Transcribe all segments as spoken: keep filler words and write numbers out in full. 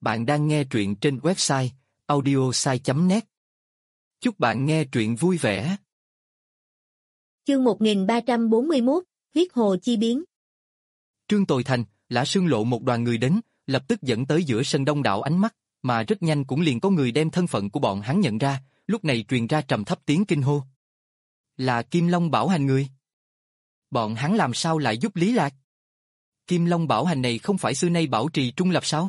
Bạn đang nghe truyện trên website audiosai chấm net. Chúc bạn nghe truyện vui vẻ. Chương một nghìn ba trăm bốn mươi mốt, huyết hồ chi biến. Trương Tồi Thành, Lã Sương Lộ một đoàn người đến, lập tức dẫn tới giữa sân đông đảo ánh mắt, mà rất nhanh cũng liền có người đem thân phận của bọn hắn nhận ra, lúc này truyền ra trầm thấp tiếng kinh hô. Là Kim Long Bảo Hành người. Bọn hắn làm sao lại giúp Lý Lạc? Kim Long Bảo Hành này không phải xưa nay bảo trì trung lập sao?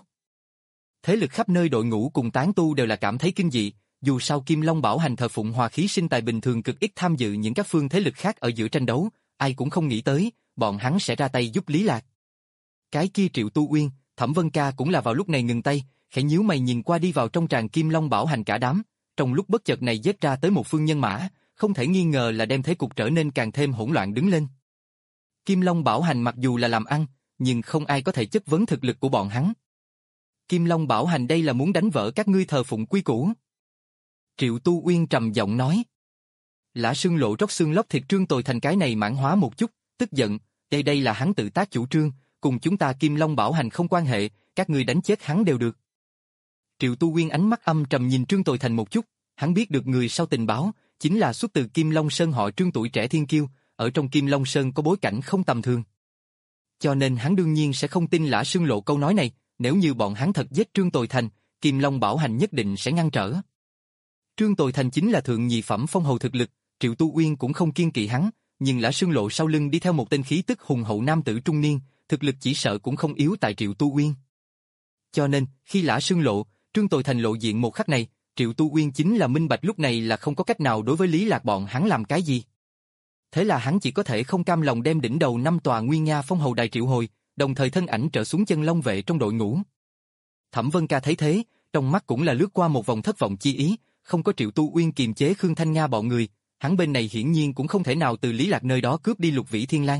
Thế lực khắp nơi đội ngũ cùng tán tu đều là cảm thấy kinh dị, dù sao Kim Long Bảo Hành thờ phụng hòa khí sinh tài bình thường cực ít tham dự những các phương thế lực khác ở giữa tranh đấu, ai cũng không nghĩ tới, bọn hắn sẽ ra tay giúp Lý Lạc. Cái kia Triệu Tu Uyên, Thẩm Vân Ca cũng là vào lúc này ngừng tay, khẽ nhíu mày nhìn qua đi vào trong tràng Kim Long Bảo Hành cả đám, trong lúc bất chợt này giết ra tới một phương nhân mã, không thể nghi ngờ là đem thế cục trở nên càng thêm hỗn loạn đứng lên. Kim Long Bảo Hành mặc dù là làm ăn, nhưng không ai có thể chất vấn thực lực của bọn hắn. Kim Long Bảo Hành đây là muốn đánh vỡ các ngươi thờ phụng quy củ. Triệu Tu Uyên trầm giọng nói. Lã Sương Lộ róc xương lóc thịt Trương Tồi Thành cái này mãn hóa một chút, tức giận, đây đây là hắn tự tác chủ trương, cùng chúng ta Kim Long Bảo Hành không quan hệ, các ngươi đánh chết hắn đều được. Triệu Tu Uyên ánh mắt âm trầm nhìn Trương Tồi Thành một chút, hắn biết được người sau tình báo, chính là xuất từ Kim Long Sơn họ Trương tuổi trẻ thiên kiêu, ở trong Kim Long Sơn có bối cảnh không tầm thường. Cho nên hắn đương nhiên sẽ không tin Lã Sương Lộ câu nói này, nếu như bọn hắn thật giết Trương Tồi Thành, Kim Long Bảo Hành nhất định sẽ ngăn trở. Trương Tồi Thành chính là thượng nhị phẩm phong hầu thực lực, Triệu Tu Uyên cũng không kiên kỵ hắn, nhưng Lã Sương Lộ sau lưng đi theo một tên khí tức hùng hậu nam tử trung niên, thực lực chỉ sợ cũng không yếu tại Triệu Tu Uyên. Cho nên, khi Lã Sương Lộ, Trương Tồi Thành lộ diện một khắc này, Triệu Tu Uyên chính là minh bạch lúc này là không có cách nào đối với Lý Lạc bọn hắn làm cái gì. Thế là hắn chỉ có thể không cam lòng đem đỉnh đầu năm tòa Nguyên Nga phong hầu đài triệu hồi, đồng thời thân ảnh trở xuống chân long vệ trong đội ngũ. Thẩm Vân Ca thấy thế, trong mắt cũng là lướt qua một vòng thất vọng chi ý, không có Triệu Tu Uyên kiềm chế Khương Thanh Nga bọn người, hắn bên này hiển nhiên cũng không thể nào từ Lý Lạc nơi đó cướp đi Lục Vĩ Thiên Lang.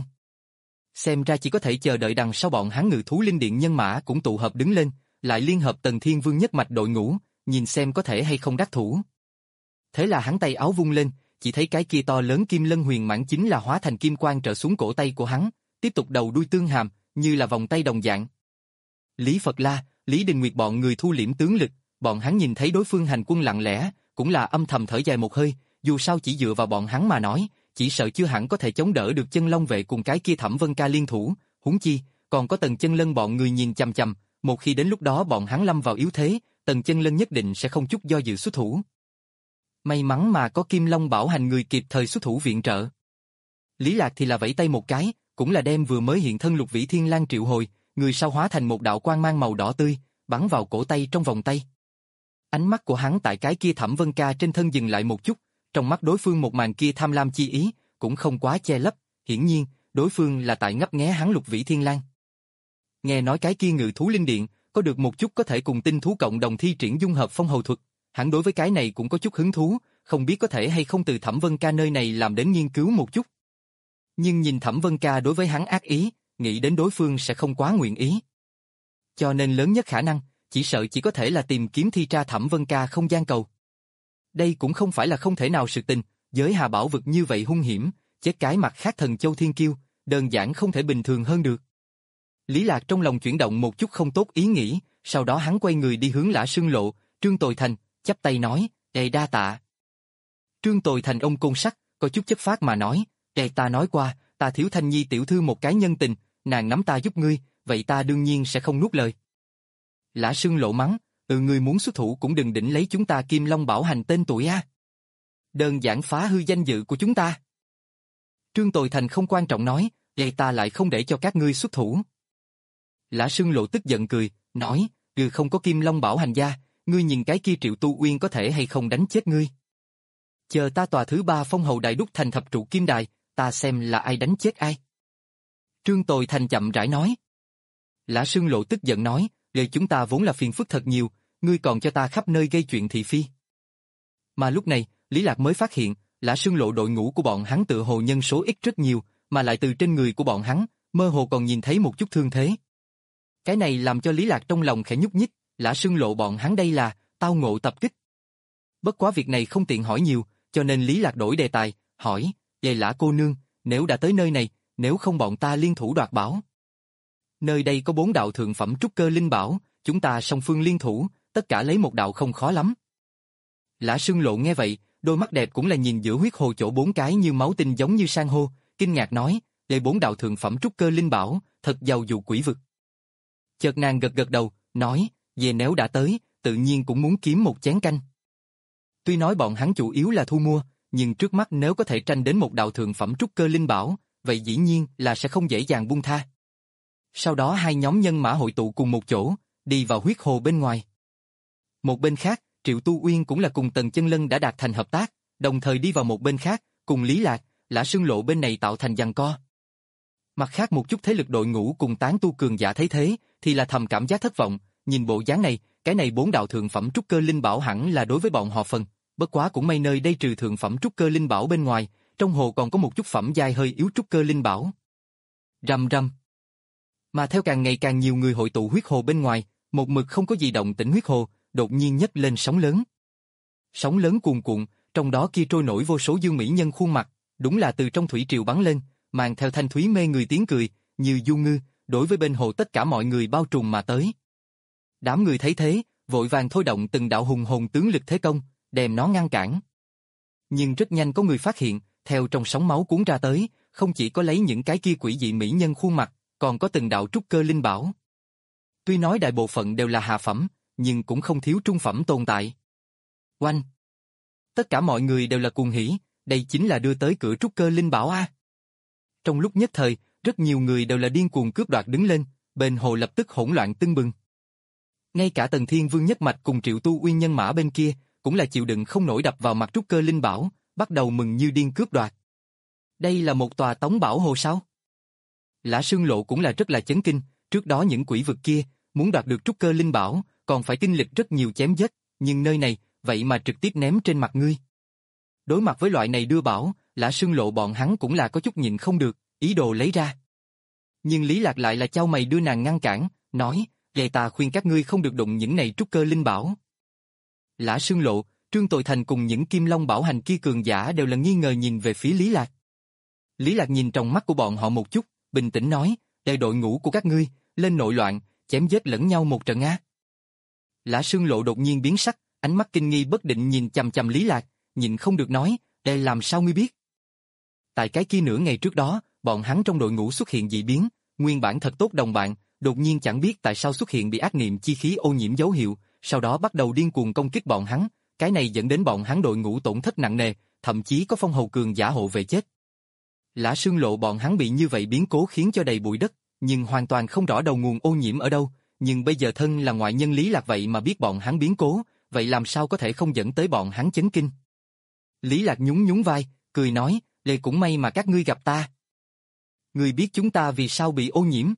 Xem ra chỉ có thể chờ đợi đằng sau bọn hắn Ngự Thú Linh Điện nhân mã cũng tụ hợp đứng lên, lại liên hợp Tần Thiên Vương nhất mạch đội ngũ, nhìn xem có thể hay không đắc thủ. Thế là hắn tay áo vung lên, chỉ thấy cái kia to lớn kim lân huyền mãng chính là hóa thành kim quang trở xuống cổ tay của hắn, tiếp tục đầu đuôi tương hàm, như là vòng tay đồng dạng. Lý Phật La, Lý Đình Nguyệt bọn người thu liễm tướng lực, bọn hắn nhìn thấy đối phương hành quân lặng lẽ, cũng là âm thầm thở dài một hơi, dù sao chỉ dựa vào bọn hắn mà nói, chỉ sợ chưa hẳn có thể chống đỡ được chân long vệ cùng cái kia Thẩm Vân Ca liên thủ, huống chi, còn có Tần Chân Lân bọn người nhìn chằm chằm, một khi đến lúc đó bọn hắn lâm vào yếu thế, Tần Chân Lân nhất định sẽ không chút do dự xuất thủ. May mắn mà có Kim Long Bảo Hành người kịp thời xuất thủ viện trợ. Lý Lạc thì là vẫy tay một cái, cũng là đem vừa mới hiện thân Lục Vĩ Thiên Lang triệu hồi, người sau hóa thành một đạo quang mang màu đỏ tươi, bắn vào cổ tay trong vòng tay. Ánh mắt của hắn tại cái kia Thẩm Vân Ca trên thân dừng lại một chút, trong mắt đối phương một màn kia tham lam chi ý, cũng không quá che lấp, hiển nhiên, đối phương là tại ngấp nghé hắn Lục Vĩ Thiên Lang. Nghe nói cái kia Ngự Thú Linh Điện, có được một chút có thể cùng tinh thú cộng đồng thi triển dung hợp phong hầu thuật, hắn đối với cái này cũng có chút hứng thú, không biết có thể hay không từ Thẩm Vân Ca nơi này làm đến nghiên cứu một chút. Nhưng nhìn Thẩm Vân Ca đối với hắn ác ý, nghĩ đến đối phương sẽ không quá nguyện ý. Cho nên lớn nhất khả năng, chỉ sợ chỉ có thể là tìm kiếm thi tra Thẩm Vân Ca không gian cầu. Đây cũng không phải là không thể nào sự tình, giới Hà Bảo vực như vậy hung hiểm, chết cái mặt khác Thần Châu Thiên Kiêu, đơn giản không thể bình thường hơn được. Lý Lạc trong lòng chuyển động một chút không tốt ý nghĩ, sau đó hắn quay người đi hướng Lã Sương Lộ, Trương Tồi Thành, chắp tay nói, "Ê đa tạ." Trương Tồi Thành ông côn sắt, có chút chất phác mà nói, "Ê ta nói qua, ta thiếu Thanh Nhi tiểu thư một cái nhân tình, nàng nắm ta giúp ngươi, vậy ta đương nhiên sẽ không nuốt lời." Lã Sương Lộ mắng, "Ừ ngươi muốn xuất thủ cũng đừng đỉnh lấy chúng ta Kim Long Bảo Hành tên tuổi a. Đơn giản phá hư danh dự của chúng ta." Trương Tồi Thành không quan trọng nói, "Ê ta lại không để cho các ngươi xuất thủ." Lã Sương Lộ tức giận cười, nói, "Ừ không có Kim Long Bảo Hành gia, ngươi nhìn cái kia Triệu Tu Uyên có thể hay không đánh chết ngươi. Chờ ta tòa thứ ba phong hầu đại đúc thành thập trụ kim đài, ta xem là ai đánh chết ai." Trương Tồi Thành chậm rãi nói. Lã Sương Lộ tức giận nói, "Lời chúng ta vốn là phiền phức thật nhiều, ngươi còn cho ta khắp nơi gây chuyện thị phi." Mà lúc này, Lý Lạc mới phát hiện, Lã Sương Lộ đội ngũ của bọn hắn tự hồ nhân số ít rất nhiều, mà lại từ trên người của bọn hắn, mơ hồ còn nhìn thấy một chút thương thế. Cái này làm cho Lý Lạc trong lòng khẽ nhúc nhích, Lã Sương Lộ bọn hắn đây là tao ngộ tập kích. Bất quá việc này không tiện hỏi nhiều, cho nên Lý Lạc đổi đề tài, hỏi, "Vậy Lã cô nương, nếu đã tới nơi này, nếu không bọn ta liên thủ đoạt bảo?" Nơi đây có bốn đạo thượng phẩm trúc cơ linh bảo, chúng ta song phương liên thủ, tất cả lấy một đạo không khó lắm. Lã Sương Lộ nghe vậy, đôi mắt đẹp cũng là nhìn giữa huyết hồ chỗ bốn cái như máu tinh giống như san hô, kinh ngạc nói, đây bốn đạo thượng phẩm trúc cơ linh bảo, thật giàu dụ quỷ vực. Chợt nàng gật gật đầu, nói, về nếu đã tới, tự nhiên cũng muốn kiếm một chén canh. Tuy nói bọn hắn chủ yếu là thu mua, nhưng trước mắt nếu có thể tranh đến một đạo thượng phẩm trúc cơ linh bảo, vậy dĩ nhiên là sẽ không dễ dàng buông tha. Sau đó hai nhóm nhân mã hội tụ cùng một chỗ, đi vào huyết hồ bên ngoài. Một bên khác, Triệu Tu Uyên cũng là cùng Tần Chân Lân đã đạt thành hợp tác, đồng thời đi vào một bên khác, cùng Lý Lạc, Lã Sương Lộ bên này tạo thành giằng co. Mặt khác một chút thế lực đội ngũ cùng tán tu cường giả thấy thế, thì là thầm cảm giác thất vọng, nhìn bộ dáng này, cái này bốn đạo thượng phẩm trúc cơ linh bảo hẳn là đối với bọn họ phần, bất quá cũng may nơi đây trừ thượng phẩm trúc cơ linh bảo bên ngoài, trong hồ còn có một chút phẩm giai hơi yếu trúc cơ linh bảo. Rầm rầm. Mà theo càng ngày càng nhiều người hội tụ huyết hồ bên ngoài, một mực không có gì động tĩnh huyết hồ, đột nhiên nhấc lên sóng lớn. Sóng lớn cuồn cuộn, trong đó kia trôi nổi vô số dương mỹ nhân khuôn mặt, đúng là từ trong thủy triều bắn lên, mang theo thanh thúy mê người tiếng cười, như du ngư, đối với bên hồ tất cả mọi người bao trùm mà tới. Đám người thấy thế, vội vàng thôi động từng đạo hùng hồn tướng lực thế công, đem nó ngăn cản. Nhưng rất nhanh có người phát hiện, theo trong sóng máu cuốn ra tới, không chỉ có lấy những cái kia quỷ dị mỹ nhân khuôn mặt, còn có từng đạo trúc cơ linh bảo. Tuy nói đại bộ phận đều là hạ phẩm, nhưng cũng không thiếu trung phẩm tồn tại. Oanh! Tất cả mọi người đều là cuồng hỉ, đây chính là đưa tới cửa trúc cơ linh bảo a. Trong lúc nhất thời, rất nhiều người đều là điên cuồng cướp đoạt đứng lên, bên hồ lập tức hỗn loạn tưng bừng. Ngay cả Tần Thiên Vương nhất mạch cùng Triệu Tu Uyên nhân mã bên kia, cũng là chịu đựng không nổi đập vào mặt trúc cơ linh bảo, bắt đầu mừng như điên cướp đoạt. Đây là một tòa tống bảo hồ sao? Lã Sương Lộ cũng là rất là chấn kinh, trước đó những quỷ vực kia, muốn đoạt được trúc cơ linh bảo, còn phải kinh lịch rất nhiều chém giết, nhưng nơi này, vậy mà trực tiếp ném trên mặt ngươi. Đối mặt với loại này đưa bảo, Lã Sương Lộ bọn hắn cũng là có chút nhịn không được, ý đồ lấy ra. Nhưng Lý Lạc lại là chau mày đưa nàng ngăn cản, nói, vậy ta khuyên các ngươi không được đụng những này trúc cơ linh bảo. Lã Sương Lộ, Trương Tội Thành cùng những Kim Long Bảo Hành kia cường giả đều là nghi ngờ nhìn về phía Lý Lạc. Lý Lạc nhìn trong mắt của bọn họ một chút, bình tĩnh nói, đây đội ngũ của các ngươi, lên nội loạn, chém giết lẫn nhau một trận á. Lã Sương Lộ đột nhiên biến sắc, ánh mắt kinh nghi bất định nhìn chằm chằm Lý Lạc, nhịn không được nói, đây làm sao ngươi biết? Tại cái kia nửa ngày trước đó, bọn hắn trong đội ngũ xuất hiện dị biến, nguyên bản thật tốt đồng bạn, đột nhiên chẳng biết tại sao xuất hiện bị ác niệm chi khí ô nhiễm dấu hiệu, sau đó bắt đầu điên cuồng công kích bọn hắn, cái này dẫn đến bọn hắn đội ngũ tổn thất nặng nề, thậm chí có phong hầu cường giả hộ về chết. Lã Sương Lộ bọn hắn bị như vậy biến cố khiến cho đầy bụi đất, nhưng hoàn toàn không rõ đầu nguồn ô nhiễm ở đâu, nhưng bây giờ thân là ngoại nhân Lý Lạc vậy mà biết bọn hắn biến cố, vậy làm sao có thể không dẫn tới bọn hắn chấn kinh. Lý Lạc nhún nhún vai, cười nói, lê cũng may mà các ngươi gặp ta. Ngươi biết chúng ta vì sao bị ô nhiễm?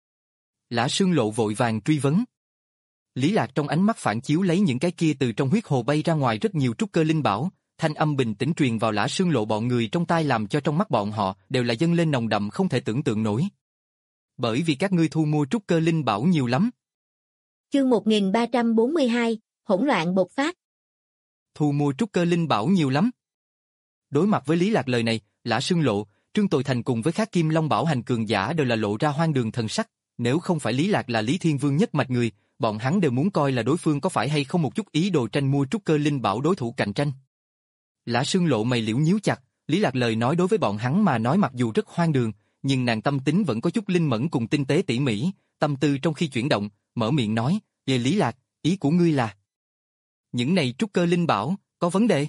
Lã Sương Lộ vội vàng truy vấn. Lý Lạc trong ánh mắt phản chiếu lấy những cái kia từ trong huyết hồ bay ra ngoài rất nhiều trúc cơ linh bảo, thanh âm bình tĩnh truyền vào Lã Sương Lộ bọn người trong tai làm cho trong mắt bọn họ đều là dâng lên nồng đậm không thể tưởng tượng nổi. Bởi vì các ngươi thu mua trúc cơ linh bảo nhiều lắm. Chương một nghìn ba trăm bốn mươi hai, hỗn loạn bộc phát. Thu mua trúc cơ linh bảo nhiều lắm. Đối mặt với Lý Lạc lời này, Lã Sương Lộ, Trương Tội Thành cùng với các Kim Long Bảo Hành cường giả đều là lộ ra hoang đường thần sắc, nếu không phải Lý Lạc là Lý Thiên Vương nhất mạch người, bọn hắn đều muốn coi là đối phương có phải hay không một chút ý đồ tranh mua trúc cơ linh bảo đối thủ cạnh tranh. Lã Sương Lộ mày liễu nhíu chặt, Lý Lạc lời nói đối với bọn hắn mà nói mặc dù rất hoang đường, nhưng nàng tâm tính vẫn có chút linh mẫn cùng tinh tế tỉ mỉ, tâm tư trong khi chuyển động, mở miệng nói, về Lý Lạc, ý của ngươi là những này trúc cơ linh bảo, có vấn đề.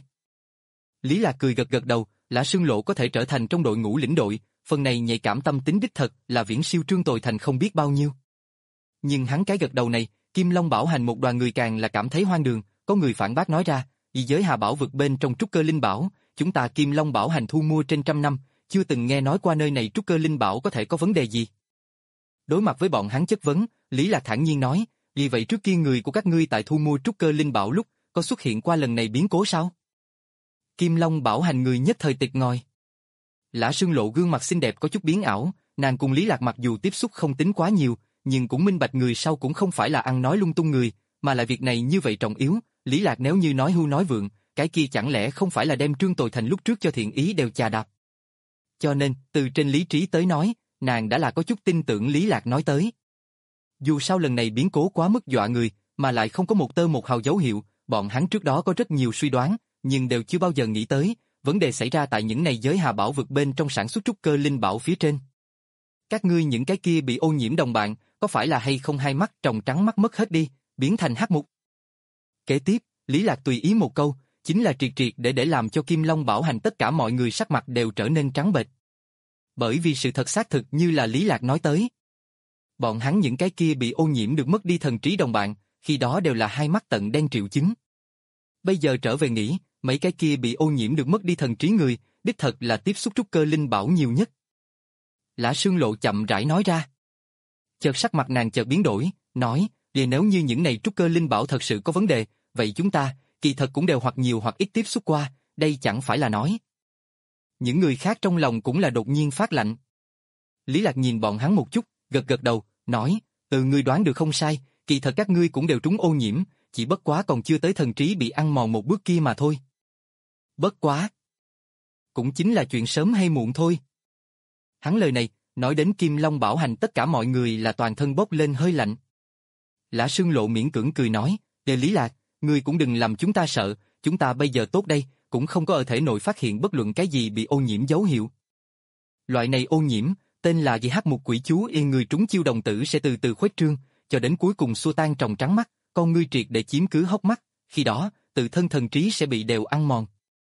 Lý Lạc cười gật gật đầu, Lã Sương Lộ có thể trở thành trong đội ngũ lĩnh đội, phần này nhạy cảm tâm tính đích thật là viễn siêu Trương Tội Thành không biết bao nhiêu. Nhưng hắn cái gật đầu này, Kim Long Bảo Hành một đoàn người càng là cảm thấy hoang đường, có người phản bác nói ra, dị giới Hà Bảo vực bên trong trúc cơ linh bảo, chúng ta Kim Long Bảo Hành thu mua trên trăm năm, chưa từng nghe nói qua nơi này trúc cơ linh bảo có thể có vấn đề gì. Đối mặt với bọn hắn chất vấn, Lý Lạc thản nhiên nói, vì vậy trước kia người của các ngươi tại thu mua trúc cơ linh bảo lúc, có xuất hiện qua lần này biến cố sao? Kim Long Bảo Hành người nhất thời tịch ngòi. Lã Sương Lộ gương mặt xinh đẹp có chút biến ảo, nàng cùng Lý Lạc mặc dù tiếp xúc không tính quá nhiều, nhưng cũng minh bạch người sau cũng không phải là ăn nói lung tung người, mà lại việc này như vậy trọng yếu, Lý Lạc nếu như nói hưu nói vượng, cái kia chẳng lẽ không phải là đem Trương Tội Thành lúc trước cho thiện ý đều chà đạp. Cho nên, từ trên lý trí tới nói, nàng đã là có chút tin tưởng Lý Lạc nói tới. Dù sao lần này biến cố quá mức dọa người, mà lại không có một tơ một hào dấu hiệu, bọn hắn trước đó có rất nhiều suy đoán, nhưng đều chưa bao giờ nghĩ tới, vấn đề xảy ra tại những này giới hà bảo vực bên trong sản xuất trúc cơ linh bảo phía trên. Các ngươi những cái kia bị ô nhiễm đồng bạn, có phải là hay không hai mắt tròng trắng mắt mất hết đi, biến thành hắc mục? Kế tiếp, Lý Lạc tùy ý một câu, chính là triệt triệt để để làm cho Kim Long Bảo Hành tất cả mọi người sắc mặt đều trở nên trắng bệch. Bởi vì sự thật xác thực như là Lý Lạc nói tới. Bọn hắn những cái kia bị ô nhiễm được mất đi thần trí đồng bạn, khi đó đều là hai mắt tận đen triệu chứng. Bây giờ trở về nghĩ, mấy cái kia bị ô nhiễm được mất đi thần trí người, đích thật là tiếp xúc trúc cơ linh bảo nhiều nhất. Lã Sương Lộ chậm rãi nói ra. Chợt sắc mặt nàng chợt biến đổi, nói, vậy nếu như những này trúc cơ linh bảo thật sự có vấn đề, vậy chúng ta, kỳ thật cũng đều hoặc nhiều hoặc ít tiếp xúc qua, đây chẳng phải là nói. Những người khác trong lòng cũng là đột nhiên phát lạnh. Lý Lạc nhìn bọn hắn một chút, gật gật đầu, nói, từ ngươi đoán được không sai, kỳ thật các ngươi cũng đều trúng ô nhiễm, chỉ bất quá còn chưa tới thần trí bị ăn mòn một bước kia mà thôi. Bất quá. Cũng chính là chuyện sớm hay muộn thôi. Hắn lời này, nói đến Kim Long Bảo Hành tất cả mọi người là toàn thân bốc lên hơi lạnh. Lã Sương Lộ miễn cưỡng cười nói, Đề Lý Lạc, ngươi cũng đừng làm chúng ta sợ, chúng ta bây giờ tốt đây, cũng không có ở thể nội phát hiện bất luận cái gì bị ô nhiễm dấu hiệu. Loại này ô nhiễm, tên là gì hắc mục quỷ chú yên người trúng chiêu đồng tử sẽ từ từ khuếch trương, cho đến cuối cùng xua tan tròng trắng mắt, con ngươi triệt để chiếm cứ hốc mắt, khi đó, tự thân thần trí sẽ bị đều ăn mòn.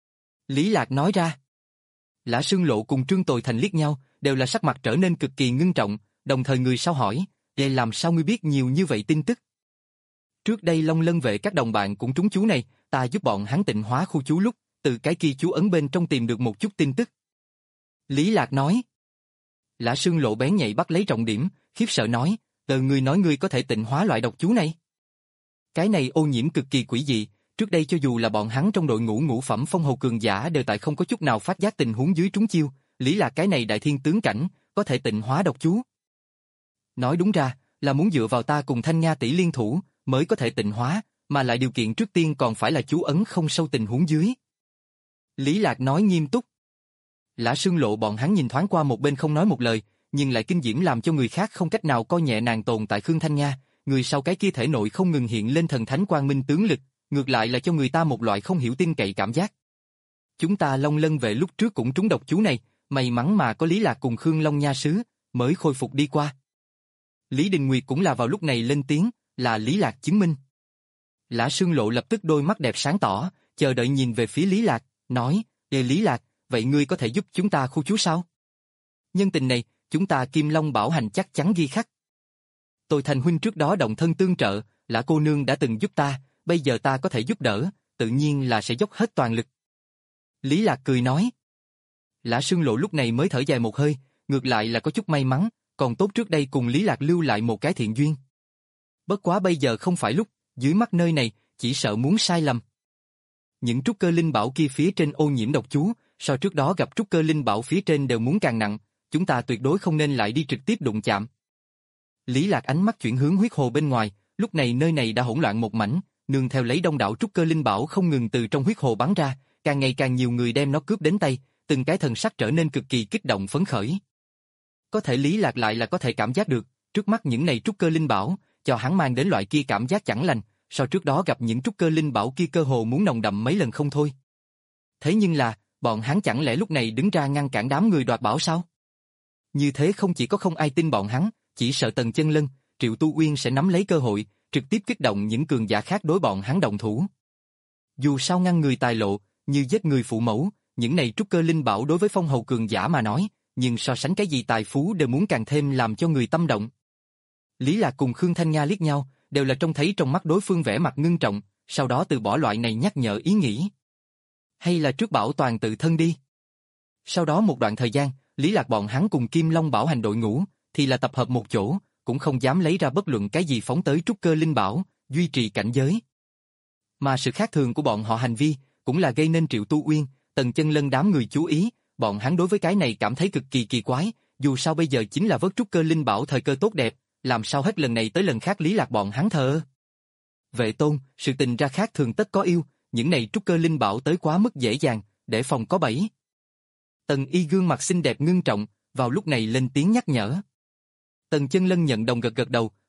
Lý Lạc nói ra. Lã Sương Lộ cùng Trương Tồi Thành liếc nhau, đều là sắc mặt trở nên cực kỳ ngưng trọng, đồng thời người sau hỏi, vậy làm sao ngươi biết nhiều như vậy tin tức? Trước đây Long Lân vệ các đồng bạn cũng trúng chú này, ta giúp bọn hắn tịnh hóa khu chú lúc, từ cái kia chú ấn bên trong tìm được một chút tin tức. Lý Lạc nói. Lã Sương Lộ bén nhạy bắt lấy trọng điểm, khiếp sợ nói, từ ngươi nói ngươi có thể tịnh hóa loại độc chú này. Cái này ô nhiễm cực kỳ quỷ dị, trước đây cho dù là bọn hắn trong đội ngũ ngũ phẩm phong hầu cường giả đều tại không có chút nào phát giác tình huống dưới trúng chiêu, Lý Lạc cái này đại thiên tướng cảnh, có thể tịnh hóa độc chú. Nói đúng ra, là muốn dựa vào ta cùng Thanh Nha tỷ liên thủ, mới có thể tịnh hóa, mà lại điều kiện trước tiên còn phải là chú ấn không sâu tình huống dưới. Lý Lạc nói nghiêm túc. Lã Sương Lộ bọn hắn nhìn thoáng qua một bên không nói một lời, nhưng lại kinh diễm làm cho người khác không cách nào coi nhẹ nàng tồn tại Khương Thanh Nha, người sau cái kia thể nội không ngừng hiện lên thần thánh quang minh tướng lực, ngược lại là cho người ta một loại không hiểu tin cậy cảm giác. Chúng ta Long Lân vệ lúc trước cũng trúng độc chú này, may mắn mà có Lý Lạc cùng Khương Long Nha sứ, mới khôi phục đi qua. Lý Đình Nguyệt cũng là vào lúc này lên tiếng, là Lý Lạc chứng minh. Lã Sương Lộ lập tức đôi mắt đẹp sáng tỏ, chờ đợi nhìn về phía Lý Lạc, nói, Ê Lý Lạc, vậy ngươi có thể giúp chúng ta khu chú sao? Nhân tình này, chúng ta Kim Long Bảo Hành chắc chắn ghi khắc. Tôi Thành huynh trước đó động thân tương trợ, Lã cô nương đã từng giúp ta, bây giờ ta có thể giúp đỡ, tự nhiên là sẽ dốc hết toàn lực. Lý Lạc cười nói. Lã Sương Lộ lúc này mới thở dài một hơi, ngược lại là có chút may mắn, còn tốt trước đây cùng Lý Lạc lưu lại một cái thiện duyên. Bất quá bây giờ không phải lúc, dưới mắt nơi này, chỉ sợ muốn sai lầm. Những trúc cơ linh bảo kia phía trên ô nhiễm độc chú, so trước đó gặp trúc cơ linh bảo phía trên đều muốn càng nặng, chúng ta tuyệt đối không nên lại đi trực tiếp đụng chạm. Lý Lạc ánh mắt chuyển hướng huyết hồ bên ngoài, lúc này nơi này đã hỗn loạn một mảnh, nương theo lấy đông đảo trúc cơ linh bảo không ngừng từ trong huyết hồ bắn ra, càng ngày càng nhiều người đem nó cướp đến tay, từng cái thần sắc trở nên cực kỳ kích động phấn khởi. Có thể Lý Lạc lại là có thể cảm giác được, trước mắt những này trúc cơ linh bảo, cho hắn mang đến loại kia cảm giác chẳng lành, so trước đó gặp những trúc cơ linh bảo kia cơ hồ muốn nồng đậm mấy lần không thôi. Thế nhưng là, bọn hắn chẳng lẽ lúc này đứng ra ngăn cản đám người đoạt bảo sao? Như thế không chỉ có không ai tin bọn hắn, chỉ sợ Tần Chân Lân, Triệu Tu Uyên sẽ nắm lấy cơ hội, trực tiếp kích động những cường giả khác đối bọn hắn động thủ. Dù sao ngăn người tài lộ, như giết người phụ mẫu, những này trúc cơ linh bảo đối với phong hầu cường giả mà nói, nhưng so sánh cái gì tài phú đều muốn càng thêm làm cho người tâm động. Lý Lạc cùng Khương Thanh Nha liếc nhau, đều là trông thấy trong mắt đối phương vẻ mặt ngưng trọng, sau đó từ bỏ loại này nhắc nhở ý nghĩ. Hay là trước bảo toàn tự thân đi. Sau đó một đoạn thời gian, Lý Lạc bọn hắn cùng Kim Long Bảo Hành đội ngũ, thì là tập hợp một chỗ, cũng không dám lấy ra bất luận cái gì phóng tới trúc cơ linh bảo, duy trì cảnh giới. Mà sự khác thường của bọn họ hành vi, cũng là gây nên Triệu Tu Uyên, Tần Chân Lân đám người chú ý, bọn hắn đối với cái này cảm thấy cực kỳ kỳ quái, dù sao bây giờ chính là vớt trúc cơ linh bảo thời cơ tốt đẹp, làm sao hết lần này tới lần khác Lý Lạc bọn hắn thờ ơ. Vệ Tôn, sự tình ra khác thường tất có yêu, những này trúc cơ linh bảo tới quá mức dễ dàng, để phòng có bẫy. Tần Y gương mặt xinh đẹp ngưng trọng, vào lúc này lên tiếng nhắc nhở. Tần Chân Lân nhận đồng gật gật đầu,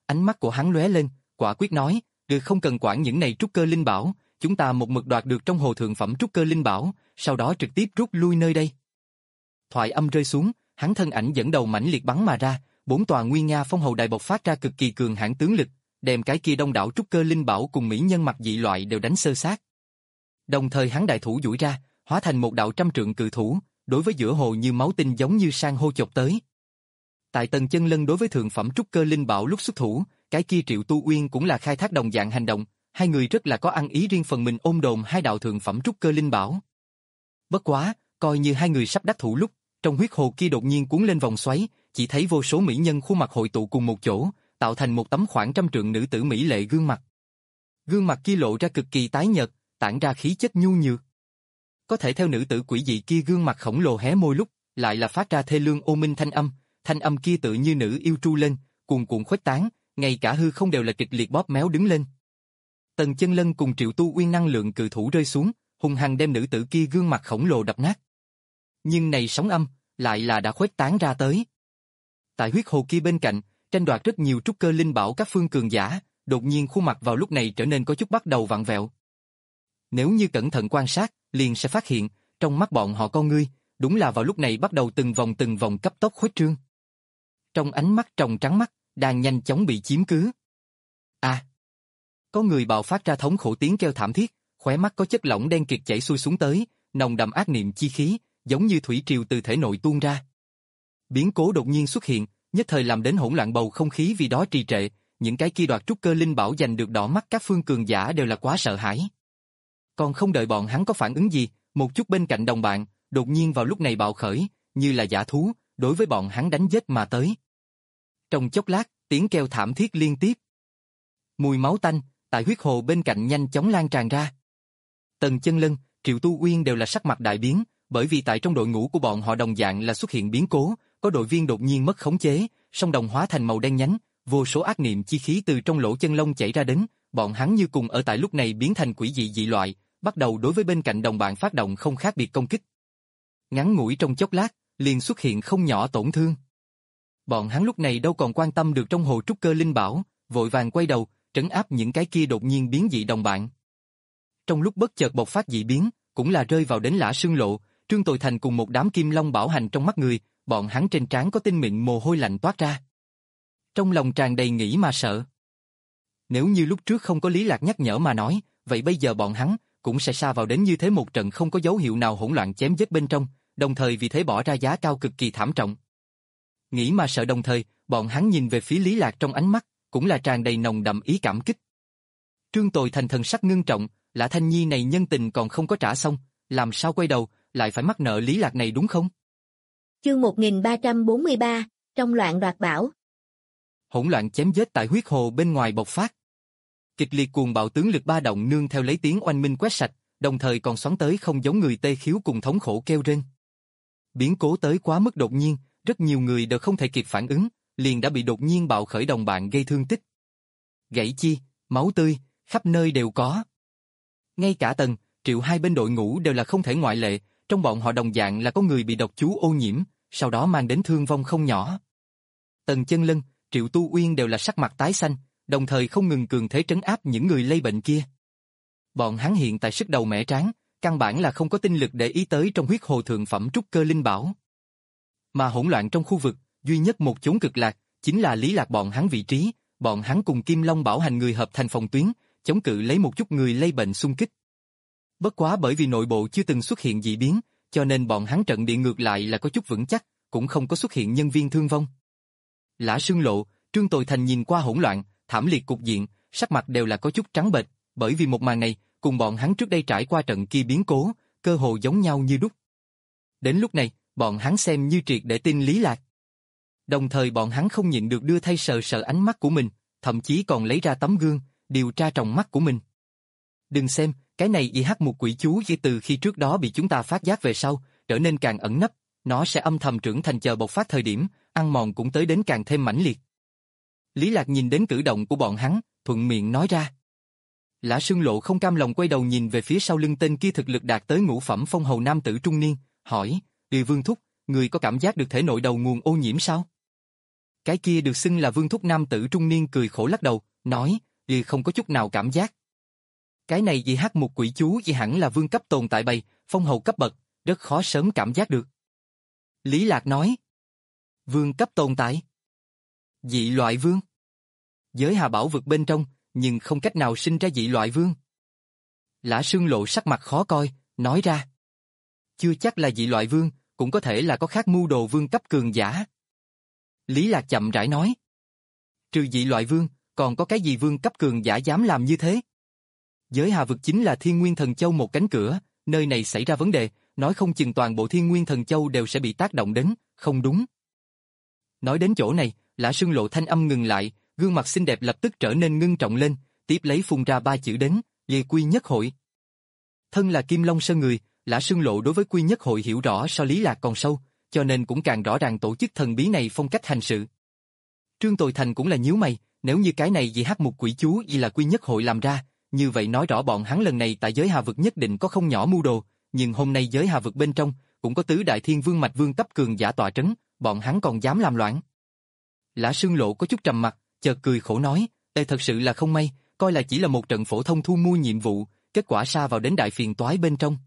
Ánh mắt của hắn lóe lên, quả quyết nói, được không cần quản những này trúc cơ linh bảo, chúng ta một mực đoạt được trong hồ thượng phẩm trúc cơ linh bảo, sau đó trực tiếp rút lui nơi đây. Thoại âm rơi xuống, hắn thân ảnh dẫn đầu mãnh liệt bắn mà ra, bốn tòa nguy nga phong hầu đài bộc phát ra cực kỳ cường hãn tướng lực, đem cái kia đông đảo trúc cơ linh bảo cùng mỹ nhân mặc dị loại đều đánh sơ sát. Đồng thời hắn đại thủ duỗi ra, hóa thành một đạo trăm trượng cự thủ, đối với giữa hồ như máu tinh giống như san hô chộp tới. Tại Tần Chân Lân đối với thượng phẩm trúc cơ linh bảo lúc xuất thủ, cái kia Triệu Tu Uyên cũng là khai thác đồng dạng hành động, hai người rất là có ăn ý riêng phần mình ôm đồm hai đạo thượng phẩm trúc cơ linh bảo. Bất quá, coi như hai người sắp đắc thủ lúc, trong huyết hồ kia đột nhiên cuốn lên vòng xoáy, chỉ thấy vô số mỹ nhân khuôn mặt hội tụ cùng một chỗ, tạo thành một tấm khoảng trăm trượng nữ tử mỹ lệ gương mặt. Gương mặt kia lộ ra cực kỳ tái nhợt, tản ra khí chất nhu nhược. Có thể theo nữ tử quỷ dị kia gương mặt khổng lồ hé môi lúc, lại là phát ra thê lương ô minh thanh âm, thanh âm kia tự như nữ yêu tru lên, cuồn cuộn khuếch tán, ngay cả hư không đều là kịch liệt bóp méo đứng lên. Tần Chân Lân cùng Triệu Tu Uyên năng lượng cự thủ rơi xuống, hung hăng đem nữ tử kia gương mặt khổng lồ đập nát. Nhưng này sóng âm, lại là đã khuếch tán ra tới. Tại huyết hồ kia bên cạnh, tranh đoạt rất nhiều trúc cơ linh bảo các phương cường giả, đột nhiên khuôn mặt vào lúc này trở nên có chút bắt đầu vặn vẹo. Nếu như cẩn thận quan sát, liền sẽ phát hiện, trong mắt bọn họ con ngươi, đúng là vào lúc này bắt đầu từng vòng từng vòng cấp tốc khuếch trương. Trong ánh mắt tròng trắng mắt, đang nhanh chóng bị chiếm cứ. À! Có người bạo phát ra thống khổ tiếng kêu thảm thiết, khóe mắt có chất lỏng đen kịt chảy xuôi xuống tới, nồng đậm ác niệm chi khí, giống như thủy triều từ thể nội tuôn ra. Biến cố đột nhiên xuất hiện, nhất thời làm đến hỗn loạn bầu không khí vì đó trì trệ, những cái kia đoạt trúc cơ linh bảo giành được đỏ mắt các phương cường giả đều là quá sợ hãi. Còn không đợi bọn hắn có phản ứng gì, một chút bên cạnh đồng bạn, đột nhiên vào lúc này bạo khởi, như là dã thú, đối với bọn hắn đánh giết mà tới. Trong chốc lát, tiếng kêu thảm thiết liên tiếp. Mùi máu tanh, tại huyết hồ bên cạnh nhanh chóng lan tràn ra. Tần Chân Lân, Triệu Tu Uyên đều là sắc mặt đại biến, bởi vì tại trong đội ngũ của bọn họ đồng dạng là xuất hiện biến cố, có đội viên đột nhiên mất khống chế, song đồng hóa thành màu đen nhánh, vô số ác niệm chi khí từ trong lỗ chân lông chảy ra đến, bọn hắn như cùng ở tại lúc này biến thành quỷ dị dị loại, bắt đầu đối với bên cạnh đồng bạn phát động không khác biệt công kích. Ngắn ngủi trong chốc lát, liền xuất hiện không nhỏ tổn thương. Bọn hắn lúc này đâu còn quan tâm được trong hồ trúc cơ linh bảo, vội vàng quay đầu, trấn áp những cái kia đột nhiên biến dị đồng bạn. Trong lúc bất chợt bộc phát dị biến, cũng là rơi vào đến Lã Sương Lộ, Trương Tồi Thành cùng một đám kim long bảo hành trong mắt người, bọn hắn trên trán có tinh mịn mồ hôi lạnh toát ra. Trong lòng tràn đầy nghĩ mà sợ. Nếu như lúc trước không có Lý Lạc nhắc nhở mà nói, vậy bây giờ bọn hắn cũng sẽ sa vào đến như thế một trận không có dấu hiệu nào hỗn loạn chém giết bên trong, đồng thời vì thế bỏ ra giá cao cực kỳ thảm trọng. Nghĩ mà sợ đồng thời, bọn hắn nhìn về phía Lý Lạc trong ánh mắt, cũng là tràn đầy nồng đậm ý cảm kích. Trương Tồi Thành thần sắc ngưng trọng, Lã Thanh Nhi này nhân tình còn không có trả xong, làm sao quay đầu, lại phải mắc nợ Lý Lạc này đúng không? Chương một nghìn ba trăm bốn mươi ba, trong loạn đoạt bảo. Hỗn loạn chém giết tại huyết hồ bên ngoài bộc phát. Kịch liệt cuồng bạo tướng lực ba động nương theo lấy tiếng oanh minh quét sạch, đồng thời còn xoắn tới không giống người tê khiếu cùng thống khổ kêu rên. Biến cố tới quá mức đột nhiên, rất nhiều người đều không thể kịp phản ứng, liền đã bị đột nhiên bạo khởi đồng bạn gây thương tích. Gãy chi, máu tươi, khắp nơi đều có. Ngay cả Tần, Triệu hai bên đội ngũ đều là không thể ngoại lệ, trong bọn họ đồng dạng là có người bị độc chú ô nhiễm, sau đó mang đến thương vong không nhỏ. Tần Chân Lân, Triệu Tu Uyên đều là sắc mặt tái xanh, đồng thời không ngừng cường thế trấn áp những người lây bệnh kia. Bọn hắn hiện tại sức đầu mẻ tráng, căn bản là không có tinh lực để ý tới trong huyết hồ thượng phẩm trúc cơ linh bảo. Mà hỗn loạn trong khu vực, duy nhất một chốn cực lạc, chính là Lý Lạc bọn hắn vị trí, bọn hắn cùng Kim Long bảo hành người hợp thành phòng tuyến, chống cự lấy một chút người lây bệnh xung kích. Bất quá bởi vì nội bộ chưa từng xuất hiện dị biến, cho nên bọn hắn trận địa ngược lại là có chút vững chắc, cũng không có xuất hiện nhân viên thương vong. Lã Sương Lộ, Trương Tồi Thành nhìn qua hỗn loạn, thảm liệt cục diện, sắc mặt đều là có chút trắng bệch, bởi vì một màn này, cùng bọn hắn trước đây trải qua trận kia biến cố, cơ hồ giống nhau như đúc. Đến lúc này, bọn hắn xem như triệt để tin Lý Lạc. Đồng thời bọn hắn không nhịn được đưa thay sờ sờ ánh mắt của mình, thậm chí còn lấy ra tấm gương, điều tra tròng mắt của mình. Đừng xem, cái này y hắc một quỷ chú chỉ từ khi trước đó bị chúng ta phát giác về sau, trở nên càng ẩn nấp, nó sẽ âm thầm trưởng thành chờ bộc phát thời điểm, ăn mòn cũng tới đến càng thêm mãnh liệt. Lý Lạc nhìn đến cử động của bọn hắn, thuận miệng nói ra. Lã Sương Lộ không cam lòng quay đầu nhìn về phía sau lưng tên kia thực lực đạt tới ngũ phẩm phong hầu nam tử trung niên, hỏi, Địa Vương thúc, người có cảm giác được thể nội đầu nguồn ô nhiễm sao? Cái kia được xưng là Vương Thúc nam tử trung niên cười khổ lắc đầu, nói, "Ừ, không có chút nào cảm giác. Cái này vì hắc mục quỷ chú vì hẳn là vương cấp tồn tại bày, phong hầu cấp bậc, rất khó sớm cảm giác được." Lý Lạc nói, "Vương cấp tồn tại? Dị loại vương? Giới Hà Bảo vực bên trong, nhưng không cách nào sinh ra dị loại vương." Lã Sương Lộ sắc mặt khó coi, nói ra, "Chưa chắc là dị loại vương, cũng có thể là có khác mưu đồ vương cấp cường giả." Lý Lạc chậm rãi nói, "Trừ dị loại vương, còn có cái gì vương cấp cường giả dám làm như thế? Giới Hà vực chính là Thiên Nguyên Thần Châu một cánh cửa, nơi này xảy ra vấn đề, nói không chừng toàn bộ Thiên Nguyên Thần Châu đều sẽ bị tác động đến, không đúng?" Nói đến chỗ này, Lã Sương Lộ thanh âm ngừng lại, gương mặt xinh đẹp lập tức trở nên ngưng trọng lên, tiếp lấy phun ra ba chữ đến, "Lê Quy Nhất Hội." Thân là Kim Long Sơn người, Lã Sương Lộ đối với Quy Nhất Hội hiểu rõ so Lý Lạc còn sâu, cho nên cũng càng rõ ràng tổ chức thần bí này phong cách hành sự. Trương Tồi Thành cũng là nhíu mày, nếu như cái này vì hắc mục quỷ chú y là Quy Nhất Hội làm ra, như vậy nói rõ bọn hắn lần này tại giới Hà vực nhất định có không nhỏ mưu đồ, nhưng hôm nay giới Hà vực bên trong cũng có tứ đại thiên vương mạch vương cấp cường giả tọa trấn, bọn hắn còn dám làm loạn. Lã Sương Lộ có chút trầm mặt, chợt cười khổ nói, "Đây thật sự là không may, coi là chỉ là một trận phổ thông thu mua nhiệm vụ, kết quả sa vào đến đại phiền toái bên trong."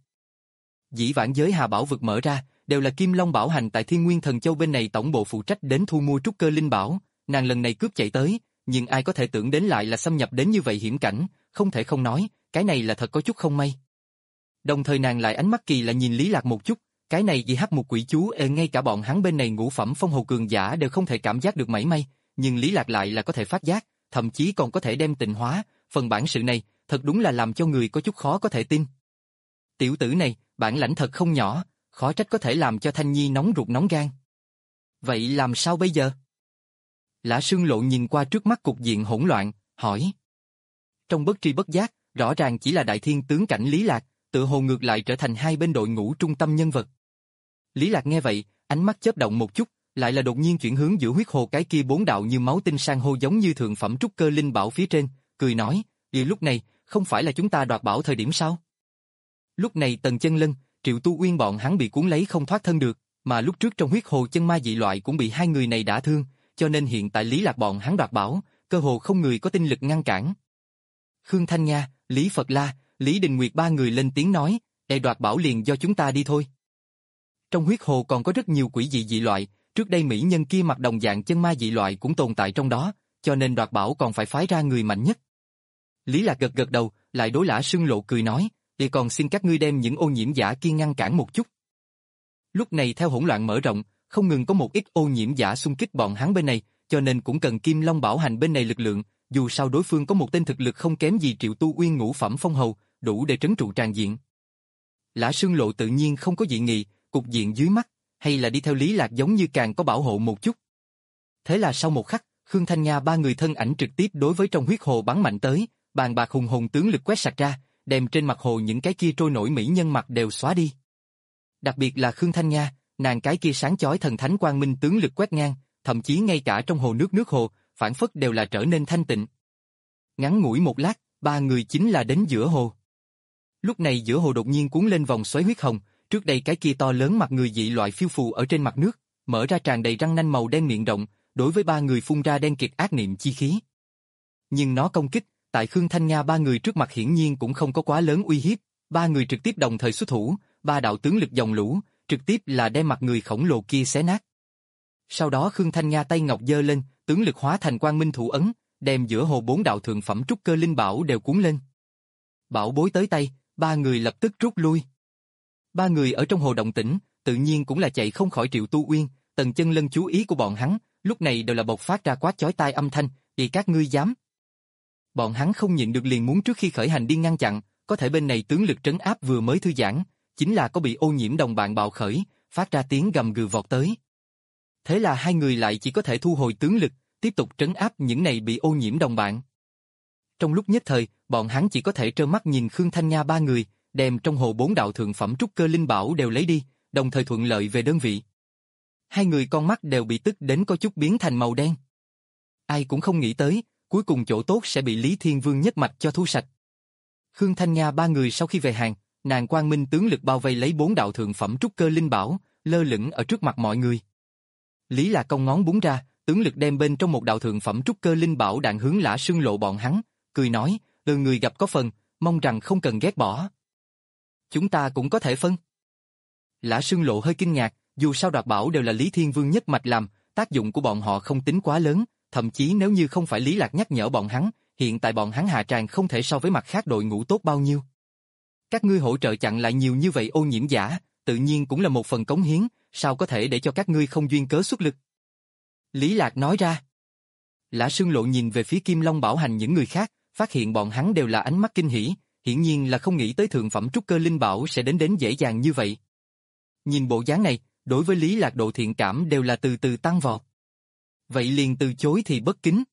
Dĩ vãng giới Hà Bảo vực mở ra, đều là Kim Long Bảo Hành tại Thiên Nguyên Thần Châu bên này tổng bộ phụ trách đến thu mua trúc cơ linh bảo, nàng lần này cướp chạy tới, nhưng ai có thể tưởng đến lại là xâm nhập đến như vậy hiểm cảnh, không thể không nói, cái này là thật có chút không may. Đồng thời nàng lại ánh mắt kỳ lạ nhìn Lý Lạc một chút, cái này vì hắc một quỷ chú ê ngay cả bọn hắn bên này ngũ phẩm phong hầu cường giả đều không thể cảm giác được mảy may, nhưng Lý Lạc lại là có thể phát giác, thậm chí còn có thể đem tịnh hóa, phần bản sự này, thật đúng là làm cho người có chút khó có thể tin. Tiểu tử này, bản lãnh thật không nhỏ, khó trách có thể làm cho Thanh Nhi nóng ruột nóng gan. Vậy làm sao bây giờ? Lã Sương Lộ nhìn qua trước mắt cục diện hỗn loạn, hỏi. Trong bất tri bất giác, rõ ràng chỉ là đại thiên tướng cảnh Lý Lạc, tự hồ ngược lại trở thành hai bên đội ngũ trung tâm nhân vật. Lý Lạc nghe vậy, ánh mắt chớp động một chút, lại là đột nhiên chuyển hướng giữa huyết hồ cái kia bốn đạo như máu tinh san hô giống như thượng phẩm trúc cơ linh bảo phía trên, cười nói, "Vì lúc này, không phải là chúng ta đoạt bảo thời điểm sao?" Lúc này Tần Chân Lân, Triệu Tu Uyên bọn hắn bị cuốn lấy không thoát thân được, mà lúc trước trong huyết hồ chân ma dị loại cũng bị hai người này đả thương, cho nên hiện tại Lý Lạc bọn hắn đoạt bảo, cơ hồ không người có tinh lực ngăn cản. Khương Thanh Nha, Lý Phật La, Lý Đình Nguyệt ba người lên tiếng nói, "Để đoạt bảo liền do chúng ta đi thôi." Trong huyết hồ còn có rất nhiều quỷ dị dị loại, trước đây mỹ nhân kia mặc đồng dạng chân ma dị loại cũng tồn tại trong đó, cho nên đoạt bảo còn phải phái ra người mạnh nhất. Lý Lạc gật gật đầu, lại đối Lã Sương Lộ cười nói, "Thì còn xin các ngươi đem những ô nhiễm giả kia ngăn cản một chút." Lúc này theo hỗn loạn mở rộng, không ngừng có một ít ô nhiễm giả xung kích bọn hắn bên này, cho nên cũng cần Kim Long Bảo Hành bên này lực lượng, dù sao đối phương có một tên thực lực không kém gì Triệu Tu Uyên ngũ phẩm phong hầu, đủ để trấn trụ tràn diện. Lã Sương Lộ tự nhiên không có dị nghị, cục diện dưới mắt, hay là đi theo Lý Lạc giống như càng có bảo hộ một chút. Thế là sau một khắc, Khương Thanh Nha ba người thân ảnh trực tiếp đối với trong huyết hồ bắn mạnh tới, bàn bạc hùng hồn tướng lực quét sạch ra, đem trên mặt hồ những cái kia trôi nổi mỹ nhân mặt đều xóa đi. Đặc biệt là Khương Thanh Nha, nàng cái kia sáng chói thần thánh quang minh tướng lực quét ngang, thậm chí ngay cả trong hồ nước nước hồ, phản phất đều là trở nên thanh tịnh. Ngắn ngủi một lát, ba người chính là đến giữa hồ. Lúc này giữa hồ đột nhiên cuốn lên vòng xoáy huyết hồng, trước đây cái kia to lớn mặt người dị loại phiêu phù ở trên mặt nước, mở ra tràn đầy răng nanh màu đen miệng rộng, đối với ba người phun ra đen kịt ác niệm chi khí. Nhưng nó công kích, tại Khương Thanh Nha ba người trước mặt hiển nhiên cũng không có quá lớn uy hiếp, ba người trực tiếp đồng thời xuất thủ, ba đạo tướng lực dòng lũ, trực tiếp là đem mặt người khổng lồ kia xé nát. Sau đó Khương Thanh Nha tay ngọc giơ lên, tướng lực hóa thành quang minh thủ ấn, đem giữa hồ bốn đạo thượng phẩm trúc cơ linh bảo đều cuốn lên. Bảo bối tới tay, ba người lập tức rút lui. Ba người ở trong hồ động tĩnh, tự nhiên cũng là chạy không khỏi Triệu Tu Uyên, Tần Chân Lân chú ý của bọn hắn, lúc này đều là bộc phát ra quát chói tai âm thanh, "Thì các ngươi dám?" Bọn hắn không nhịn được liền muốn trước khi khởi hành đi ngăn chặn, có thể bên này tướng lực trấn áp vừa mới thư giãn, chính là có bị ô nhiễm đồng bạn bạo khởi, phát ra tiếng gầm gừ vọt tới. Thế là hai người lại chỉ có thể thu hồi tướng lực, tiếp tục trấn áp những này bị ô nhiễm đồng bạn. Trong lúc nhất thời, bọn hắn chỉ có thể trơ mắt nhìn Khương Thanh Nha ba người, đem trong hồ bốn đạo thượng phẩm trúc cơ linh bảo đều lấy đi, đồng thời thuận lợi về đơn vị. Hai người con mắt đều bị tức đến có chút biến thành màu đen. Ai cũng không nghĩ tới, cuối cùng chỗ tốt sẽ bị Lý Thiên Vương nhất mạch cho thu sạch. Khương Thanh Nha ba người sau khi về hàng, nàng quang minh tướng lực bao vây lấy bốn đạo thượng phẩm trúc cơ linh bảo, lơ lửng ở trước mặt mọi người. Lý Lạc cong ngón búng ra, tướng lực đem bên trong một đạo thượng phẩm trúc cơ linh bảo đạn hướng Lã Sương Lộ bọn hắn, cười nói, từ người gặp có phần, mong rằng không cần ghét bỏ. Chúng ta cũng có thể phân. Lã Sương Lộ hơi kinh ngạc, dù sao đoạt bảo đều là Lý Thiên Vương nhất mạch làm, tác dụng của bọn họ không tính quá lớn, thậm chí nếu như không phải Lý Lạc nhắc nhở bọn hắn, hiện tại bọn hắn hạ tràng không thể so với mặt khác đội ngũ tốt bao nhiêu. Các ngươi hỗ trợ chặn lại nhiều như vậy ô nhiễm giả, tự nhiên cũng là một phần cống hiến, sao có thể để cho các ngươi không duyên cớ xuất lực. Lý Lạc nói ra. Lã Sương Lộ nhìn về phía Kim Long Bảo Hành những người khác, phát hiện bọn hắn đều là ánh mắt kinh hỉ, hiển nhiên là không nghĩ tới thượng phẩm trúc cơ linh bảo sẽ đến đến dễ dàng như vậy. Nhìn bộ dáng này, đối với Lý Lạc độ thiện cảm đều là từ từ tăng vọt. Vậy liền từ chối thì bất kính.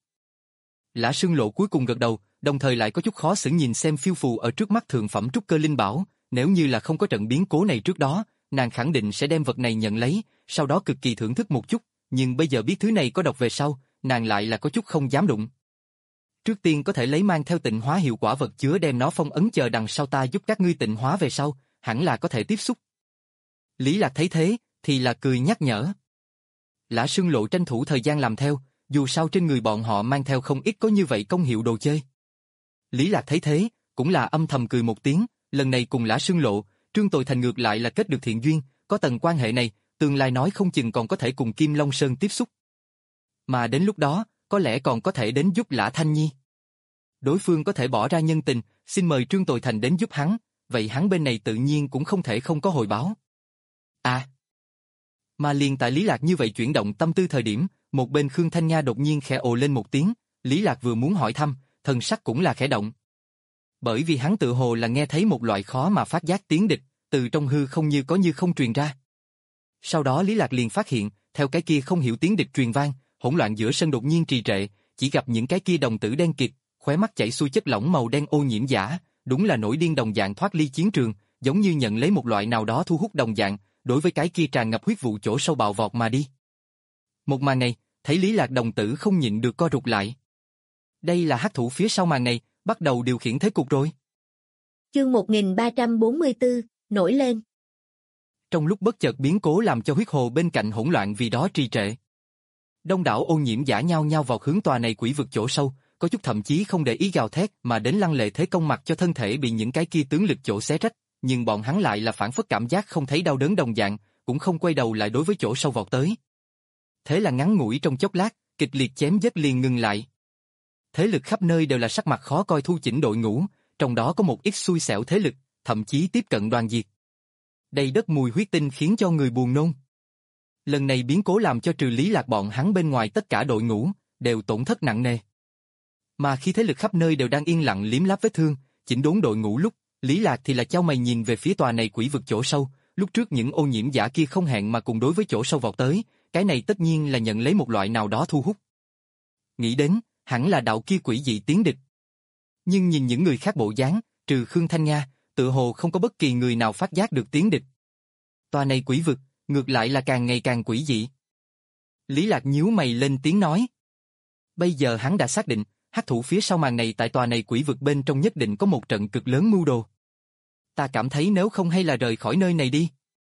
Lã Sương Lộ cuối cùng gật đầu, đồng thời lại có chút khó xử nhìn xem phiêu phù ở trước mắt thượng phẩm trúc cơ linh bảo, nếu như là không có trận biến cố này trước đó, nàng khẳng định sẽ đem vật này nhận lấy, sau đó cực kỳ thưởng thức một chút, nhưng bây giờ biết thứ này có độc về sau, nàng lại là có chút không dám đụng. Trước tiên có thể lấy mang theo tịnh hóa hiệu quả vật chứa đem nó phong ấn chờ đằng sau ta giúp các ngươi tịnh hóa về sau, hẳn là có thể tiếp xúc. Lý Lạc thấy thế, thì là cười nhắc nhở. Lã Sương Lộ tranh thủ thời gian làm theo, dù sao trên người bọn họ mang theo không ít có như vậy công hiệu đồ chơi. Lý Lạc thấy thế, cũng là âm thầm cười một tiếng, lần này cùng Lã Sương Lộ, Trương Tồi Thành ngược lại là kết được thiện duyên, có tầng quan hệ này, tương lai nói không chừng còn có thể cùng Kim Long Sơn tiếp xúc. Mà đến lúc đó, có lẽ còn có thể đến giúp Lã Thanh Nhi. Đối phương có thể bỏ ra nhân tình, xin mời Trương Tồi Thành đến giúp hắn, vậy hắn bên này tự nhiên cũng không thể không có hồi báo. À! Mà liền tại Lý Lạc như vậy chuyển động tâm tư thời điểm, một bên Khương Thanh Nha đột nhiên khẽ ồ lên một tiếng, Lý Lạc vừa muốn hỏi thăm, thần sắc cũng là khẽ động. Bởi vì hắn tự hồ là nghe thấy một loại khó mà phát giác tiếng địch, từ trong hư không như có như không truyền ra. Sau đó Lý Lạc liền phát hiện, theo cái kia không hiểu tiếng địch truyền vang, hỗn loạn giữa sân đột nhiên trì trệ, chỉ gặp những cái kia đồng tử đen kịt, khóe mắt chảy xuôi chất lỏng màu đen ô nhiễm giả, đúng là nổi điên đồng dạng thoát ly chiến trường, giống như nhận lấy một loại nào đó thu hút đồng dạng, đối với cái kia tràn ngập huyết vụ chỗ sâu bạo vọt mà đi. Một màn này, thấy Lý Lạc đồng tử không nhịn được co rụt lại. Đây là hắc thủ phía sau màn này, bắt đầu điều khiển thế cục rồi. Chương một nghìn ba trăm bốn mươi tư, nổi lên. Trong lúc bất chợt biến cố làm cho huyết hồ bên cạnh hỗn loạn vì đó trì trệ. Đông đảo ô nhiễm giả nhau nhau vào hướng tòa này quỷ vực chỗ sâu, có chút thậm chí không để ý gào thét mà đến lăng lệ thế công mặt cho thân thể bị những cái kia tướng lực chỗ xé rách, nhưng bọn hắn lại là phản phất cảm giác không thấy đau đớn đồng dạng, cũng không quay đầu lại đối với chỗ sâu vọt tới. Thế là ngắn ngủi trong chốc lát, kịch liệt chém giết liền ngừng lại. Thế lực khắp nơi đều là sắc mặt khó coi thu chỉnh đội ngũ, trong đó có một ít xui xẻo thế lực, thậm chí tiếp cận đoàn diệt. Đầy đất mùi huyết tinh khiến cho người buồn nôn. Lần này biến cố làm cho trừ Lý Lạc bọn hắn bên ngoài tất cả đội ngũ đều tổn thất nặng nề. Mà khi thế lực khắp nơi đều đang yên lặng liếm láp vết thương, chỉnh đốn đội ngũ lúc, Lý Lạc thì là chau mày nhìn về phía tòa này quỷ vực chỗ sâu, lúc trước những ô nhiễm giả kia không hẹn mà cùng đối với chỗ sâu vọt tới, cái này tất nhiên là nhận lấy một loại nào đó thu hút. Nghĩ đến, hẳn là đạo kia quỷ dị tiến địch. Nhưng nhìn những người khác bộ dáng, trừ Khương Thanh Nga, tự hồ không có bất kỳ người nào phát giác được tiến địch. Tòa này quỷ vực, ngược lại là càng ngày càng quỷ dị. Lý Lạc nhíu mày lên tiếng nói. Bây giờ hắn đã xác định, hắc thủ phía sau màn này tại tòa này quỷ vực bên trong nhất định có một trận cực lớn mưu đồ. Ta cảm thấy nếu không hay là rời khỏi nơi này đi.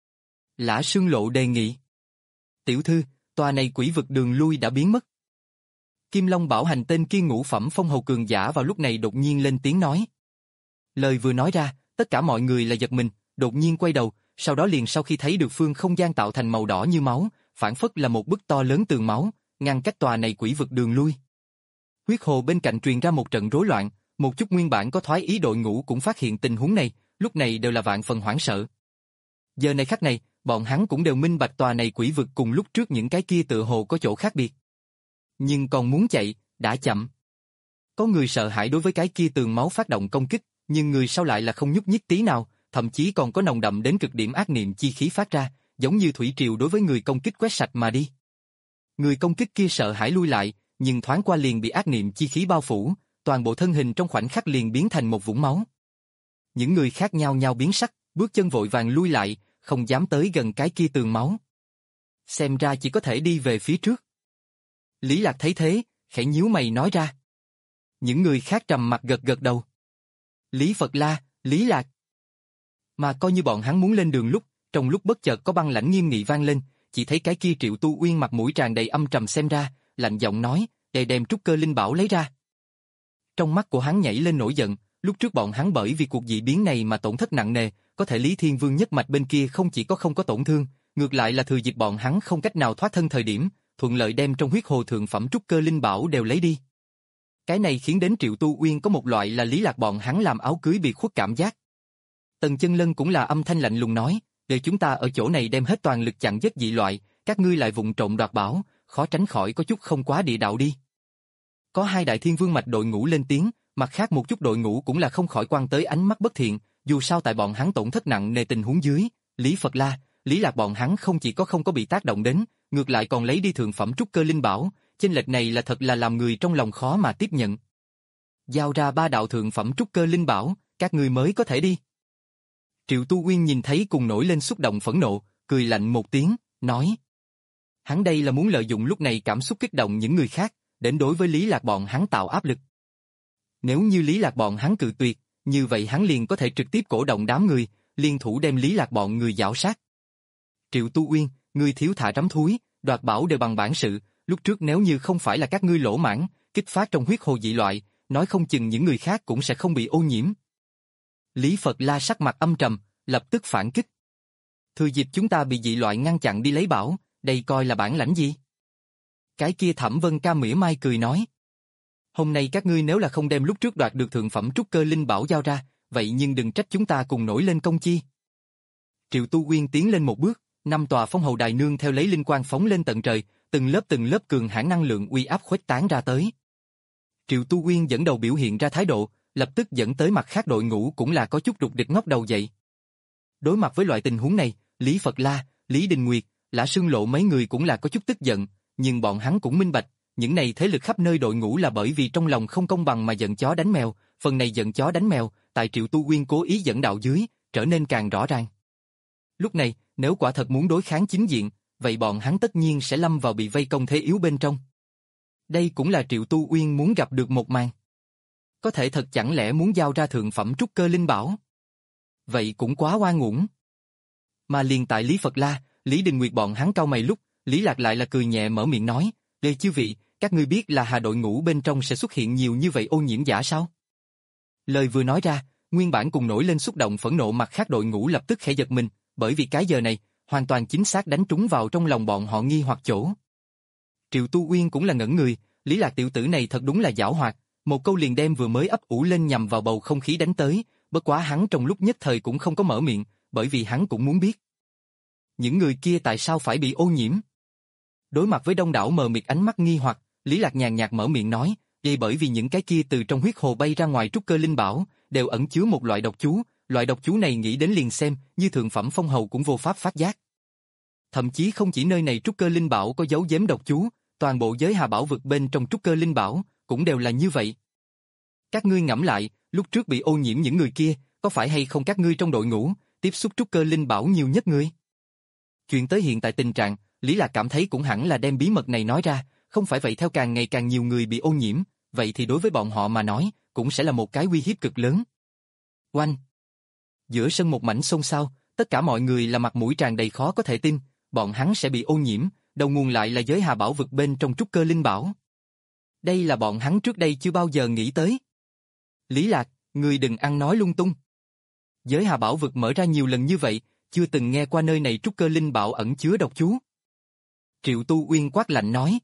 Lã Sương Lộ đề nghị. Tiểu thư, tòa này quỷ vực đường lui đã biến mất. Kim Long Bảo Hành tên kia ngũ phẩm phong hầu cường giả vào lúc này đột nhiên lên tiếng nói. Lời vừa nói ra, tất cả mọi người là giật mình, đột nhiên quay đầu, sau đó liền sau khi thấy được phương không gian tạo thành màu đỏ như máu, phản phất là một bức to lớn tường máu, ngăn cách tòa này quỷ vực đường lui. Huyết hồ bên cạnh truyền ra một trận rối loạn, một chút nguyên bản có thoái ý đội ngũ cũng phát hiện tình huống này, lúc này đều là vạn phần hoảng sợ. Giờ này khắc này, bọn hắn cũng đều minh bạch tòa này quỷ vực cùng lúc trước những cái kia tự hồ có chỗ khác biệt. Nhưng còn muốn chạy, đã chậm. Có người sợ hãi đối với cái kia tường máu phát động công kích, nhưng người sau lại là không nhúc nhích tí nào, thậm chí còn có nồng đậm đến cực điểm ác niệm chi khí phát ra, giống như thủy triều đối với người công kích quét sạch mà đi. Người công kích kia sợ hãi lui lại, nhưng thoáng qua liền bị ác niệm chi khí bao phủ, toàn bộ thân hình trong khoảnh khắc liền biến thành một vũng máu. Những người khác nhau nhau biến sắc, bước chân vội vàng lui lại, không dám tới gần cái kia tường máu. Xem ra chỉ có thể đi về phía trước. Lý Lạc thấy thế, khẽ nhíu mày nói ra. Những người khác trầm mặt gật gật đầu. Lý Phật La, Lý Lạc. Mà coi như bọn hắn muốn lên đường lúc, trong lúc bất chợt có băng lãnh nghiêm nghị vang lên, chỉ thấy cái kia Triệu Tu Uyên mặt mũi tràn đầy âm trầm xem ra, lạnh giọng nói, để đem trúc cơ linh bảo lấy ra. Trong mắt của hắn nhảy lên nổi giận, lúc trước bọn hắn bởi vì cuộc dị biến này mà tổn thất nặng nề, có thể Lý Thiên Vương nhất mạch bên kia không chỉ có không có tổn thương, ngược lại là thừa dịp bọn hắn không cách nào thoát thân thời điểm, thuận lợi đem trong huyết hồ thượng phẩm trúc cơ linh bảo đều lấy đi. Cái này khiến đến Triệu Tu Uyên có một loại là Lý Lạc bọn hắn làm áo cưới bị khuất cảm giác. Tần Chân Lân cũng là âm thanh lạnh lùng nói, để chúng ta ở chỗ này đem hết toàn lực chặn giết dị loại, các ngươi lại vụng trộm đoạt bảo, khó tránh khỏi có chút không quá địa đạo đi. Có hai đại thiên vương mạch đội ngũ lên tiếng, mặt khác một chút đội ngũ cũng là không khỏi quan tới ánh mắt bất thiện, dù sao tại bọn hắn tổn thất nặng nề tình huống dưới, Lý Phật La, Lý Lạc bọn hắn không chỉ có không có bị tác động đến, ngược lại còn lấy đi thượng phẩm trúc cơ linh bảo, chênh lệch này là thật là làm người trong lòng khó mà tiếp nhận. Giao ra ba đạo thượng phẩm trúc cơ linh bảo, các ngươi mới có thể đi. Triệu Tu Uyên nhìn thấy cùng nổi lên xúc động phẫn nộ, cười lạnh một tiếng, nói. Hắn đây là muốn lợi dụng lúc này cảm xúc kích động những người khác, đến đối với Lý Lạc bọn hắn tạo áp lực. Nếu như Lý Lạc bọn hắn cự tuyệt, như vậy hắn liền có thể trực tiếp cổ động đám người, liên thủ đem Lý Lạc bọn người giảo sát. Triệu Tu Uyên, ngươi thiếu thả rắm thúi, đoạt bảo đều bằng bản sự, lúc trước nếu như không phải là các ngươi lỗ mãng, kích phát trong huyết hồ dị loại, nói không chừng những người khác cũng sẽ không bị ô nhiễm. Lý Phật La sắc mặt âm trầm, lập tức phản kích. Thừa dịp chúng ta bị dị loại ngăn chặn đi lấy bảo, đây coi là bản lãnh gì? Cái kia Thẩm Vân Ca mỉa mai cười nói. Hôm nay các ngươi nếu là không đem lúc trước đoạt được thượng phẩm trúc cơ linh bảo giao ra, vậy nhưng đừng trách chúng ta cùng nổi lên công chi. Triệu Tu Uyên tiến lên một bước, năm tòa phong hầu đài nương theo lấy linh quang phóng lên tận trời, từng lớp từng lớp cường hãn năng lượng uy áp khuếch tán ra tới. Triệu Tu Uyên dẫn đầu biểu hiện ra thái độ, lập tức dẫn tới mặt khác đội ngũ cũng là có chút rụt rịch ngóc đầu dậy. Đối mặt với loại tình huống này, Lý Phật La, Lý Đình Nguyệt, Lã Sương Lộ mấy người cũng là có chút tức giận, nhưng bọn hắn cũng minh bạch, những này thế lực khắp nơi đội ngũ là bởi vì trong lòng không công bằng mà giận chó đánh mèo, phần này giận chó đánh mèo, tại Triệu Tu Uyên cố ý dẫn đạo dưới, trở nên càng rõ ràng. Lúc này, nếu quả thật muốn đối kháng chính diện, vậy bọn hắn tất nhiên sẽ lâm vào bị vây công thế yếu bên trong. Đây cũng là Triệu Tu Uyên muốn gặp được một màn. Có thể thật chẳng lẽ muốn giao ra thượng phẩm trúc cơ linh bảo? Vậy cũng quá oan uổng. Mà liền tại Lý Phật La, Lý Đình Nguyệt bọn hắn cau mày lúc, Lý Lạc lại là cười nhẹ mở miệng nói, "Đây chư vị, các ngươi biết là Hà đội ngũ bên trong sẽ xuất hiện nhiều như vậy ô nhiễm giả sao?" Lời vừa nói ra, nguyên bản cùng nổi lên xúc động phẫn nộ mặt khác đội ngũ lập tức khẽ giật mình, bởi vì cái giờ này, hoàn toàn chính xác đánh trúng vào trong lòng bọn họ nghi hoặc chỗ. Triệu Tu Uyên cũng là ngẩn người, Lý Lạc tiểu tử này thật đúng là giảo hoạt, một câu liền đem vừa mới ấp ủ lên nhằm vào bầu không khí đánh tới, bất quá hắn trong lúc nhất thời cũng không có mở miệng, bởi vì hắn cũng muốn biết. Những người kia tại sao phải bị ô nhiễm? Đối mặt với đông đảo mờ mịt ánh mắt nghi hoặc, Lý Lạc nhàn nhạt mở miệng nói, vậy bởi vì những cái kia từ trong huyết hồ bay ra ngoài trúc cơ linh bảo, đều ẩn chứa một loại độc chú, loại độc chú này nghĩ đến liền xem, như thượng phẩm phong hầu cũng vô pháp phát giác. Thậm chí không chỉ nơi này trúc cơ linh bảo có dấu giếm độc chú, toàn bộ giới Hà Bảo vực bên trong trúc cơ linh bảo, cũng đều là như vậy. Các ngươi ngẫm lại, lúc trước bị ô nhiễm những người kia, có phải hay không các ngươi trong đội ngũ, tiếp xúc trúc cơ linh bảo nhiều nhất người? Chuyện tới hiện tại tình trạng, Lý Lạc cảm thấy cũng hẳn là đem bí mật này nói ra, không phải vậy theo càng ngày càng nhiều người bị ô nhiễm, vậy thì đối với bọn họ mà nói, cũng sẽ là một cái uy hiếp cực lớn. Oanh! Giữa sân một mảnh xôn xao, tất cả mọi người là mặt mũi tràn đầy khó có thể tin, bọn hắn sẽ bị ô nhiễm, đầu nguồn lại là giới Hà Bảo vực bên trong trúc cơ linh bảo. Đây là bọn hắn trước đây chưa bao giờ nghĩ tới. Lý Lạc, ngươi đừng ăn nói lung tung. Giới Hà Bảo vực mở ra nhiều lần như vậy, chưa từng nghe qua nơi này trúc cơ linh bảo ẩn chứa độc chú. Triệu Tu Uyên quát lạnh nói.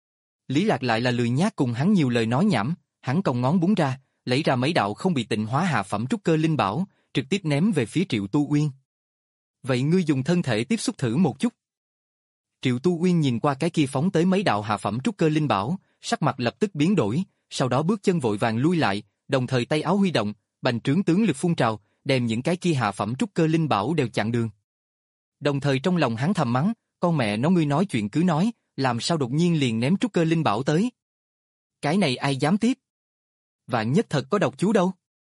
Lý Lạc lại là lười nhác cùng hắn nhiều lời nói nhảm, hắn cong ngón búng ra, lấy ra mấy đạo không bị tịnh hóa hạ phẩm trúc cơ linh bảo, trực tiếp ném về phía Triệu Tu Uyên. Vậy ngươi dùng thân thể tiếp xúc thử một chút. Triệu Tu Uyên nhìn qua cái kia phóng tới mấy đạo hạ phẩm trúc cơ linh bảo, sắc mặt lập tức biến đổi, sau đó bước chân vội vàng lui lại, đồng thời tay áo huy động, bành trướng tướng lực phun trào, đem những cái kia hạ phẩm trúc cơ linh bảo đều chặn đường. Đồng thời trong lòng hắn thầm mắng, con mẹ nó ngươi nói chuyện cứ nói, làm sao đột nhiên liền ném trúc cơ linh bảo tới. Cái này ai dám tiếp? Vạn nhất thật có độc chú đâu.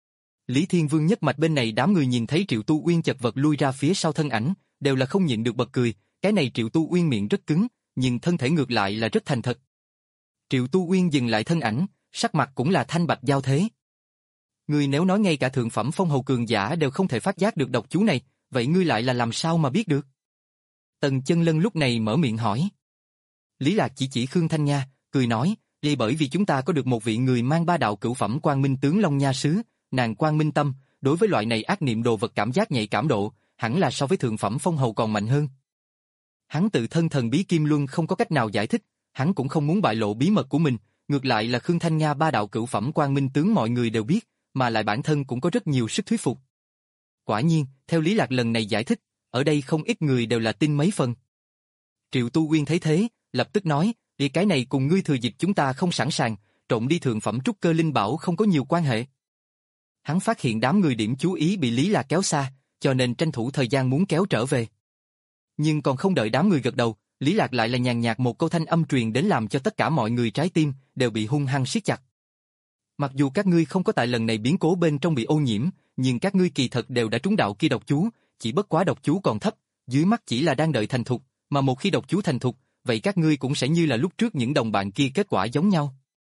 Lý Thiên Vương nhất mạch bên này đám người nhìn thấy Triệu Tu Uyên chật vật lui ra phía sau thân ảnh, đều là không nhịn được bật cười, cái này Triệu Tu Uyên miệng rất cứng, nhưng thân thể ngược lại là rất thành thật. Triệu Tu Uyên dừng lại thân ảnh, sắc mặt cũng là thanh bạch giao thế. Ngươi nếu nói ngay cả thượng phẩm phong hầu cường giả đều không thể phát giác được độc chú này, vậy ngươi lại là làm sao mà biết được? Tần Chân Lân lúc này mở miệng hỏi. Lý Lạc chỉ chỉ Khương Thanh Nha, cười nói, vì bởi vì chúng ta có được một vị người mang ba đạo cửu phẩm Quang Minh tướng Long Nha Sứ, nàng Quang Minh Tâm, đối với loại này ác niệm đồ vật cảm giác nhạy cảm độ, hẳn là so với thượng phẩm phong hầu còn mạnh hơn. Hắn tự thân thần bí Kim Luân không có cách nào giải thích, hắn cũng không muốn bại lộ bí mật của mình, ngược lại là Khương Thanh Nga ba đạo cửu phẩm Quang Minh tướng mọi người đều biết, mà lại bản thân cũng có rất nhiều sức thuyết phục. Quả nhiên, theo Lý Lạc lần này giải thích, ở đây không ít người đều là tin mấy phần. Triệu Tu Quyên thấy thế, lập tức nói, vì cái này cùng ngươi thừa dịp chúng ta không sẵn sàng, trộm đi thượng phẩm trúc cơ linh bảo không có nhiều quan hệ. Hắn phát hiện đám người điểm chú ý bị Lý Lạc kéo xa, cho nên tranh thủ thời gian muốn kéo trở về. Nhưng còn không đợi đám người gật đầu, Lý Lạc lại là nhàn nhạt một câu thanh âm truyền đến làm cho tất cả mọi người trái tim đều bị hung hăng siết chặt. Mặc dù các ngươi không có tại lần này biến cố bên trong bị ô nhiễm, nhưng các ngươi kỳ thật đều đã trúng đạo kia độc chú, chỉ bất quá độc chú còn thấp, dưới mắt chỉ là đang đợi thành thục, mà một khi độc chú thành thục, vậy các ngươi cũng sẽ như là lúc trước những đồng bạn kia kết quả giống nhau.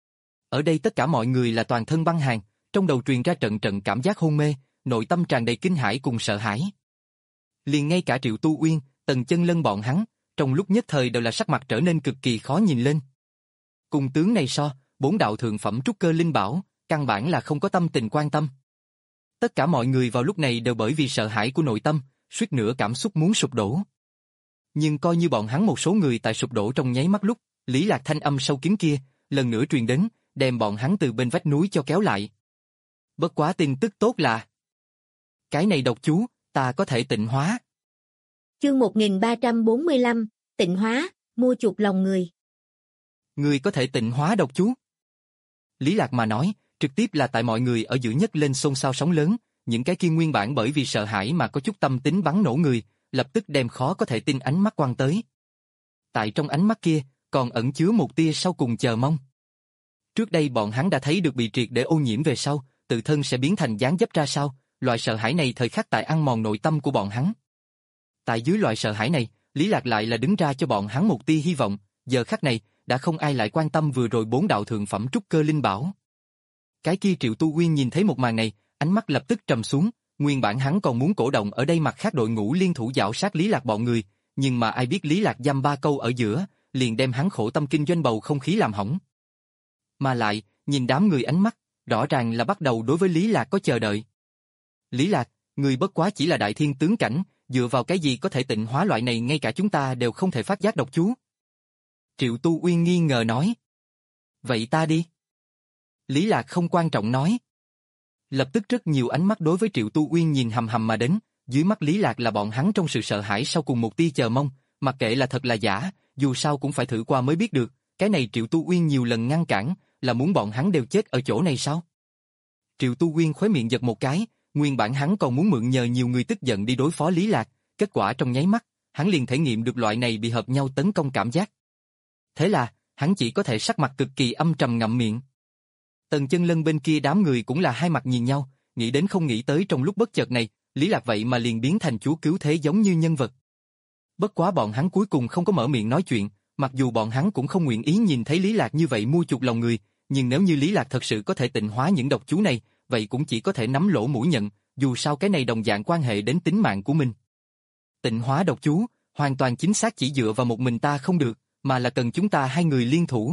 Ở đây tất cả mọi người là toàn thân băng hàn, trong đầu truyền ra trận trận cảm giác hôn mê, nội tâm tràn đầy kinh hãi cùng sợ hãi. Liền ngay cả Triệu Tu Uyên, Tần Chân Lân bọn hắn, trong lúc nhất thời đều là sắc mặt trở nên cực kỳ khó nhìn lên. Cùng tướng này so, bốn đạo thượng phẩm trúc cơ linh bảo, căn bản là không có tâm tình quan tâm. Tất cả mọi người vào lúc này đều bởi vì sợ hãi của nội tâm, suýt nữa cảm xúc muốn sụp đổ. Nhưng coi như bọn hắn một số người tại sụp đổ trong nháy mắt lúc, Lý Lạc thanh âm sâu kín kia, lần nữa truyền đến, đem bọn hắn từ bên vách núi cho kéo lại. Bất quá tin tức tốt là, cái này độc chú, ta có thể tịnh hóa. Chương một nghìn ba trăm bốn mươi lăm, tịnh hóa, mua chuộc lòng người. Người có thể tịnh hóa độc chú. Lý Lạc mà nói, trực tiếp là tại mọi người ở giữa nhất lên xôn xao sóng lớn, những cái kia nguyên bản bởi vì sợ hãi mà có chút tâm tính bắn nổ người, lập tức đem khó có thể tin ánh mắt quăng tới. Tại trong ánh mắt kia, còn ẩn chứa một tia sau cùng chờ mong. Trước đây bọn hắn đã thấy được bị triệt để ô nhiễm về sau, tự thân sẽ biến thành dáng dấp ra sao, loại sợ hãi này thời khắc tại ăn mòn nội tâm của bọn hắn. Tại dưới loại sợ hãi này, Lý Lạc lại là đứng ra cho bọn hắn một tia hy vọng, giờ khắc này, đã không ai lại quan tâm vừa rồi bốn đạo thượng phẩm trúc cơ linh bảo. Cái kia Triệu Tu Uyên nhìn thấy một màn này, ánh mắt lập tức trầm xuống, nguyên bản hắn còn muốn cổ động ở đây mặt khác đội ngũ liên thủ dạo sát Lý Lạc bọn người, nhưng mà ai biết Lý Lạc dăm ba câu ở giữa, liền đem hắn khổ tâm kinh doanh bầu không khí làm hỏng. Mà lại, nhìn đám người ánh mắt, rõ ràng là bắt đầu đối với Lý Lạc có chờ đợi. Lý Lạc, người bất quá chỉ là đại thiên tướng cảnh, dựa vào cái gì có thể tịnh hóa loại này ngay cả chúng ta đều không thể phát giác độc chú. Triệu Tu Uyên nghi ngờ nói. Vậy ta đi. Lý Lạc không quan trọng nói. Lập tức rất nhiều ánh mắt đối với Triệu Tu Uyên nhìn hầm hầm mà đến, dưới mắt Lý Lạc là bọn hắn trong sự sợ hãi sau cùng một tia chờ mong, mặc kệ là thật là giả, dù sao cũng phải thử qua mới biết được, cái này Triệu Tu Uyên nhiều lần ngăn cản, là muốn bọn hắn đều chết ở chỗ này sao? Triệu Tu Uyên khóe miệng giật một cái, nguyên bản hắn còn muốn mượn nhờ nhiều người tức giận đi đối phó Lý Lạc, kết quả trong nháy mắt, hắn liền thể nghiệm được loại này bị hợp nhau tấn công cảm giác. Thế là, hắn chỉ có thể sắc mặt cực kỳ âm trầm ngậm miệng. Tần Chân Lân bên kia đám người cũng là hai mặt nhìn nhau, nghĩ đến không nghĩ tới trong lúc bất chợt này, Lý Lạc vậy mà liền biến thành chúa cứu thế giống như nhân vật. Bất quá bọn hắn cuối cùng không có mở miệng nói chuyện, mặc dù bọn hắn cũng không nguyện ý nhìn thấy Lý Lạc như vậy mua chuộc lòng người, nhưng nếu như Lý Lạc thật sự có thể tịnh hóa những độc chú này, vậy cũng chỉ có thể nắm lỗ mũi nhận, dù sao cái này đồng dạng quan hệ đến tính mạng của mình. Tịnh hóa độc chú, hoàn toàn chính xác chỉ dựa vào một mình ta không được, mà là cần chúng ta hai người liên thủ.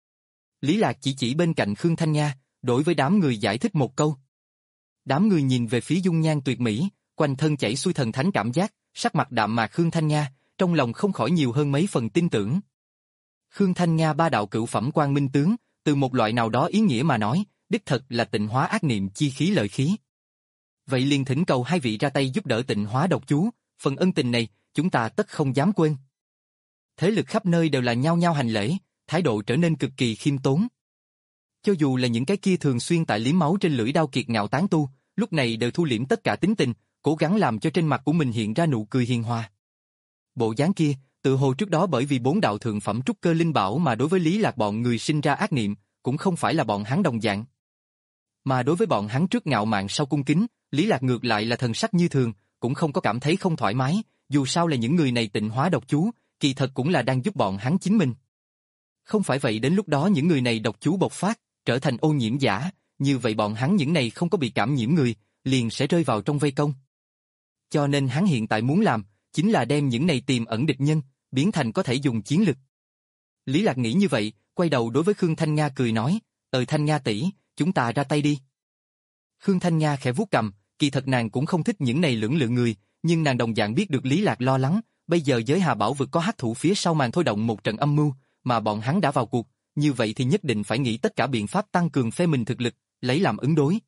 Lý Lạc chỉ chỉ bên cạnh Khương Thanh Nga, đối với đám người giải thích một câu. Đám người nhìn về phía dung nhan tuyệt mỹ, quanh thân chảy xuôi thần thánh cảm giác, sắc mặt đạm mạc Khương Thanh Nga, trong lòng không khỏi nhiều hơn mấy phần tin tưởng. Khương Thanh Nga ba đạo cửu phẩm quang minh tướng, từ một loại nào đó ý nghĩa mà nói, đích thật là tịnh hóa ác niệm chi khí lợi khí. Vậy liền thỉnh cầu hai vị ra tay giúp đỡ tịnh hóa độc chú, phần ân tình này, chúng ta tất không dám quên. Thế lực khắp nơi đều là nhao nhao hành lễ, thái độ trở nên cực kỳ khiêm tốn. Cho dù là những cái kia thường xuyên tại liếm máu trên lưỡi đao kiệt ngạo tán tu, lúc này đều thu liễm tất cả tính tình, cố gắng làm cho trên mặt của mình hiện ra nụ cười hiền hòa. Bộ dáng kia, tự hồ trước đó bởi vì bốn đạo thượng phẩm trúc cơ linh bảo mà đối với Lý Lạc bọn người sinh ra ác niệm, cũng không phải là bọn hắn đồng dạng. Mà đối với bọn hắn trước ngạo mạn sau cung kính, Lý Lạc ngược lại là thần sắc như thường, cũng không có cảm thấy không thoải mái, dù sao là những người này tịnh hóa độc chú, kỳ thật cũng là đang giúp bọn hắn chính mình. Không phải vậy đến lúc đó những người này độc chú bộc phát, trở thành ô nhiễm giả, như vậy bọn hắn những này không có bị cảm nhiễm người, liền sẽ rơi vào trong vây công. Cho nên hắn hiện tại muốn làm, chính là đem những này tiềm ẩn địch nhân, biến thành có thể dùng chiến lực. Lý Lạc nghĩ như vậy, quay đầu đối với Khương Thanh Nga cười nói, "Ờ Thanh Nga tỷ, chúng ta ra tay đi." Khương Thanh Nga khẽ vuốt cằm, kỳ thật nàng cũng không thích những này lưỡng lự người, nhưng nàng đồng dạng biết được Lý Lạc lo lắng, bây giờ giới Hà Bảo vực có hắc thủ phía sau màn thôi động một trận âm mưu, mà bọn hắn đã vào cuộc, như vậy thì nhất định phải nghĩ tất cả biện pháp tăng cường phe mình thực lực, lấy làm ứng đối.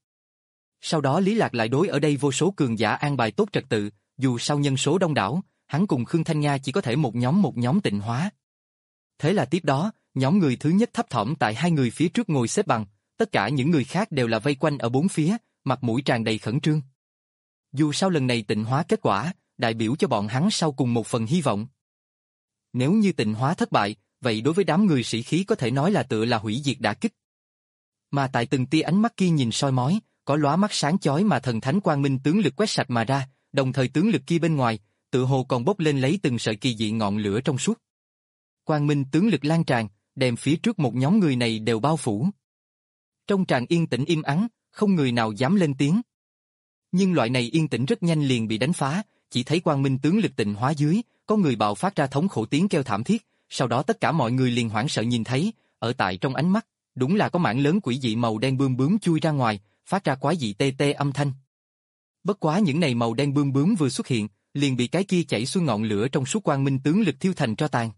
Sau đó Lý Lạc lại đối ở đây vô số cường giả an bài tốt trật tự, dù sau nhân số đông đảo, hắn cùng Khương Thanh Nga chỉ có thể một nhóm một nhóm tịnh hóa. Thế là tiếp đó, nhóm người thứ nhất thấp thỏm tại hai người phía trước ngồi xếp bằng, tất cả những người khác đều là vây quanh ở bốn phía, mặt mũi tràn đầy khẩn trương. Dù sau lần này tịnh hóa kết quả, đại biểu cho bọn hắn sau cùng một phần hy vọng. Nếu như tịnh hóa thất bại, vậy đối với đám người sĩ khí có thể nói là tựa là hủy diệt đả kích. Mà tại từng tia ánh mắt kia nhìn soi mói, có lóa mắt sáng chói mà thần thánh quang minh tướng lực quét sạch mà ra, đồng thời tướng lực kia bên ngoài, tự hồ còn bốc lên lấy từng sợi kỳ dị ngọn lửa trong suốt. Quang minh tướng lực lan tràn, đem phía trước một nhóm người này đều bao phủ. Trong tràng yên tĩnh im ắng, không người nào dám lên tiếng. Nhưng loại này yên tĩnh rất nhanh liền bị đánh phá, chỉ thấy quang minh tướng lực tịnh hóa dưới, có người bạo phát ra thống khổ tiếng kêu thảm thiết, sau đó tất cả mọi người liền hoảng sợ nhìn thấy, ở tại trong ánh mắt, đúng là có mảng lớn quỷ dị màu đen bươm bướm chui ra ngoài, phát ra quái dị tê tê âm thanh. Bất quá những này màu đen bươm bướm vừa xuất hiện, liền bị cái kia chảy xuôi ngọn lửa trong suốt quang minh tướng lực thiêu thành tro tàn.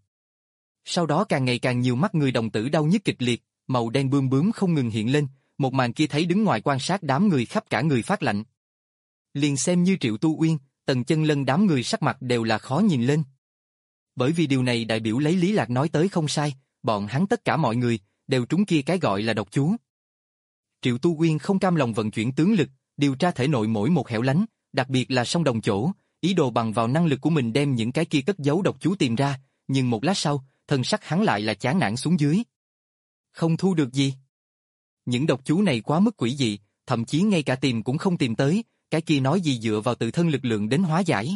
Sau đó càng ngày càng nhiều mắt người đồng tử đau nhức kịch liệt, màu đen bươm bướm không ngừng hiện lên, một màn kia thấy đứng ngoài quan sát đám người khắp cả người phát lạnh. Liền xem như Triệu Tu Uyên, Tần Chân Lân đám người sắc mặt đều là khó nhìn lên. Bởi vì điều này đại biểu lấy Lý Lạc nói tới không sai, bọn hắn tất cả mọi người đều trúng kia cái gọi là độc chú. Triệu Tu Uyên không cam lòng vận chuyển tướng lực, điều tra thể nội mỗi một hẻo lánh, đặc biệt là song đồng chỗ, ý đồ bằng vào năng lực của mình đem những cái kia cất giấu độc chú tìm ra, nhưng một lát sau, thần sắc hắn lại là chán nản xuống dưới. Không thu được gì. Những độc chú này quá mức quỷ dị, thậm chí ngay cả tìm cũng không tìm tới, cái kia nói gì dựa vào tự thân lực lượng đến hóa giải.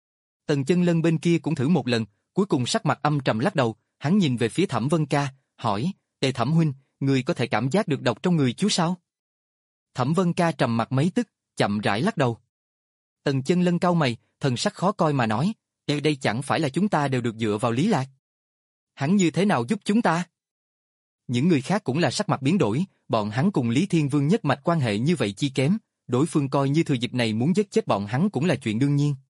Tần Chân Lân bên kia cũng thử một lần, cuối cùng sắc mặt âm trầm lắc đầu, hắn nhìn về phía Thẩm Vân Ca, hỏi, Tề Thẩm huynh, người có thể cảm giác được độc trong người chú sao? Thẩm Vân Ca trầm mặt mấy tức, chậm rãi lắc đầu. Tần Chân Lân cau mày, thần sắc khó coi mà nói, đây đây chẳng phải là chúng ta đều được dựa vào Lý Lạc. Hắn như thế nào giúp chúng ta? Những người khác cũng là sắc mặt biến đổi, bọn hắn cùng Lý Thiên Vương nhất mạch quan hệ như vậy chi kém, đối phương coi như thừa dịp này muốn giết chết bọn hắn cũng là chuyện đương nhiên.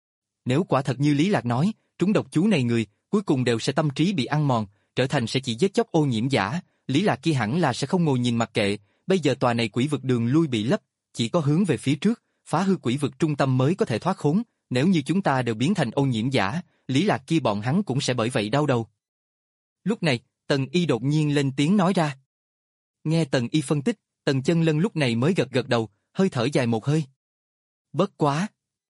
Nếu quả thật như Lý Lạc nói, trúng độc chú này người, cuối cùng đều sẽ tâm trí bị ăn mòn, trở thành sẽ chỉ giết chóc ô nhiễm giả, Lý Lạc kia hẳn là sẽ không ngồi nhìn mặc kệ, bây giờ tòa này quỷ vực đường lui bị lấp, chỉ có hướng về phía trước, phá hư quỷ vực trung tâm mới có thể thoát khốn, nếu như chúng ta đều biến thành ô nhiễm giả, Lý Lạc kia bọn hắn cũng sẽ bởi vậy đau đầu. Lúc này, Tần Y đột nhiên lên tiếng nói ra. Nghe Tần Y phân tích, Tần Chân Lân lúc này mới gật gật đầu, hơi thở dài một hơi. Bất quá.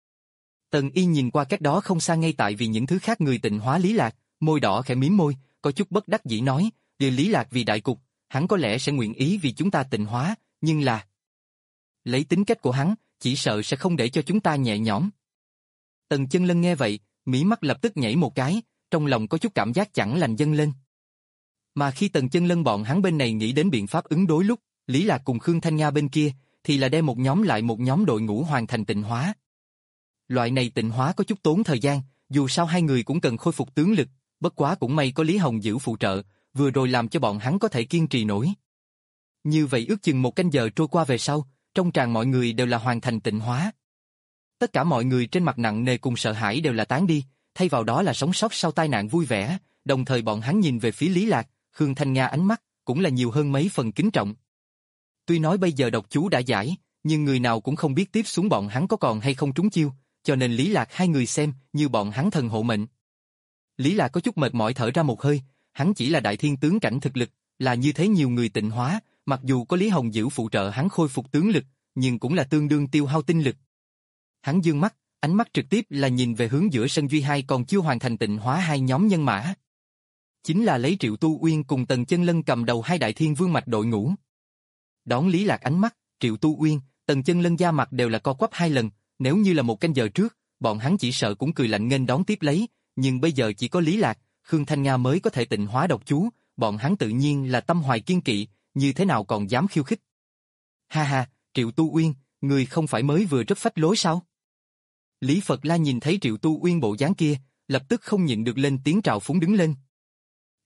Tần Y nhìn qua cách đó không xa ngay tại vì những thứ khác người tịnh hóa Lý Lạc, môi đỏ khẽ mím môi, có chút bất đắc dĩ nói, vì Lý Lạc vì đại cục, hắn có lẽ sẽ nguyện ý vì chúng ta tịnh hóa, nhưng là... Lấy tính cách của hắn, chỉ sợ sẽ không để cho chúng ta nhẹ nhõm. Tần Chân Lân nghe vậy, mí mắt lập tức nhảy một cái, trong lòng có chút cảm giác chẳng lành dâng lên. Mà khi Tần Chân Lân bọn hắn bên này nghĩ đến biện pháp ứng đối lúc, Lý Lạc cùng Khương Thanh Nga bên kia, thì là đem một nhóm lại một nhóm đội ngũ hoàn thành tịnh hóa. Loại này tịnh hóa có chút tốn thời gian, dù sao hai người cũng cần khôi phục tướng lực, bất quá cũng may có Lý Hồng giữ phụ trợ, vừa rồi làm cho bọn hắn có thể kiên trì nổi. Như vậy ước chừng một canh giờ trôi qua về sau, trong tràng mọi người đều là hoàn thành tịnh hóa. Tất cả mọi người trên mặt nặng nề cùng sợ hãi đều là tán đi, thay vào đó là sống sót sau tai nạn vui vẻ, đồng thời bọn hắn nhìn về phía Lý Lạc, Khương Thanh Nga ánh mắt cũng là nhiều hơn mấy phần kính trọng. Tuy nói bây giờ độc chú đã giải, nhưng người nào cũng không biết tiếp xuống bọn hắn có còn hay không trúng chiêu, cho nên Lý Lạc hai người xem như bọn hắn thần hộ mệnh. Lý Lạc có chút mệt mỏi thở ra một hơi, hắn chỉ là đại thiên tướng cảnh thực lực, là như thế nhiều người tịnh hóa, mặc dù có Lý Hồng giữ phụ trợ hắn khôi phục tướng lực, nhưng cũng là tương đương tiêu hao tinh lực. Hắn dương mắt, ánh mắt trực tiếp là nhìn về hướng giữa sân duy hai còn chưa hoàn thành tịnh hóa hai nhóm nhân mã. Chính là lấy Triệu Tu Uyên cùng Tần Chân Lân cầm đầu hai đại thiên vương mạch đội ngũ. Đón Lý Lạc ánh mắt, Triệu Tu Uyên, Tần Chân Lân da mặt đều là co quắp hai lần, nếu như là một canh giờ trước, bọn hắn chỉ sợ cũng cười lạnh nghênh đón tiếp lấy, nhưng bây giờ chỉ có Lý Lạc, Khương Thanh Nga mới có thể tịnh hóa độc chú, bọn hắn tự nhiên là tâm hoài kiên kỵ, như thế nào còn dám khiêu khích. Ha ha, Triệu Tu Uyên, người không phải mới vừa rất phách lối sao? Lý Phật La nhìn thấy Triệu Tu Uyên bộ dáng kia, lập tức không nhịn được lên tiếng trào phúng đứng lên.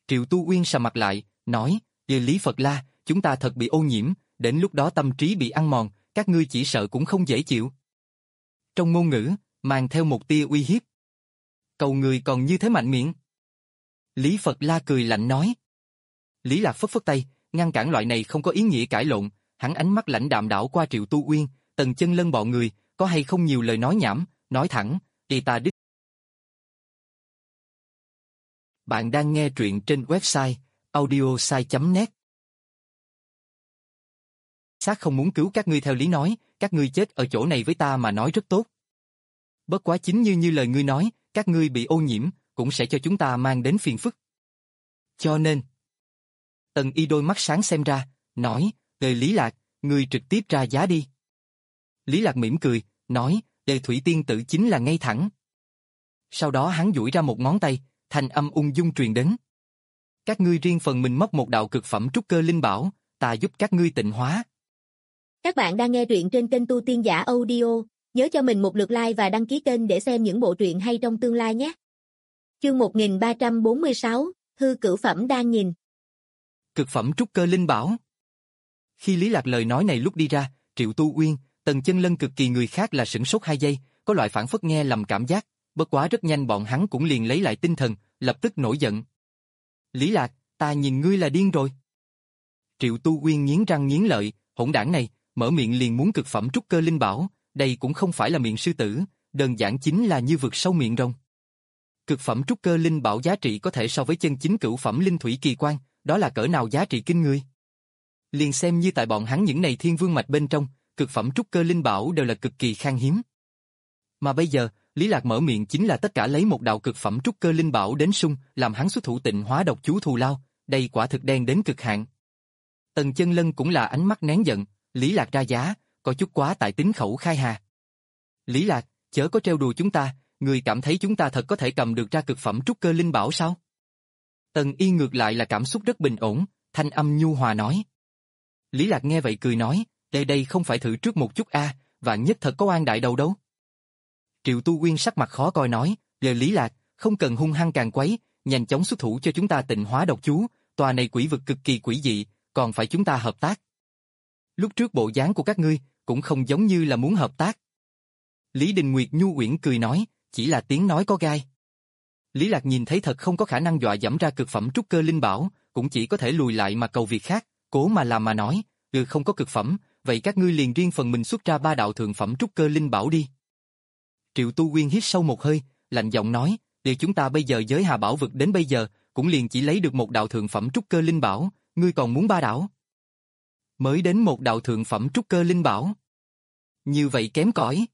Triệu Tu Uyên sầm mặt lại, nói, "Về Lý Phật La, chúng ta thật bị ô nhiễm, đến lúc đó tâm trí bị ăn mòn, các ngươi chỉ sợ cũng không dễ chịu." Trong ngôn ngữ, mang theo một tia uy hiếp. "Cầu người còn như thế mạnh miệng." Lý Phật La cười lạnh nói. Lý Lạc phất phất tay, ngăn cản loại này không có ý nghĩa cãi lộn, hắn ánh mắt lãnh đạm đảo qua Triệu Tu Uyên, Tần Chân Lân bọn người, có hay không nhiều lời nói nhảm, nói thẳng, "Y ta đích." Bạn đang nghe truyện trên website audiosai chấm net. Xác không muốn cứu các ngươi theo lý nói, các ngươi chết ở chỗ này với ta mà nói rất tốt. Bất quá chính như như lời ngươi nói, các ngươi bị ô nhiễm, cũng sẽ cho chúng ta mang đến phiền phức. Cho nên, Tần Y đôi mắt sáng xem ra, nói, "Đề Lý Lạc, ngươi trực tiếp ra giá đi." Lý Lạc mỉm cười, nói, "Đề Thủy Tiên Tử chính là ngay thẳng." Sau đó hắn duỗi ra một ngón tay, thanh âm ung dung truyền đến. "Các ngươi riêng phần mình móc một đạo cực phẩm trúc cơ linh bảo, ta giúp các ngươi tịnh hóa." Các bạn đang nghe truyện trên kênh Tu Tiên Giả Audio, nhớ cho mình một lượt like và đăng ký kênh để xem những bộ truyện hay trong tương lai nhé. Chương một nghìn ba trăm bốn mươi sáu, hư cửu phẩm đang nhìn. Cực phẩm trúc cơ linh bảo. Khi Lý Lạc lời nói này lúc đi ra, Triệu Tu Uyên, Tần Chân Lân cực kỳ người khác là sửng sốt hai giây, có loại phản phất nghe lầm cảm giác, bất quá rất nhanh bọn hắn cũng liền lấy lại tinh thần, lập tức nổi giận. "Lý Lạc, ta nhìn ngươi là điên rồi." Triệu Tu Uyên nghiến răng nghiến lợi, hỗn đảng này, mở miệng liền muốn cực phẩm trúc cơ linh bảo, đây cũng không phải là miệng sư tử, đơn giản chính là như vực sâu miệng rồng. Cực phẩm trúc cơ linh bảo giá trị có thể so với chân chính cửu phẩm linh thủy kỳ quan, đó là cỡ nào giá trị kinh người. Liền xem như tại bọn hắn những này thiên vương mạch bên trong, cực phẩm trúc cơ linh bảo đều là cực kỳ khan hiếm. Mà bây giờ, Lý Lạc mở miệng chính là tất cả lấy một đạo cực phẩm trúc cơ linh bảo đến sung, làm hắn xuất thủ tịnh hóa độc chú thù lao, đây quả thực đen đến cực hạn. Tần Chân Lân cũng là ánh mắt nén giận, Lý Lạc ra giá, có chút quá tại tính khẩu khai hà. "Lý Lạc, chớ có trêu đùa chúng ta, người cảm thấy chúng ta thật có thể cầm được ra cực phẩm trúc cơ linh bảo sao?" Tần Y ngược lại là cảm xúc rất bình ổn, thanh âm nhu hòa nói. Lý Lạc nghe vậy cười nói, đây đây không phải thử trước một chút a, à, vạn nhất thật có oan đại đầu đâu. Triệu Tu Uyên sắc mặt khó coi nói, lời Lý Lạc, không cần hung hăng càng quấy, nhanh chóng xuất thủ cho chúng ta tịnh hóa độc chú, tòa này quỷ vực cực kỳ quỷ dị, còn phải chúng ta hợp tác. Lúc trước bộ dáng của các ngươi, cũng không giống như là muốn hợp tác. Lý Đình Nguyệt nhu uyển cười nói, chỉ là tiếng nói có gai. Lý Lạc nhìn thấy thật không có khả năng dọa dẫm ra cực phẩm trúc cơ linh bảo, cũng chỉ có thể lùi lại mà cầu việc khác, cố mà làm mà nói, ừ không có cực phẩm, vậy các ngươi liền riêng phần mình xuất ra ba đạo thượng phẩm trúc cơ linh bảo đi. Triệu Tu Uyên hít sâu một hơi, lạnh giọng nói, điều chúng ta bây giờ giới Hà Bảo vực đến bây giờ, cũng liền chỉ lấy được một đạo thượng phẩm trúc cơ linh bảo, ngươi còn muốn ba đạo? Mới đến một đạo thượng phẩm trúc cơ linh bảo. Như vậy kém cỏi.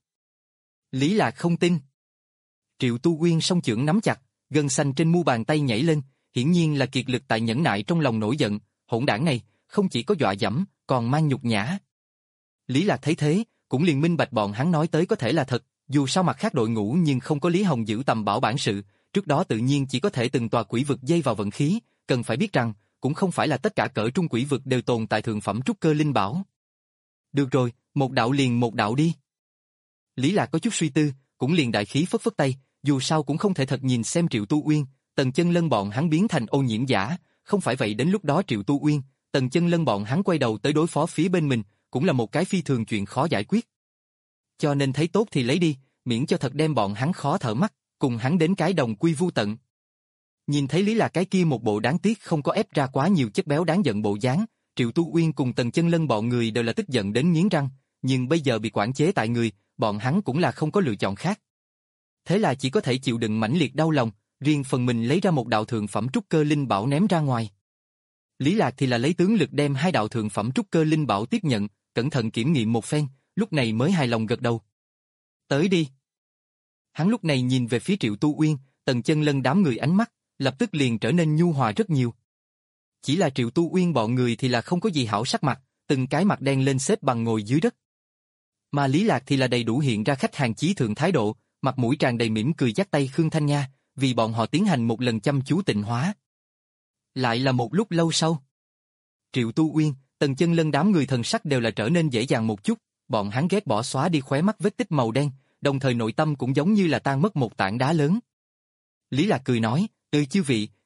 Lý Lạc không tin. Triệu Tu Uyên song chưởng nắm chặt, gân xanh trên mu bàn tay nhảy lên, hiển nhiên là kiệt lực tại nhẫn nại trong lòng nổi giận, hỗn đảng này, không chỉ có dọa dẫm, còn mang nhục nhã. Lý Lạc thấy thế, cũng liền minh bạch bọn hắn nói tới có thể là thật, dù sao mặt khác đội ngũ nhưng không có Lý Hồng giữ tầm bảo bản sự, trước đó tự nhiên chỉ có thể từng tòa quỷ vực dây vào vận khí, cần phải biết rằng, cũng không phải là tất cả cỡ trung quỷ vực đều tồn tại thượng phẩm trúc cơ linh bảo. Được rồi, một đạo liền một đạo đi. Lý Lạc có chút suy tư, cũng liền đại khí phất phất tay, dù sao cũng không thể thật nhìn xem Triệu Tu Uyên, Tần Chân Lân bọn hắn biến thành ô nhiễm giả, không phải vậy đến lúc đó Triệu Tu Uyên, Tần Chân Lân bọn hắn quay đầu tới đối phó phía bên mình, cũng là một cái phi thường chuyện khó giải quyết. Cho nên thấy tốt thì lấy đi, miễn cho thật đem bọn hắn khó thở mắt, cùng hắn đến cái đồng quy vu tận. Nhìn thấy Lý Lạc cái kia một bộ đáng tiếc không có ép ra quá nhiều chất béo đáng giận bộ dáng, Triệu Tu Uyên cùng Tần Chân Lân bọn người đều là tức giận đến nghiến răng, nhưng bây giờ bị quản chế tại người, bọn hắn cũng là không có lựa chọn khác. Thế là chỉ có thể chịu đựng mãnh liệt đau lòng, riêng phần mình lấy ra một đạo thượng phẩm trúc cơ linh bảo ném ra ngoài. Lý Lạc thì là lấy tướng lực đem hai đạo thượng phẩm trúc cơ linh bảo tiếp nhận, cẩn thận kiểm nghiệm một phen, lúc này mới hài lòng gật đầu. Tới đi. Hắn lúc này nhìn về phía Triệu Tu Uyên, Tần Chân Lân đám người ánh mắt, lập tức liền trở nên nhu hòa rất nhiều. Chỉ là Triệu Tu Uyên bọn người thì là không có gì hảo sắc mặt, từng cái mặt đen lên xếp bằng ngồi dưới đất. Mà Lý Lạc thì là đầy đủ hiện ra khách hàng chí thượng thái độ, mặt mũi tràn đầy mỉm cười dắt tay Khương Thanh Nha, vì bọn họ tiến hành một lần chăm chú tịnh hóa. Lại là một lúc lâu sau. Triệu Tu Uyên, Tần Chân Lân đám người thần sắc đều là trở nên dễ dàng một chút, bọn hắn ghét bỏ xóa đi khóe mắt vết tích màu đen, đồng thời nội tâm cũng giống như là tan mất một tảng đá lớn. Lý Lạc cười nói, "Ừ chư vị,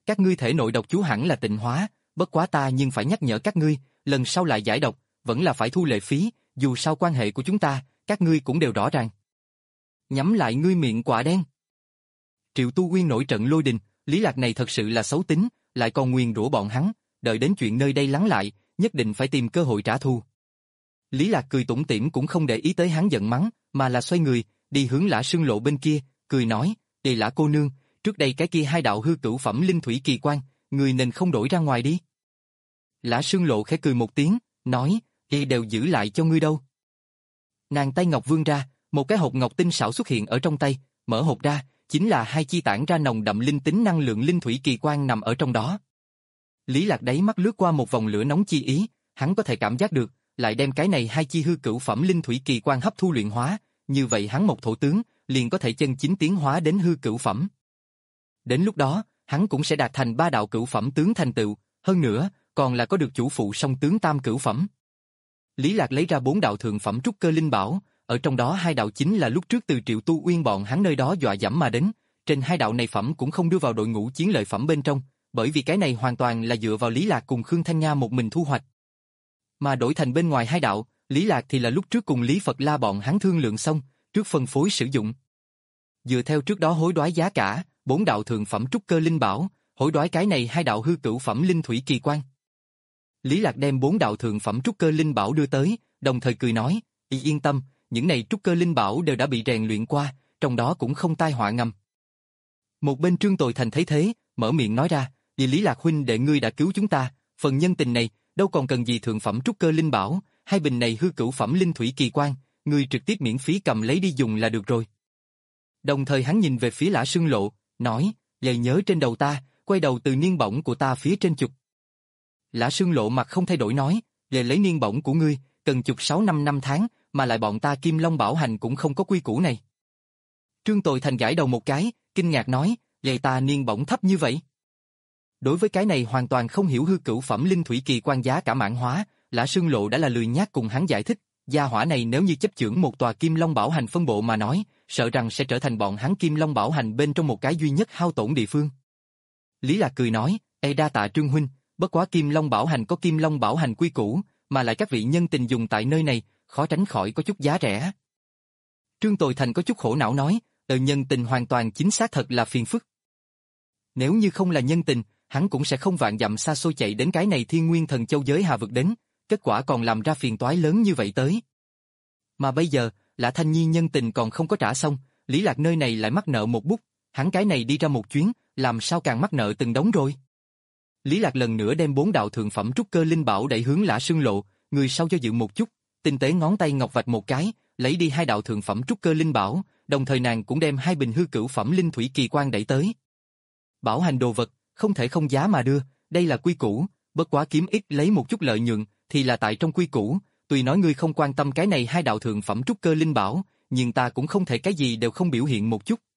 các ngươi thể nội độc chú hẳn là tịnh hóa, bất quá ta nhưng phải nhắc nhở các ngươi, lần sau lại giải độc, vẫn là phải thu lệ phí, dù sao quan hệ của chúng ta, các ngươi cũng đều rõ ràng. Nhắm lại ngươi miệng quả đen. Triệu Tu Uyên nổi trận lôi đình, Lý Lạc này thật sự là xấu tính, lại còn nguyền rủa bọn hắn, đợi đến chuyện nơi đây lắng lại, nhất định phải tìm cơ hội trả thù. Lý Lạc cười tủm tỉm cũng không để ý tới hắn giận mắng, mà là xoay người, đi hướng Lã Sương Lộ bên kia, cười nói, "Đề Lã cô nương, trước đây cái kia hai đạo hư cửu phẩm linh thủy kỳ quan, người nên không đổi ra ngoài đi." Lã Sương Lộ khẽ cười một tiếng, nói, "Y đều giữ lại cho ngươi đâu." Nàng tay ngọc vươn ra, một cái hộp ngọc tinh xảo xuất hiện ở trong tay, mở hộp ra, chính là hai chi tản ra nồng đậm linh tính năng lượng linh thủy kỳ quan nằm ở trong đó. Lý Lạc đáy mắt lướt qua một vòng lửa nóng chi ý, hắn có thể cảm giác được, lại đem cái này hai chi hư cửu phẩm linh thủy kỳ quan hấp thu luyện hóa, như vậy hắn một thổ tướng, liền có thể chân chính tiến hóa đến hư cửu phẩm. Đến lúc đó, hắn cũng sẽ đạt thành ba đạo cửu phẩm tướng thành tựu, hơn nữa, còn là có được chủ phụ song tướng tam cửu phẩm. Lý Lạc lấy ra bốn đạo thượng phẩm trúc cơ linh bảo, ở trong đó hai đạo chính là lúc trước từ Triệu Tu Uyên bọn hắn nơi đó dọa dẫm mà đến, trên hai đạo này phẩm cũng không đưa vào đội ngũ chiến lợi phẩm bên trong, bởi vì cái này hoàn toàn là dựa vào Lý Lạc cùng Khương Thanh Nga một mình thu hoạch. Mà đổi thành bên ngoài hai đạo, Lý Lạc thì là lúc trước cùng Lý Phật La bọn hắn thương lượng xong, trước phân phối sử dụng. Dựa theo trước đó hối đoái giá cả, bốn đạo thượng phẩm trúc cơ linh bảo, hối đoái cái này hai đạo hư cửu phẩm linh thủy kỳ quan. Lý Lạc đem bốn đạo thượng phẩm trúc cơ linh bảo đưa tới, đồng thời cười nói, "Y yên tâm, những này trúc cơ linh bảo đều đã bị rèn luyện qua, trong đó cũng không tai họa ngầm." Một bên Trương Tồi Thành thấy thế, mở miệng nói ra, "Vì Lý Lạc huynh đệ ngươi đã cứu chúng ta, phần nhân tình này, đâu còn cần gì thượng phẩm trúc cơ linh bảo, hai bình này hư cửu phẩm linh thủy kỳ quan, ngươi trực tiếp miễn phí cầm lấy đi dùng là được rồi." Đồng thời hắn nhìn về phía Lã Sương Lộ, nói, "Giày nhớ trên đầu ta, quay đầu từ niên bổng của ta phía trên chụp." Lã Sương Lộ mặt không thay đổi nói, "Về lấy niên bổng của ngươi, cần chụp sáu năm năm tháng, mà lại bọn ta Kim Long Bảo Hành cũng không có quy củ này." Trương Tồi Thành gãi đầu một cái, kinh ngạc nói, "Vậy ta niên bổng thấp như vậy?" Đối với cái này hoàn toàn không hiểu hư cửu phẩm linh thủy kỳ quan giá cả mãn hóa, Lã Sương Lộ đã là lười nhác cùng hắn giải thích, gia hỏa này nếu như chấp chưởng một tòa Kim Long Bảo Hành phân bộ mà nói, sợ rằng sẽ trở thành bọn hắn Kim Long Bảo Hành bên trong một cái duy nhất hao tổn địa phương. Lý Lạc cười nói, "Ê đa tạ Trương huynh, bất quá Kim Long Bảo Hành có Kim Long Bảo Hành quy củ, mà lại các vị nhân tình dùng tại nơi này, khó tránh khỏi có chút giá rẻ." Trương Tồi Thành có chút khổ não nói, "Ờ nhân tình hoàn toàn chính xác thật là phiền phức. Nếu như không là nhân tình, hắn cũng sẽ không vạn dặm xa xôi chạy đến cái này Thiên Nguyên Thần Châu giới hà vực đến, kết quả còn làm ra phiền toái lớn như vậy tới. Mà bây giờ, Lã Thanh Nhi nhân tình còn không có trả xong, Lý Lạc nơi này lại mắc nợ một bút, hắn cái này đi ra một chuyến, làm sao càng mắc nợ từng đống rồi." Lý Lạc lần nữa đem bốn đạo thượng phẩm trúc cơ linh bảo đẩy hướng Lã Sương Lộ, người sau do dự một chút, tinh tế ngón tay ngọc vạch một cái, lấy đi hai đạo thượng phẩm trúc cơ linh bảo, đồng thời nàng cũng đem hai bình hư cửu phẩm linh thủy kỳ quan đẩy tới. Bảo hành đồ vật, không thể không giá mà đưa, đây là quy củ, bất quá kiếm ít lấy một chút lợi nhuận, thì là tại trong quy củ, tuy nói ngươi không quan tâm cái này hai đạo thượng phẩm trúc cơ linh bảo, nhưng ta cũng không thể cái gì đều không biểu hiện một chút.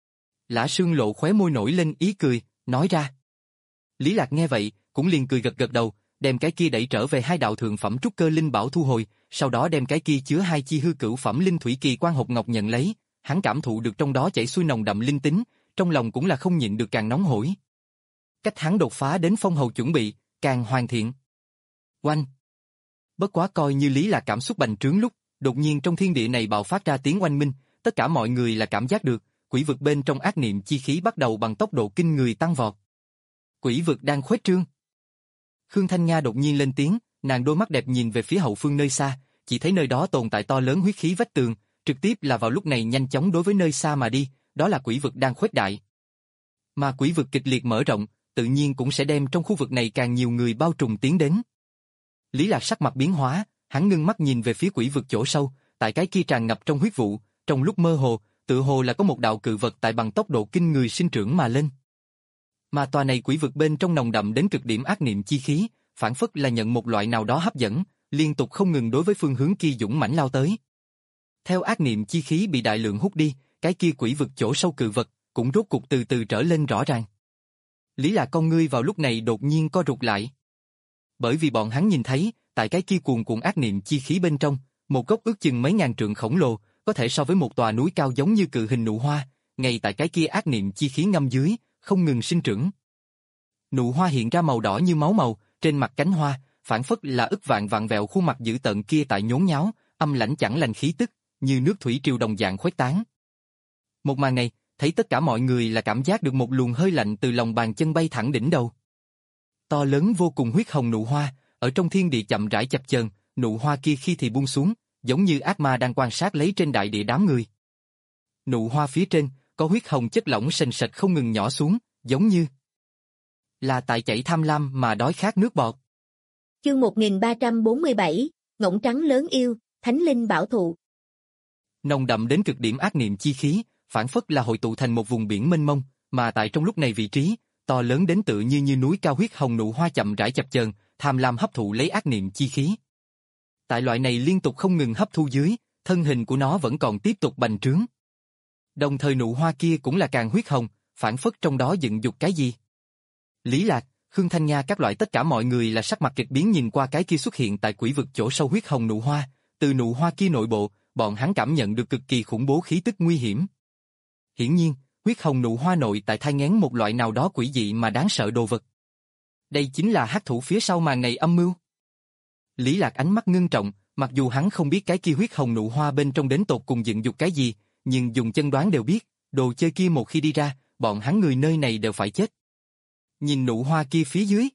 Lã Sương Lộ khóe môi nổi lên ý cười, nói ra. Lý Lạc nghe vậy, cũng liền cười gật gật đầu, đem cái kia đẩy trở về hai đạo thượng phẩm trúc cơ linh bảo thu hồi, sau đó đem cái kia chứa hai chi hư cửu phẩm linh thủy kỳ quan hộp ngọc nhận lấy, hắn cảm thụ được trong đó chảy xuôi nồng đậm linh tính, trong lòng cũng là không nhịn được càng nóng hổi. Cách hắn đột phá đến phong hầu chuẩn bị, càng hoàn thiện. Oanh! Bất quá coi như Lý Lạc cảm xúc bành trướng lúc, đột nhiên trong thiên địa này bạo phát ra tiếng oanh minh, tất cả mọi người là cảm giác được, quỷ vực bên trong ác niệm chi khí bắt đầu bằng tốc độ kinh người tăng vọt. Quỷ vực đang khuếch trương. Khương Thanh Nga đột nhiên lên tiếng, nàng đôi mắt đẹp nhìn về phía hậu phương nơi xa, chỉ thấy nơi đó tồn tại to lớn huyết khí vách tường, trực tiếp là vào lúc này nhanh chóng đối với nơi xa mà đi, đó là quỷ vực đang khuếch đại. Mà quỷ vực kịch liệt mở rộng, tự nhiên cũng sẽ đem trong khu vực này càng nhiều người bao trùm tiến đến. Lý Lạc sắc mặt biến hóa, hắn ngưng mắt nhìn về phía quỷ vực chỗ sâu, tại cái kia tràn ngập trong huyết vụ, trong lúc mơ hồ, tự hồ là có một đạo cự vật tại bằng tốc độ kinh người sinh trưởng mà lên. Mà tòa này quỷ vực bên trong nồng đậm đến cực điểm ác niệm chi khí, phản phất là nhận một loại nào đó hấp dẫn, liên tục không ngừng đối với phương hướng kia dũng mãnh lao tới. Theo ác niệm chi khí bị đại lượng hút đi, cái kia quỷ vực chỗ sâu cự vật cũng rốt cục từ từ trở lên rõ ràng. Lý Lạc con ngươi vào lúc này đột nhiên co rụt lại. Bởi vì bọn hắn nhìn thấy, tại cái kia cuồn cuộn ác niệm chi khí bên trong, một gốc ước chừng mấy ngàn trượng khổng lồ, có thể so với một tòa núi cao giống như cự hình nụ hoa, ngay tại cái kia ác niệm chi khí ngâm dưới, không ngừng sinh trưởng. Nụ hoa hiện ra màu đỏ như máu màu, trên mặt cánh hoa, phảng phất là ức vạn vạn vẹo khuôn mặt dữ tợn kia tại nhốn nháo, âm lãnh chẳng lành khí tức, như nước thủy triều đồng dạng khuếch tán. Một màn này, thấy tất cả mọi người là cảm giác được một luồng hơi lạnh từ lòng bàn chân bay thẳng đỉnh đầu. To lớn vô cùng huyết hồng nụ hoa, ở trong thiên địa chậm rãi chập chờn, nụ hoa kia khi thì buông xuống, giống như ác ma đang quan sát lấy trên đại địa đám người. Nụ hoa phía trên, có huyết hồng chất lỏng sền sệt không ngừng nhỏ xuống, giống như là tại chảy tham lam mà đói khát nước bọt. Chương một nghìn ba trăm bốn mươi bảy, ngỗng trắng lớn yêu, thánh linh bảo thụ. Nồng đậm đến cực điểm ác niệm chi khí, phảng phất là hội tụ thành một vùng biển mênh mông, mà tại trong lúc này vị trí, to lớn đến tự như như núi cao huyết hồng nụ hoa chậm rãi chập chờn, tham lam hấp thụ lấy ác niệm chi khí. Tại loại này liên tục không ngừng hấp thu dưới, thân hình của nó vẫn còn tiếp tục bành trướng. Đồng thời nụ hoa kia cũng là càng huyết hồng, phảng phất trong đó dựng dục cái gì. Lý Lạc, Khương Thanh Nha các loại tất cả mọi người là sắc mặt kịch biến nhìn qua cái kia xuất hiện tại quỷ vực chỗ sâu huyết hồng nụ hoa, từ nụ hoa kia nội bộ, bọn hắn cảm nhận được cực kỳ khủng bố khí tức nguy hiểm. Hiển nhiên, huyết hồng nụ hoa nội tại thai nghén một loại nào đó quỷ dị mà đáng sợ đồ vật. Đây chính là hắc thủ phía sau màn này âm mưu. Lý Lạc ánh mắt ngưng trọng, mặc dù hắn không biết cái kia huyết hồng nụ hoa bên trong đến tột cùng dựng dục cái gì, nhưng dùng chân đoán đều biết, đồ chơi kia một khi đi ra, bọn hắn người nơi này đều phải chết. Nhìn nụ hoa kia phía dưới.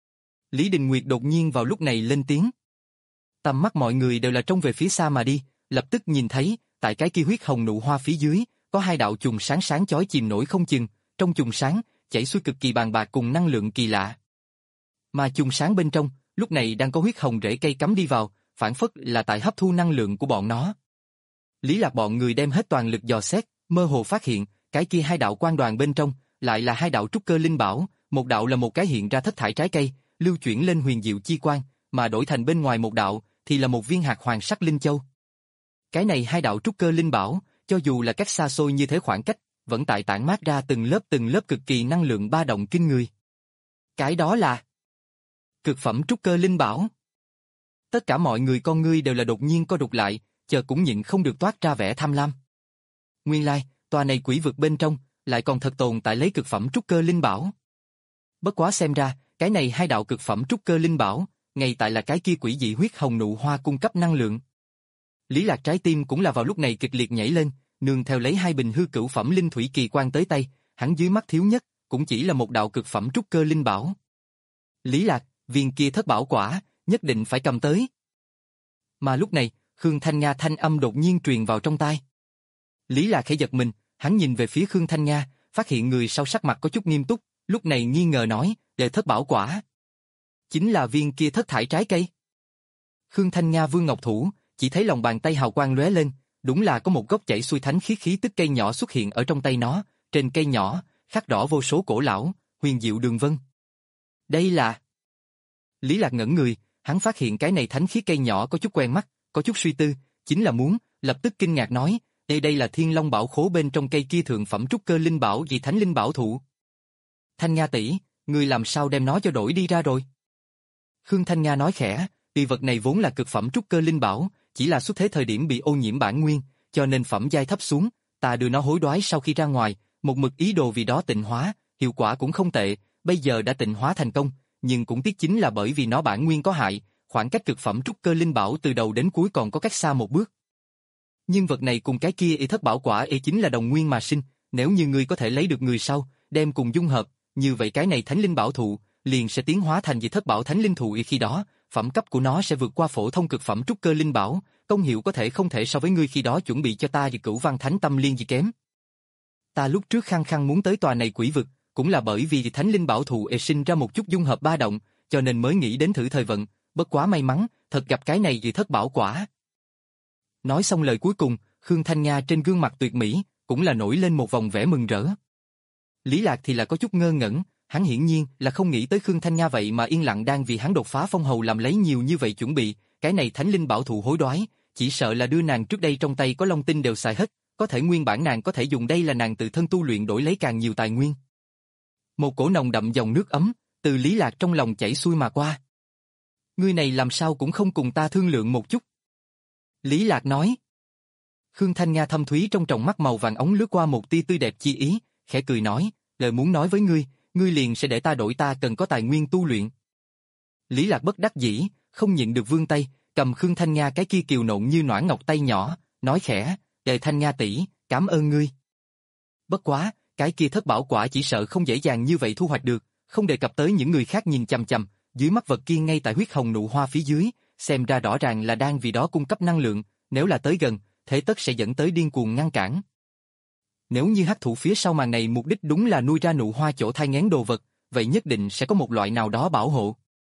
Lý Đình Nguyệt đột nhiên vào lúc này lên tiếng. Tầm mắt mọi người đều là trông về phía xa mà đi, lập tức nhìn thấy, tại cái kia huyết hồng nụ hoa phía dưới, có hai đạo chùm sáng sáng chói chìm nổi không chừng, trong chùm sáng, chảy xuôi cực kỳ bàn bạc cùng năng lượng kỳ lạ. Mà chùm sáng bên trong, lúc này đang có huyết hồng rễ cây cắm đi vào, phản phất là tại hấp thu năng lượng của bọn nó. Lý Lạc bọn người đem hết toàn lực dò xét, mơ hồ phát hiện, cái kia hai đạo quan đoàn bên trong, lại là hai đạo trúc cơ linh bảo, một đạo là một cái hiện ra thất thải trái cây, lưu chuyển lên huyền diệu chi quang, mà đổi thành bên ngoài một đạo, thì là một viên hạt hoàng sắc linh châu. Cái này hai đạo trúc cơ linh bảo, cho dù là cách xa xôi như thế khoảng cách, vẫn tại tản mát ra từng lớp từng lớp cực kỳ năng lượng ba động kinh người. Cái đó là cực phẩm trúc cơ linh bảo. Tất cả mọi người con ngươi đều là đột nhiên co rụt lại, chờ cũng nhịn không được toát ra vẻ tham lam. Nguyên lai, tòa này quỷ vực bên trong, lại còn thật tồn tại lấy cực phẩm trúc cơ linh bảo. Bất quá xem ra, cái này hai đạo cực phẩm trúc cơ linh bảo, ngay tại là cái kia quỷ dị huyết hồng nụ hoa cung cấp năng lượng. Lý Lạc trái tim cũng là vào lúc này kịch liệt nhảy lên, nương theo lấy hai bình hư cửu phẩm linh thủy kỳ quan tới tay, hắn dưới mắt thiếu nhất, cũng chỉ là một đạo cực phẩm trúc cơ linh bảo. Lý Lạc, viên kia thất bảo quả, nhất định phải cầm tới. Mà lúc này, Khương Thanh Nga thanh âm đột nhiên truyền vào trong tai. Lý Lạc khẽ giật mình, hắn nhìn về phía Khương Thanh Nga, phát hiện người sau sắc mặt có chút nghiêm túc, lúc này nghi ngờ nói, đệ thất bảo quả. Chính là viên kia thất thải trái cây. Khương Thanh Nga vương ngọc thủ, chỉ thấy lòng bàn tay hào quang lóe lên, đúng là có một gốc chảy xuôi thánh khí khí tức cây nhỏ xuất hiện ở trong tay nó, trên cây nhỏ, khắc rõ vô số cổ lão, huyền diệu đường vân. Đây là... Lý Lạc ngẩn người, hắn phát hiện cái này thánh khí cây nhỏ có chút quen mắt, có chút suy tư, chính là muốn, lập tức kinh ngạc nói, đây đây là Thiên Long Bảo Khố bên trong cây kia thượng phẩm trúc cơ linh bảo vì thánh linh bảo thụ. Thanh Nga tỷ, người làm sao đem nó cho đổi đi ra rồi? Khương Thanh Nga nói khẽ, vì vật này vốn là cực phẩm trúc cơ linh bảo, chỉ là xuất thế thời điểm bị ô nhiễm bản nguyên, cho nên phẩm giai thấp xuống, ta đưa nó hối đoái sau khi ra ngoài, một mực ý đồ vì đó tịnh hóa, hiệu quả cũng không tệ, bây giờ đã tịnh hóa thành công, nhưng cũng tiếc chính là bởi vì nó bản nguyên có hại, khoảng cách cực phẩm trúc cơ linh bảo từ đầu đến cuối còn có cách xa một bước. Nhưng vật này cùng cái kia y thất bảo quả y chính là đồng nguyên mà sinh, nếu như ngươi có thể lấy được người sau, đem cùng dung hợp, như vậy cái này thánh linh bảo thụ liền sẽ tiến hóa thành dị thất bảo thánh linh thụ y khi đó, phẩm cấp của nó sẽ vượt qua phổ thông cực phẩm trúc cơ linh bảo, công hiệu có thể không thể so với ngươi khi đó chuẩn bị cho ta dị cửu văn thánh tâm liên gì kém. Ta lúc trước khăng khăng muốn tới tòa này quỷ vực, cũng là bởi vì thánh linh bảo thụ e sinh ra một chút dung hợp ba động, cho nên mới nghĩ đến thử thời vận, bất quá may mắn, thật gặp cái này dị thất bảo quả. Nói xong lời cuối cùng, Khương Thanh Nga trên gương mặt tuyệt mỹ, cũng là nổi lên một vòng vẻ mừng rỡ. Lý Lạc thì là có chút ngơ ngẩn, hắn hiển nhiên là không nghĩ tới Khương Thanh Nga vậy mà yên lặng đang vì hắn đột phá phong hầu làm lấy nhiều như vậy chuẩn bị, cái này thánh linh bảo thụ hối đoái, chỉ sợ là đưa nàng trước đây trong tay có long tinh đều xài hết, có thể nguyên bản nàng có thể dùng đây là nàng tự thân tu luyện đổi lấy càng nhiều tài nguyên. Một cổ nồng đậm dòng nước ấm, từ Lý Lạc trong lòng chảy xuôi mà qua. Ngươi này làm sao cũng không cùng ta thương lượng một chút. Lý Lạc nói. Khương Thanh Nga thâm thúy trong tròng mắt màu vàng ống lướt qua một tia tươi đẹp chi ý, khẽ cười nói, lời muốn nói với ngươi, ngươi liền sẽ để ta đổi, ta cần có tài nguyên tu luyện. Lý Lạc bất đắc dĩ, không nhịn được vươn tay, cầm Khương Thanh Nga cái kia kiều nộn như noãn ngọc tay nhỏ, nói khẽ, "Đề Thanh Nga tỷ, cảm ơn ngươi." Bất quá, cái kia thất bảo quả chỉ sợ không dễ dàng như vậy thu hoạch được, không đề cập tới những người khác nhìn chằm chằm, dưới mắt vật kia ngay tại huyết hồng nụ hoa phía dưới, xem ra rõ ràng là đang vì đó cung cấp năng lượng, nếu là tới gần, thế tất sẽ dẫn tới điên cuồng ngăn cản. Nếu như hắc thủ phía sau màn này mục đích đúng là nuôi ra nụ hoa chỗ thai nghén đồ vật, vậy nhất định sẽ có một loại nào đó bảo hộ.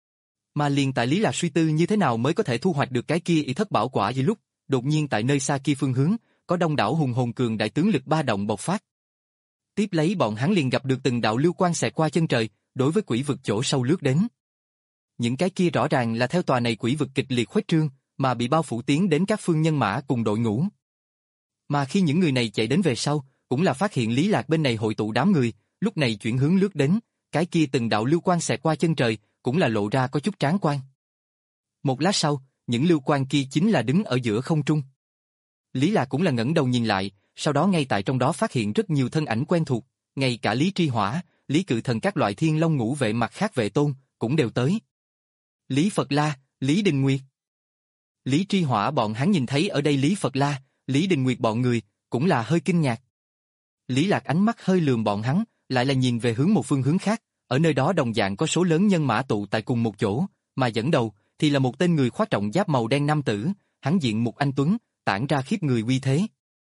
Mà liền tại Lý Lạc suy tư như thế nào mới có thể thu hoạch được cái kia y thất bảo quả vì lúc, đột nhiên tại nơi xa kia phương hướng, có đông đảo hùng hồn cường đại tướng lực ba động bộc phát. Tiếp lấy bọn hắn liền gặp được từng đạo lưu quang xẹt qua chân trời, đối với quỷ vực chỗ sâu lướt đến. Những cái kia rõ ràng là theo tòa này quỷ vực kịch liệt khuếch trương, mà bị bao phủ tiến đến các phương nhân mã cùng đội ngũ. Mà khi những người này chạy đến về sau, cũng là phát hiện Lý Lạc bên này hội tụ đám người, lúc này chuyển hướng lướt đến, cái kia từng đạo lưu quang xẹt qua chân trời, cũng là lộ ra có chút tráng quan. Một lát sau, những lưu quang kia chính là đứng ở giữa không trung. Lý Lạc cũng là ngẩng đầu nhìn lại, sau đó ngay tại trong đó phát hiện rất nhiều thân ảnh quen thuộc, ngay cả Lý Tri Hỏa, Lý Cự Thần các loại thiên long ngũ vệ mặt khác vệ tôn, cũng đều tới. Lý Phật La, Lý Đình Nguyệt. Lý Tri Hỏa bọn hắn nhìn thấy ở đây Lý Phật La, Lý Đình Nguyệt bọn người, cũng là hơi kinh ngạc. Lý Lạc ánh mắt hơi lườm bọn hắn, lại là nhìn về hướng một phương hướng khác, ở nơi đó đồng dạng có số lớn nhân mã tụ tại cùng một chỗ, mà dẫn đầu thì là một tên người khoác trọng giáp màu đen nam tử, hắn diện mục anh tuấn, tản ra khiếp người uy thế.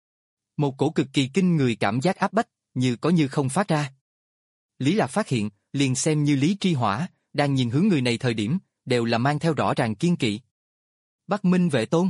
Một cổ cực kỳ kinh người cảm giác áp bách, như có như không phát ra. Lý Lạc phát hiện, liền xem như Lý Tri Hỏa, đang nhìn hướng người này thời điểm, đều là mang theo rõ ràng kiên kỵ. Bắc Minh Vệ Tôn.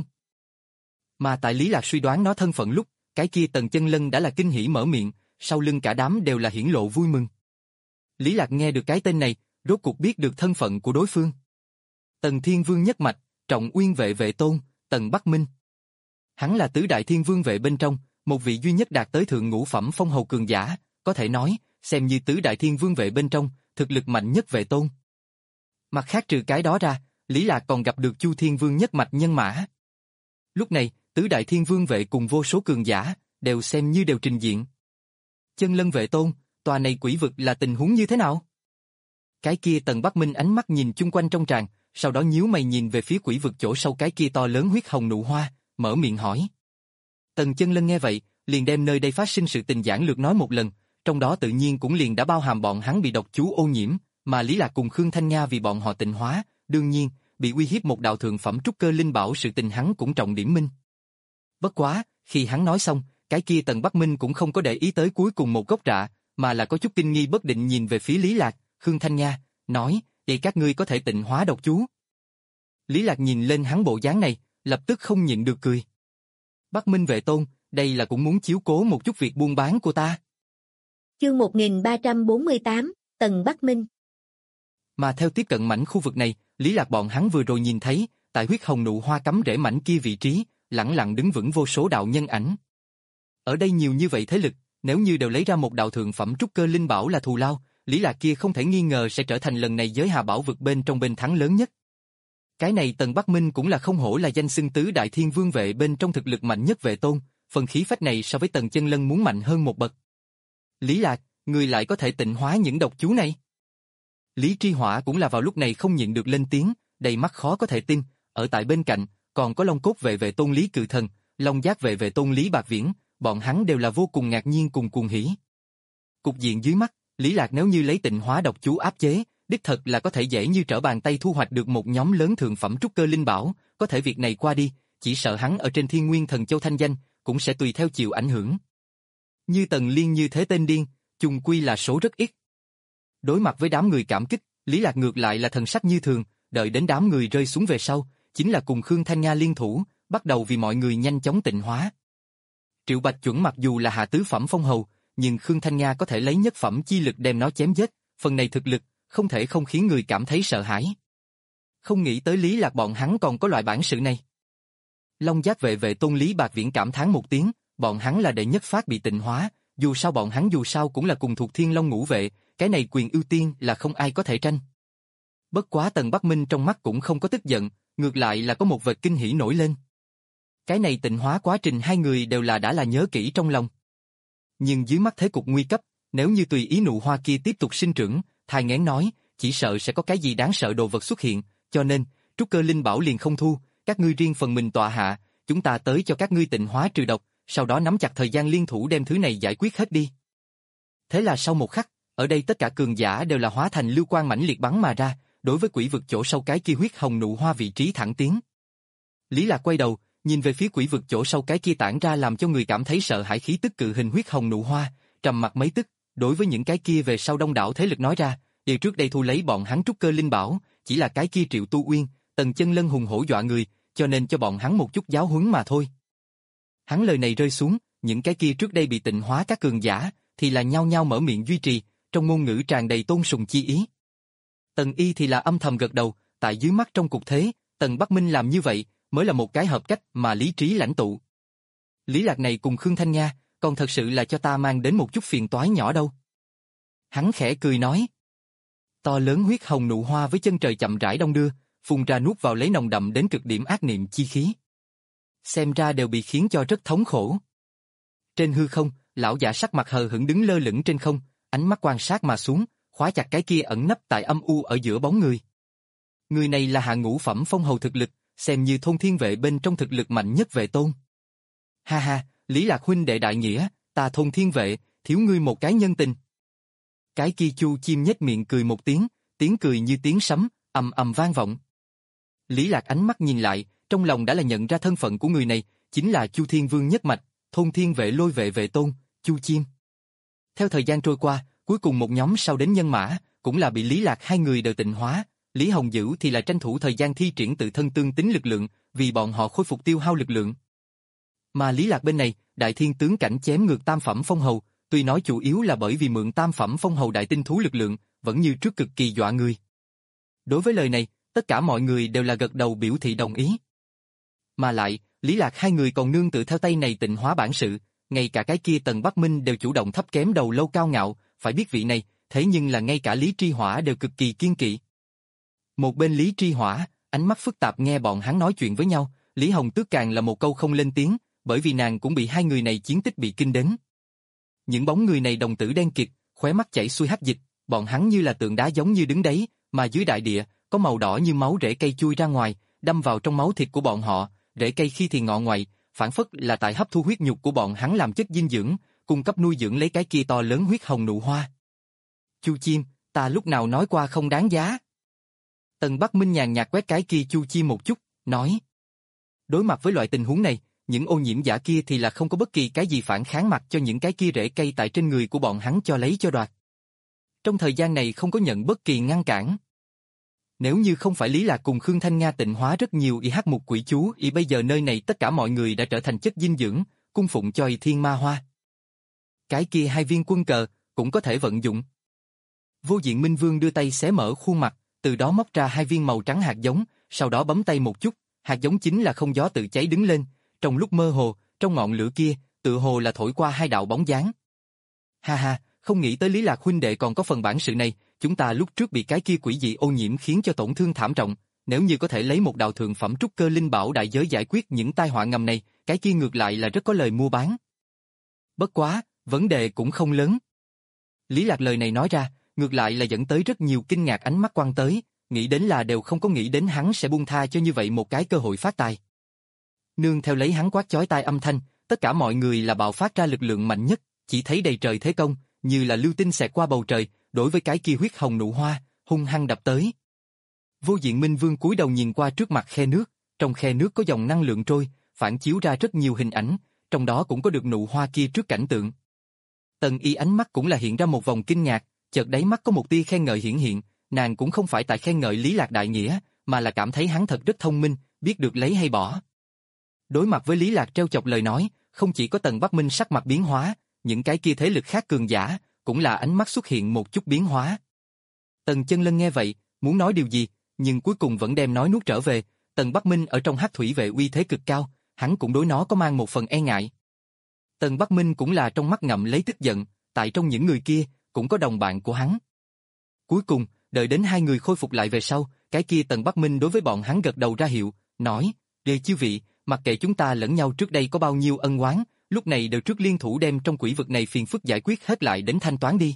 Mà tại Lý Lạc suy đoán nó thân phận lúc, cái kia Tần Chân Lân đã là kinh hỉ mở miệng, sau lưng cả đám đều là hiển lộ vui mừng. Lý Lạc nghe được cái tên này, rốt cuộc biết được thân phận của đối phương. Tần Thiên Vương nhất mạch, Trọng Uyên Vệ Vệ Tôn, Tần Bắc Minh. Hắn là tứ đại thiên vương vệ bên trong, một vị duy nhất đạt tới thượng ngũ phẩm phong hầu cường giả, có thể nói, xem như tứ đại thiên vương vệ bên trong, thực lực mạnh nhất vệ tôn. Mặt khác trừ cái đó ra, Lý Lạc còn gặp được Chu Thiên Vương nhất mạch nhân mã. Lúc này, tứ đại thiên vương vệ cùng vô số cường giả, đều xem như đều trình diện. Chân Lân Vệ Tôn, tòa này quỷ vực là tình huống như thế nào? Cái kia Tần Bắc Minh ánh mắt nhìn chung quanh trong tràng, sau đó nhíu mày nhìn về phía quỷ vực chỗ sâu cái kia to lớn huyết hồng nụ hoa, mở miệng hỏi. Tần Chân Lân nghe vậy, liền đem nơi đây phát sinh sự tình giản lược nói một lần, trong đó tự nhiên cũng liền đã bao hàm bọn hắn bị độc chú ô nhiễm, mà Lý Lạc cùng Khương Thanh Nga vì bọn họ tịnh hóa, đương nhiên, bị uy hiếp một đạo thượng phẩm trúc cơ linh bảo sự tình hắn cũng trọng điểm minh. Bất quá, khi hắn nói xong, cái kia Tần Bắc Minh cũng không có để ý tới cuối cùng một gốc rạ, mà là có chút kinh nghi bất định nhìn về phía Lý Lạc, Khương Thanh Nga, nói, vậy các ngươi có thể tịnh hóa độc chú. Lý Lạc nhìn lên hắn bộ dáng này, lập tức không nhịn được cười. Bắc Minh Vệ Tôn, đây là cũng muốn chiếu cố một chút việc buôn bán của ta. Chương một nghìn ba trăm bốn mươi tám, Tần Bắc Minh. Mà theo tiếp cận mảnh khu vực này, Lý Lạc bọn hắn vừa rồi nhìn thấy, tại huyết hồng nụ hoa cắm rễ mảnh kia vị trí, lẳng lặng đứng vững vô số đạo nhân ảnh. Ở đây nhiều như vậy thế lực, nếu như đều lấy ra một đạo thượng phẩm trúc cơ linh bảo là thù lao, Lý Lạc kia không thể nghi ngờ sẽ trở thành lần này giới hà bảo vực bên trong bên thắng lớn nhất. Cái này Tần Bắc Minh cũng là không hổ là danh xưng tứ đại thiên vương vệ bên trong thực lực mạnh nhất vệ tôn, phần khí phách này so với Tần Chân Lân muốn mạnh hơn một bậc. Lý Lạc, người lại có thể tịnh hóa những độc chú này. Lý Tri Hỏa cũng là vào lúc này không nhịn được lên tiếng, đầy mắt khó có thể tin, ở tại bên cạnh, còn có Long Cốt vệ vệ tôn Lý Cự Thần, Long Giác vệ vệ tôn Lý Bạc Viễn, bọn hắn đều là vô cùng ngạc nhiên cùng cuồng hỉ. Cục diện dưới mắt, Lý Lạc nếu như lấy tịnh hóa độc chú áp chế, đích thật là có thể dễ như trở bàn tay thu hoạch được một nhóm lớn thượng phẩm trúc cơ linh bảo, có thể việc này qua đi, chỉ sợ hắn ở trên Thiên Nguyên Thần Châu thanh danh, cũng sẽ tùy theo chịu ảnh hưởng. Như Tần Liên như thế tên điên, chung quy là số rất ít. Đối mặt với đám người cảm kích, Lý Lạc ngược lại là thần sắc như thường, đợi đến đám người rơi xuống về sau, chính là cùng Khương Thanh Nga liên thủ, bắt đầu vì mọi người nhanh chóng tịnh hóa. Triệu Bạch Chuẩn mặc dù là hạ tứ phẩm phong hầu, nhưng Khương Thanh Nga có thể lấy nhất phẩm chi lực đem nó chém giết, phần này thực lực, không thể không khiến người cảm thấy sợ hãi. Không nghĩ tới Lý Lạc bọn hắn còn có loại bản sự này. Long Giác vệ vệ tôn Lý Bạc Viễn cảm thán một tiếng, bọn hắn là đệ nhất phát bị tịnh hóa, dù sao bọn hắn dù sao cũng là cùng thuộc Thiên Long ngũ vệ, cái này quyền ưu tiên là không ai có thể tranh. Bất quá Tần Bắc Minh trong mắt cũng không có tức giận, ngược lại là có một vệt kinh hỉ nổi lên. Cái này tịnh hóa quá trình hai người đều là đã là nhớ kỹ trong lòng. Nhưng dưới mắt thế cục nguy cấp, Nếu như tùy ý nụ hoa kia tiếp tục sinh trưởng, thai nghén nói, chỉ sợ sẽ có cái gì đáng sợ đồ vật xuất hiện, cho nên, trúc cơ linh bảo liền không thu, các ngươi riêng phần mình tọa hạ, chúng ta tới cho các ngươi tịnh hóa trừ độc, sau đó nắm chặt thời gian liên thủ đem thứ này giải quyết hết đi. Thế là sau một khắc, ở đây tất cả cường giả đều là hóa thành lưu quang mãnh liệt bắn mà ra, đối với quỷ vực chỗ sâu cái kia huyết hồng nụ hoa vị trí thẳng tiến. Lý Lạc quay đầu, nhìn về phía quỷ vực chỗ sâu cái kia tản ra làm cho người cảm thấy sợ hãi khí tức cự hình huyết hồng nụ hoa, trầm mặt mấy tức, đối với những cái kia về sau đông đảo thế lực nói ra, điều trước đây thu lấy bọn hắn trúc cơ linh bảo, chỉ là cái kia Triệu Tu Uyên, Tần Chân Lân hùng hổ dọa người, cho nên cho bọn hắn một chút giáo huấn mà thôi. Hắn lời này rơi xuống, những cái kia trước đây bị tịnh hóa các cường giả, thì là nhao nhao mở miệng duy trì, trong ngôn ngữ tràn đầy tôn sùng chi ý. Tần Y thì là âm thầm gật đầu, tại dưới mắt trong cục thế, Tần Bắc Minh làm như vậy, mới là một cái hợp cách mà lý trí lãnh tụ. Lý Lạc này cùng Khương Thanh Nga, còn thật sự là cho ta mang đến một chút phiền toái nhỏ đâu. Hắn khẽ cười nói. To lớn huyết hồng nụ hoa với chân trời chậm rãi đong đưa, phun ra nuốt vào lấy nồng đậm đến cực điểm ác niệm chi khí. Xem ra đều bị khiến cho rất thống khổ. Trên hư không, lão giả sắc mặt hờ hững đứng lơ lửng trên không, ánh mắt quan sát mà xuống, khóa chặt cái kia ẩn nấp tại âm u ở giữa bóng người. Người này là hạ ngũ phẩm phong hầu thực lực, xem như thôn thiên vệ bên trong thực lực mạnh nhất vệ tôn. Ha ha, Lý Lạc huynh đệ đại nghĩa, ta thôn thiên vệ, thiếu ngươi một cái nhân tình. Cái kia Chu chim nhếch miệng cười một tiếng, tiếng cười như tiếng sấm, ầm ầm vang vọng. Lý Lạc ánh mắt nhìn lại, trong lòng đã là nhận ra thân phận của người này, chính là Chu Thiên Vương nhất mạch, thôn thiên vệ lôi vệ vệ tôn, Chu Chiêm. Theo thời gian trôi qua, cuối cùng một nhóm sau đến nhân mã, cũng là bị Lý Lạc hai người đều tịnh hóa, Lý Hồng Dữ thì là tranh thủ thời gian thi triển tự thân tương tính lực lượng, vì bọn họ khôi phục tiêu hao lực lượng. Mà Lý Lạc bên này, đại thiên tướng cảnh chém ngược tam phẩm phong hầu, tuy nói chủ yếu là bởi vì mượn tam phẩm phong hầu đại tinh thú lực lượng, vẫn như trước cực kỳ dọa người. Đối với lời này, tất cả mọi người đều là gật đầu biểu thị đồng ý. Mà lại, Lý Lạc hai người còn nương tự theo tay này tịnh hóa bản sự, ngay cả cái kia Tần Bắc Minh đều chủ động thấp kém đầu lâu cao ngạo, phải biết vị này, thế nhưng là ngay cả Lý Tri Hỏa đều cực kỳ kiên kỵ. Một bên Lý Tri Hỏa, ánh mắt phức tạp nghe bọn hắn nói chuyện với nhau, Lý Hồng Tước càng là một câu không lên tiếng, bởi vì nàng cũng bị hai người này chiến tích bị kinh đến. Những bóng người này đồng tử đen kịt, khóe mắt chảy xuôi hắc dịch, bọn hắn như là tượng đá giống như đứng đấy, mà dưới đại địa, có màu đỏ như máu rễ cây chui ra ngoài, đâm vào trong máu thịt của bọn họ, rễ cây khi thì ngọ ngoại, phản phất là tại hấp thu huyết nhục của bọn hắn làm chất dinh dưỡng, cung cấp nuôi dưỡng lấy cái kia to lớn huyết hồng nụ hoa. Chu Chim, ta lúc nào nói qua không đáng giá? Tần Bắc Minh nhàn nhạt quét cái kia Chu Chim một chút, nói. Đối mặt với loại tình huống này, những ô nhiễm giả kia thì là không có bất kỳ cái gì phản kháng mặc cho những cái kia rễ cây tại trên người của bọn hắn cho lấy cho đoạt. Trong thời gian này không có nhận bất kỳ ngăn cản. Nếu như không phải Lý Lạc cùng Khương Thanh Nga tịnh hóa rất nhiều y hắc mục quỷ chú, y bây giờ nơi này tất cả mọi người đã trở thành chất dinh dưỡng, cung phụng cho y thiên ma hoa. Cái kia hai viên quân cờ cũng có thể vận dụng. Vô Diện Minh Vương đưa tay xé mở khuôn mặt, từ đó móc ra hai viên màu trắng hạt giống, sau đó bấm tay một chút, hạt giống chính là không gió tự cháy đứng lên, trong lúc mơ hồ, trong ngọn lửa kia, tự hồ là thổi qua hai đạo bóng dáng. Ha ha, không nghĩ tới Lý Lạc huynh đệ còn có phần bản sự này, chúng ta lúc trước bị cái kia quỷ dị ô nhiễm khiến cho tổn thương thảm trọng, nếu như có thể lấy một đạo thượng phẩm trúc cơ linh bảo đại giới giải quyết những tai họa ngầm này, cái kia ngược lại là rất có lời mua bán. Bất quá, vấn đề cũng không lớn. Lý Lạc lời này nói ra, ngược lại là dẫn tới rất nhiều kinh ngạc ánh mắt quan tới, nghĩ đến là đều không có nghĩ đến hắn sẽ buông tha cho như vậy một cái cơ hội phát tài. Nương theo lấy hắn quát chói tai âm thanh, tất cả mọi người là bạo phát ra lực lượng mạnh nhất, chỉ thấy đầy trời thế công, như là lưu tinh xẹt qua bầu trời, đối với cái kia huyết hồng nụ hoa, hung hăng đập tới. Vô Diện Minh Vương cúi đầu nhìn qua trước mặt khe nước, trong khe nước có dòng năng lượng trôi, phản chiếu ra rất nhiều hình ảnh, trong đó cũng có được nụ hoa kia trước cảnh tượng. Tần Y ánh mắt cũng là hiện ra một vòng kinh ngạc, chợt đáy mắt có một tia khen ngợi hiển hiện, nàng cũng không phải tại khen ngợi Lý Lạc đại nghĩa, mà là cảm thấy hắn thật rất thông minh, biết được lấy hay bỏ. Đối mặt với Lý Lạc trêu chọc lời nói, không chỉ có Tần Bắc Minh sắc mặt biến hóa, những cái kia thế lực khác cường giả, cũng là ánh mắt xuất hiện một chút biến hóa. Tần Chân Lân nghe vậy, muốn nói điều gì, nhưng cuối cùng vẫn đem nói nuốt trở về, Tần Bắc Minh ở trong Hắc Thủy Vệ uy thế cực cao, hắn cũng đối nó có mang một phần e ngại. Tần Bắc Minh cũng là trong mắt ngậm lấy tức giận, tại trong những người kia, cũng có đồng bạn của hắn. Cuối cùng, đợi đến hai người khôi phục lại về sau, cái kia Tần Bắc Minh đối với bọn hắn gật đầu ra hiệu, nói, "Đề chư vị, mặc kệ chúng ta lẫn nhau trước đây có bao nhiêu ân oán, lúc này đều trước liên thủ đem trong quỷ vực này phiền phức giải quyết hết lại đến thanh toán đi.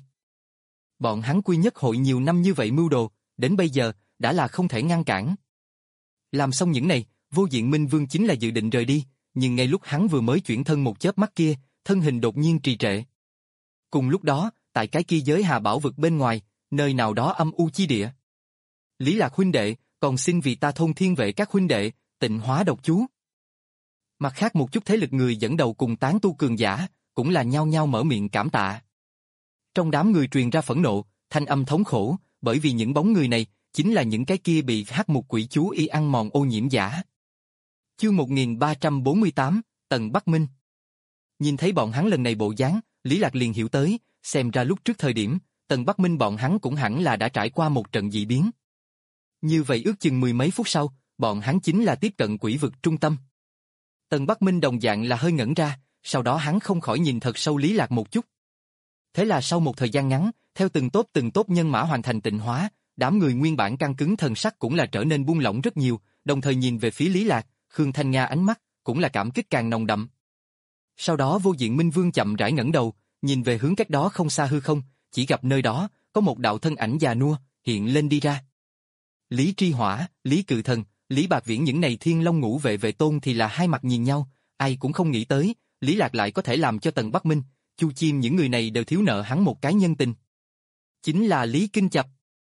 Bọn hắn quy nhất hội nhiều năm như vậy mưu đồ, đến bây giờ, đã là không thể ngăn cản. Làm xong những này, Vô Diện Minh Vương chính là dự định rời đi, nhưng ngay lúc hắn vừa mới chuyển thân một chớp mắt kia, thân hình đột nhiên trì trệ. Cùng lúc đó, tại cái kia giới hà bảo vực bên ngoài, nơi nào đó âm u chi địa. Lý Lạc huynh đệ, còn xin vì ta thôn thiên vệ các huynh đệ, tịnh hóa độc chú. Mặt khác một chút thế lực người dẫn đầu cùng tán tu cường giả, cũng là nhao nhao mở miệng cảm tạ. Trong đám người truyền ra phẫn nộ, thanh âm thống khổ, bởi vì những bóng người này, chính là những cái kia bị hắc mục quỷ chú y ăn mòn ô nhiễm giả. Chương một nghìn ba trăm bốn mươi tám, Tần Bắc Minh. Nhìn thấy bọn hắn lần này bộ dáng, Lý Lạc liền hiểu tới, xem ra lúc trước thời điểm, Tần Bắc Minh bọn hắn cũng hẳn là đã trải qua một trận dị biến. Như vậy ước chừng mười mấy phút sau, bọn hắn chính là tiếp cận quỷ vực trung tâm. Tần Bắc Minh đồng dạng là hơi ngẩn ra, sau đó hắn không khỏi nhìn thật sâu Lý Lạc một chút. Thế là sau một thời gian ngắn, theo từng tốt từng tốt nhân mã hoàn thành tịnh hóa, đám người nguyên bản căng cứng thần sắc cũng là trở nên buông lỏng rất nhiều, đồng thời nhìn về phía Lý Lạc, Khương Thanh Nga ánh mắt cũng là cảm kích càng nồng đậm. Sau đó Vô Diện Minh Vương chậm rãi ngẩng đầu, nhìn về hướng cách đó không xa hư không, chỉ gặp nơi đó có một đạo thân ảnh già nua hiện lên đi ra. Lý Tri Hỏa, Lý Cự Thần, Lý Bạc Viễn những này Thiên Long Ngũ Vệ Vệ Tôn thì là hai mặt nhìn nhau, ai cũng không nghĩ tới, Lý Lạc lại có thể làm cho Tần Bắc Minh, Chu Chiêm những người này đều thiếu nợ hắn một cái nhân tình. Chính là Lý Kinh Chập.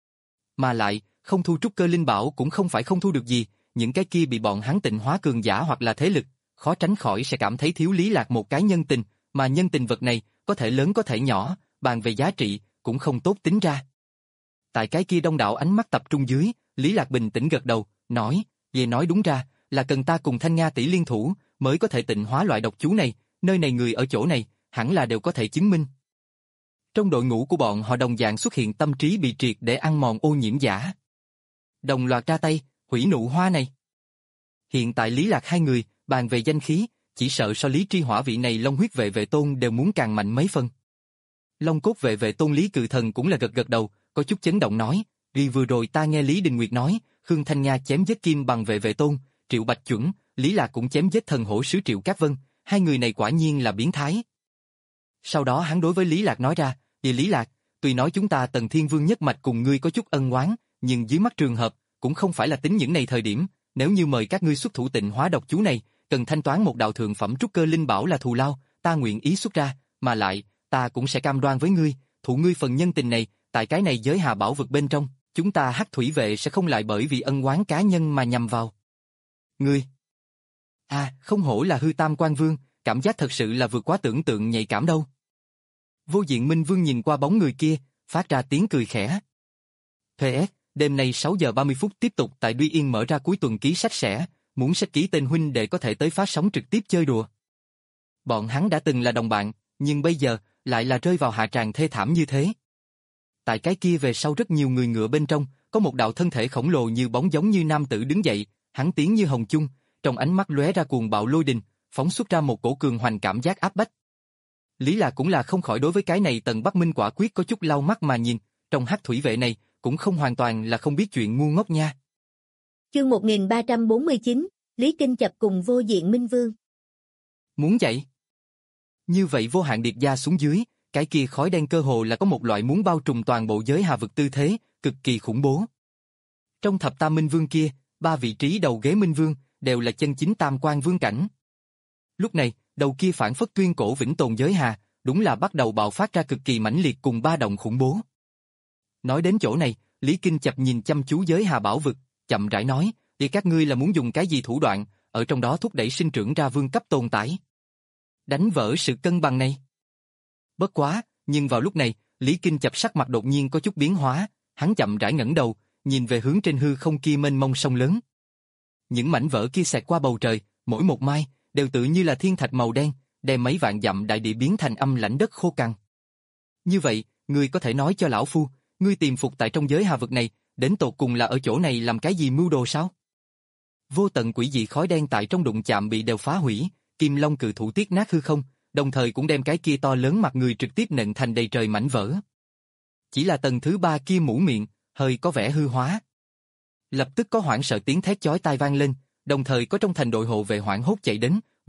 Mà lại, không thu trúc cơ linh bảo cũng không phải không thu được gì, những cái kia bị bọn hắn tịnh hóa cường giả hoặc là thế lực, khó tránh khỏi sẽ cảm thấy thiếu Lý Lạc một cái nhân tình, mà nhân tình vật này, có thể lớn có thể nhỏ, bàn về giá trị, cũng không tốt tính ra. Tại cái kia đông đảo ánh mắt tập trung dưới, Lý Lạc bình tĩnh gật đầu, nói, về nói đúng ra, là cần ta cùng Thanh Nga tỷ liên thủ, mới có thể tịnh hóa loại độc chú này, nơi này người ở chỗ này, hẳn là đều có thể chứng minh. Trong đội ngũ của bọn họ đồng dạng xuất hiện tâm trí bị triệt để ăn mòn ô nhiễm giả. Đồng loạt ra tay, hủy nụ hoa này. Hiện tại Lý Lạc hai người, bàn về danh khí, chỉ sợ so Lý Tri Hỏa vị này Long huyết vệ vệ tôn đều muốn càng mạnh mấy phân. Long cốt vệ vệ tôn Lý Cự Thần cũng là gật gật đầu, có chút chấn động nói, vì vừa rồi ta nghe Lý Đình Nguyệt nói, Khương Thanh Nga chém giết Kim Bằng vệ vệ tôn, Triệu Bạch Chuẩn, Lý Lạc cũng chém giết thần hổ sứ Triệu Cát Vân, hai người này quả nhiên là biến thái. Sau đó hắn đối với Lý Lạc nói ra, vì Lý Lạc, tuy nói chúng ta Tần Thiên Vương nhất mạch cùng ngươi có chút ân oán, nhưng dưới mắt trường hợp, cũng không phải là tính những này thời điểm, nếu như mời các ngươi xuất thủ tịnh hóa độc chú này, cần thanh toán một đạo thượng phẩm trúc cơ linh bảo là thù lao, ta nguyện ý xuất ra, mà lại, ta cũng sẽ cam đoan với ngươi, thụ ngươi phần nhân tình này, tại cái này giới hà bảo vực bên trong, chúng ta Hắc Thủy vệ sẽ không lại bởi vì ân oán cá nhân mà nhằm vào. Ngươi. À, không hổ là hư tam quan vương, cảm giác thật sự là vượt quá tưởng tượng nhạy cảm đâu. Vô Diện Minh Vương nhìn qua bóng người kia, phát ra tiếng cười khẽ. pê ét, đêm nay sáu giờ ba mươi phút tiếp tục tại Duy Yên mở ra cuối tuần ký sách sẽ, muốn sách ký tên huynh để có thể tới phát sóng trực tiếp chơi đùa. Bọn hắn đã từng là đồng bạn, nhưng bây giờ, lại là rơi vào hạ tràng thê thảm như thế. Tại cái kia về sau rất nhiều người ngựa bên trong, có một đạo thân thể khổng lồ như bóng giống như nam tử đứng dậy, hắn tiến như hồng chung, trong ánh mắt lóe ra cuồng bạo lôi đình, phóng xuất ra một cổ cường hoành cảm giác áp bách. Lý Lạc cũng là không khỏi đối với cái này Tần Bắc Minh quả quyết có chút lau mắt mà nhìn, trong Hắc Thủy vệ này, cũng không hoàn toàn là không biết chuyện ngu ngốc nha. Chương một nghìn ba trăm bốn mươi chín, Lý Kinh Chập cùng Vô Diện Minh Vương. Muốn vậy? Như vậy vô hạn điệt gia xuống dưới, cái kia khói đen cơ hồ là có một loại muốn bao trùm toàn bộ giới hà vực tư thế, cực kỳ khủng bố. Trong thập tam minh vương kia, ba vị trí đầu ghế minh vương, đều là chân chính tam quan vương cảnh. Lúc này, đầu kia phản phất tuyên cổ vĩnh tồn giới hà, đúng là bắt đầu bạo phát ra cực kỳ mãnh liệt cùng ba động khủng bố. Nói đến chỗ này, Lý Kinh Chập nhìn chăm chú giới hà bảo vực, chậm rãi nói, thì các ngươi là muốn dùng cái gì thủ đoạn, ở trong đó thúc đẩy sinh trưởng ra vương cấp tồn tại. Đánh vỡ sự cân bằng này. Bất quá, nhưng vào lúc này, Lý Kinh Chập sắc mặt đột nhiên có chút biến hóa, hắn chậm rãi ngẩng đầu, nhìn về hướng trên hư không kia mênh mông sông lớn. Những mảnh vỡ kia xẹt qua bầu trời, mỗi một mai, đều tự như là thiên thạch màu đen, đem mấy vạn dặm đại địa biến thành âm lãnh đất khô cằn. Như vậy, ngươi có thể nói cho lão phu, ngươi tìm phục tại trong giới hà vực này, đến tột cùng là ở chỗ này làm cái gì mưu đồ sao? Vô tận quỷ dị khói đen tại trong đụng chạm bị đều phá hủy, Kim Long cự thủ tiết nát hư không, đồng thời cũng đem cái kia to lớn mặt người trực tiếp nện thành đầy trời mảnh vỡ. Chỉ là tầng thứ ba kia mũ miệng, hơi có vẻ hư hóa. Lập tức có hoảng sợ tiếng thét chói tai vang lên, đồng thời có trong thành đội hộ vệ hoảng hốt chạy đến,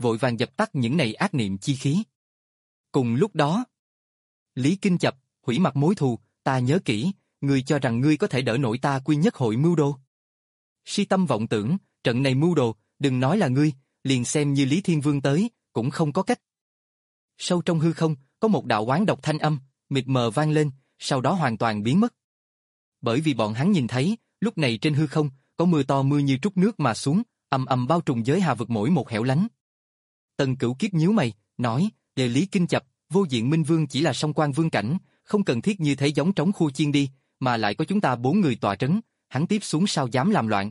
vội vàng dập tắt những này ác niệm chi khí. Cùng lúc đó, Lý Kinh Chập, hủy mặt mối thù, ta nhớ kỹ, ngươi cho rằng ngươi có thể đỡ nổi ta Quy Nhất Hội mưu đồ. Si tâm vọng tưởng, trận này mưu đồ, đừng nói là ngươi, liền xem như Lý Thiên Vương tới, cũng không có cách. Sâu trong hư không, có một đạo oán độc thanh âm, mịt mờ vang lên, sau đó hoàn toàn biến mất. Bởi vì bọn hắn nhìn thấy, lúc này trên hư không, có mưa to mưa như trút nước mà xuống, ầm ầm bao trùm giới hà vực mỗi một hẻo lánh. Tần Cửu Kiếp nhíu mày, nói, đề Lý Kinh Chập, vô diện minh vương chỉ là song quan vương cảnh, không cần thiết như thế giống trống khu chiên đi, mà lại có chúng ta bốn người tọa trấn, hắn tiếp xuống sao dám làm loạn.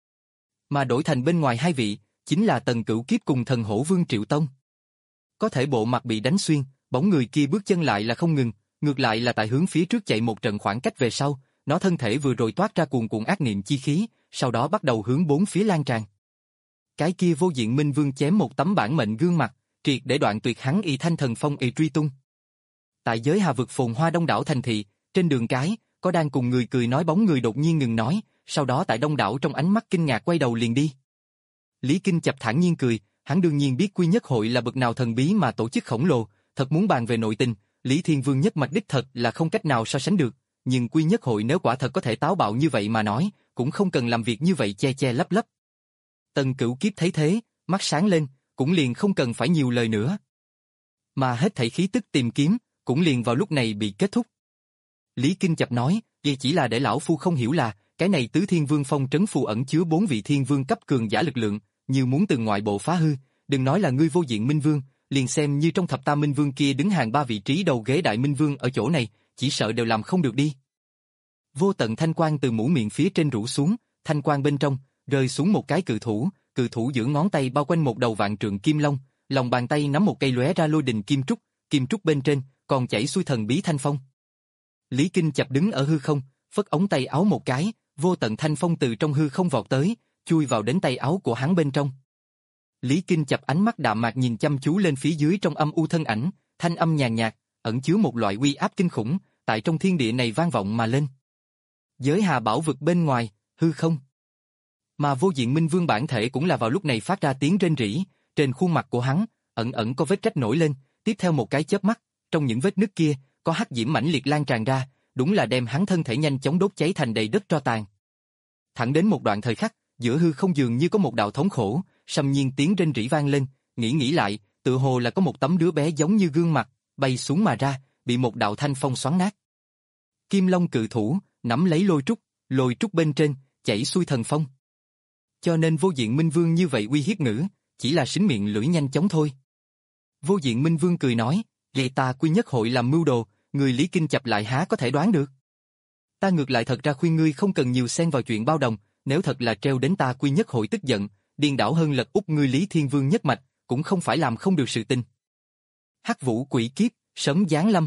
Mà đổi thành bên ngoài hai vị, chính là Tần Cửu Kiếp cùng thần hổ vương Triệu Tông. Có thể bộ mặt bị đánh xuyên, bóng người kia bước chân lại là không ngừng, ngược lại là tại hướng phía trước chạy một trận khoảng cách về sau, nó thân thể vừa rồi toát ra cuồn cuộn ác niệm chi khí, sau đó bắt đầu hướng bốn phía lan tràn. Cái kia vô diện minh vương chém một tấm bản mệnh gương mặt, triệt để đoạn tuyệt hắn y thanh thần phong y truy tung. Tại giới hà vực phồn hoa đông đảo thành thị, trên đường cái, có đang cùng người cười nói bóng người đột nhiên ngừng nói, sau đó tại đông đảo trong ánh mắt kinh ngạc quay đầu liền đi. Lý Kinh Chập thản nhiên cười, hắn đương nhiên biết Quy Nhất Hội là bậc nào thần bí mà tổ chức khổng lồ, thật muốn bàn về nội tình, Lý Thiên Vương nhất mạch đích thật là không cách nào so sánh được, nhưng Quy Nhất Hội nếu quả thật có thể táo bạo như vậy mà nói, cũng không cần làm việc như vậy che che lấp lấp. Tần Cửu Kiếp thấy thế, mắt sáng lên, cũng liền không cần phải nhiều lời nữa. Mà hết thảy khí tức tìm kiếm, cũng liền vào lúc này bị kết thúc. Lý Kinh Chập nói, vậy chỉ là để lão phu không hiểu là, cái này tứ thiên vương phong trấn phù ẩn chứa bốn vị thiên vương cấp cường giả lực lượng, như muốn từ ngoại bộ phá hư, đừng nói là ngươi vô diện minh vương, liền xem như trong thập tam minh vương kia đứng hàng ba vị trí đầu ghế đại minh vương ở chỗ này, chỉ sợ đều làm không được đi. Vô tận thanh quang từ mũi miệng phía trên rủ xuống, thanh quang bên trong, rơi xuống một cái cự thủ, cự thủ giữa ngón tay bao quanh một đầu vạn trượng kim long, lòng bàn tay nắm một cây lóe ra lôi đình kim trúc, kim trúc bên trên, còn chảy xuôi thần bí thanh phong. Lý Kinh Chập đứng ở hư không, phất ống tay áo một cái, vô tận thanh phong từ trong hư không vọt tới, chui vào đến tay áo của hắn bên trong. Lý Kinh Chập ánh mắt đạm mạc nhìn chăm chú lên phía dưới trong âm u thân ảnh, thanh âm nhàn nhạt, ẩn chứa một loại uy áp kinh khủng, tại trong thiên địa này vang vọng mà lên. Giới hà bảo vực bên ngoài, hư không. Mà vô diện minh vương bản thể cũng là vào lúc này phát ra tiếng rên rỉ, trên khuôn mặt của hắn, ẩn ẩn có vết rách nổi lên, tiếp theo một cái chớp mắt, trong những vết nứt kia, có hắc diễm mãnh liệt lan tràn ra, đúng là đem hắn thân thể nhanh chóng đốt cháy thành đầy đất tro tàn. Thẳng đến một đoạn thời khắc, giữa hư không dường như có một đạo thống khổ, xâm nhiên tiếng rên rỉ vang lên, nghĩ nghĩ lại, tự hồ là có một tấm đứa bé giống như gương mặt, bay xuống mà ra, bị một đạo thanh phong xoắn nát. Kim Long cự thủ, nắm lấy lôi trúc, lôi trúc bên trên, chảy xuôi thần phong. Cho nên vô diện minh vương như vậy uy hiếp ngữ, chỉ là xính miệng lưỡi nhanh chóng thôi. Vô diện minh vương cười nói, vậy ta Quy Nhất Hội làm mưu đồ, người Lý Kinh Chập lại há có thể đoán được. Ta ngược lại thật ra khuyên ngươi không cần nhiều xen vào chuyện bao đồng, nếu thật là treo đến ta Quy Nhất Hội tức giận, điên đảo hơn lật úp ngươi Lý Thiên Vương nhất mạch, cũng không phải làm không được sự tình. Hắc vũ quỷ kiếp, sấm giáng lâm.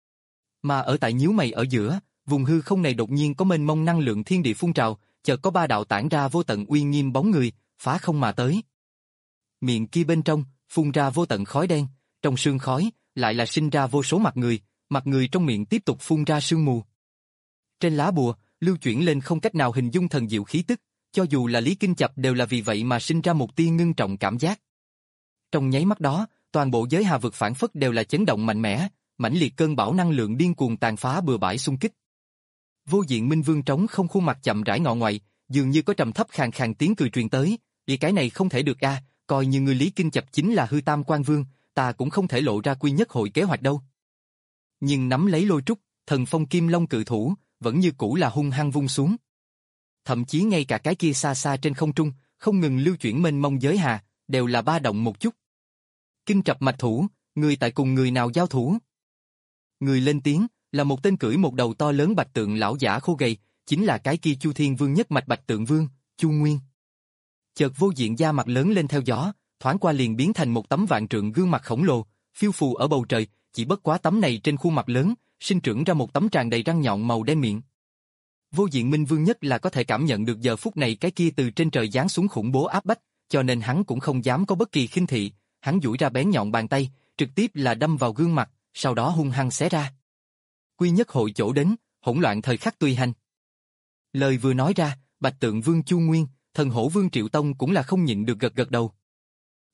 Mà ở tại nhíu mày ở giữa, vùng hư không này đột nhiên có mênh mông năng lượng thiên địa phun trào, chợt có ba đạo tản ra vô tận uy nghiêm bóng người, phá không mà tới. Miệng kia bên trong, phun ra vô tận khói đen, trong sương khói, lại là sinh ra vô số mặt người, mặt người trong miệng tiếp tục phun ra sương mù. Trên lá bùa, lưu chuyển lên không cách nào hình dung thần diệu khí tức, cho dù là Lý Kinh Chập đều là vì vậy mà sinh ra một tia ngưng trọng cảm giác. Trong nháy mắt đó, toàn bộ giới hà vực phản phất đều là chấn động mạnh mẽ, mãnh liệt cơn bão năng lượng điên cuồng tàn phá bừa bãi xung kích. Vô diện minh vương trống không khuôn mặt chậm rãi ngọ ngoại, dường như có trầm thấp khàn khàn tiếng cười truyền tới, vì cái này không thể được a, coi như người Lý Kinh Chập chính là hư tam quan vương, ta cũng không thể lộ ra Quy Nhất Hội kế hoạch đâu. Nhưng nắm lấy lôi trúc, thần phong kim long cự thủ, vẫn như cũ là hung hăng vung xuống. Thậm chí ngay cả cái kia xa xa trên không trung, không ngừng lưu chuyển mênh mông giới hà, đều là ba động một chút. Kinh Trập mạch thủ, người tại cùng người nào giao thủ? Người lên tiếng, là một tên cưỡi một đầu to lớn bạch tượng lão giả khô gầy, chính là cái kia Chu Thiên Vương nhất mạch Bạch Tượng Vương, Chu Nguyên. Chợt vô diện da mặt lớn lên theo gió, thoáng qua liền biến thành một tấm vạn trượng gương mặt khổng lồ, phiêu phù ở bầu trời, chỉ bất quá tấm này trên khuôn mặt lớn, sinh trưởng ra một tấm tràn đầy răng nhọn màu đen miệng. Vô diện minh vương nhất là có thể cảm nhận được giờ phút này cái kia từ trên trời giáng xuống khủng bố áp bách, cho nên hắn cũng không dám có bất kỳ khinh thị, hắn duỗi ra bén nhọn bàn tay, trực tiếp là đâm vào gương mặt, sau đó hung hăng xé ra. Quy Nhất Hội chỗ đến, hỗn loạn thời khắc tùy hành. Lời vừa nói ra, Bạch Tượng Vương Chu Nguyên, Thần Hổ Vương Triệu Tông cũng là không nhịn được gật gật đầu.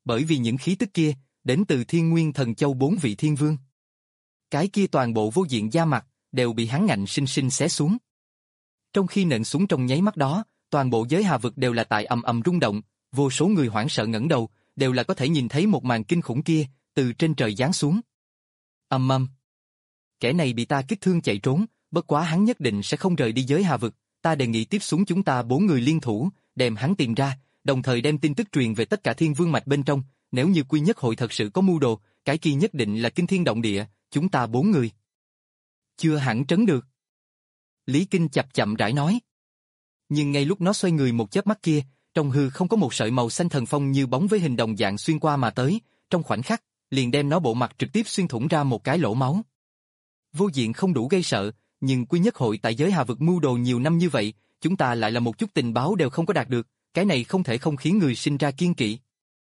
bởi vì những khí tức kia, đến từ Thiên Nguyên Thần Châu bốn vị thiên vương. Cái kia toàn bộ vô diện da mặt, đều bị hắn ngạnh sinh sinh xé xuống. Trong khi nện xuống trong nháy mắt đó, toàn bộ giới hà vực đều là tại ầm ầm rung động, vô số người hoảng sợ ngẩng đầu, đều là có thể nhìn thấy một màn kinh khủng kia, từ trên trời giáng xuống. Ầm ầm. Kẻ này bị ta kích thương chạy trốn, bất quá hắn nhất định sẽ không rời đi giới hà vực, ta đề nghị tiếp xuống chúng ta bốn người liên thủ, đem hắn tìm ra, đồng thời đem tin tức truyền về tất cả thiên vương mạch bên trong, nếu như Quy Nhất Hội thật sự có mưu đồ, cái kia nhất định là kinh thiên động địa, chúng ta bốn người. Chưa hẳn trấn được. Lý Kinh chập chậm rãi nói. Nhưng ngay lúc nó xoay người một chớp mắt kia, trong hư không có một sợi màu xanh thần phong như bóng với hình đồng dạng xuyên qua mà tới, trong khoảnh khắc, liền đem nó bộ mặt trực tiếp xuyên thủng ra một cái lỗ máu. Vô diện không đủ gây sợ, nhưng Quy Nhất Hội tại giới hà vực mưu đồ nhiều năm như vậy, chúng ta lại là một chút tình báo đều không có đạt được, cái này không thể không khiến người sinh ra kiên kỵ.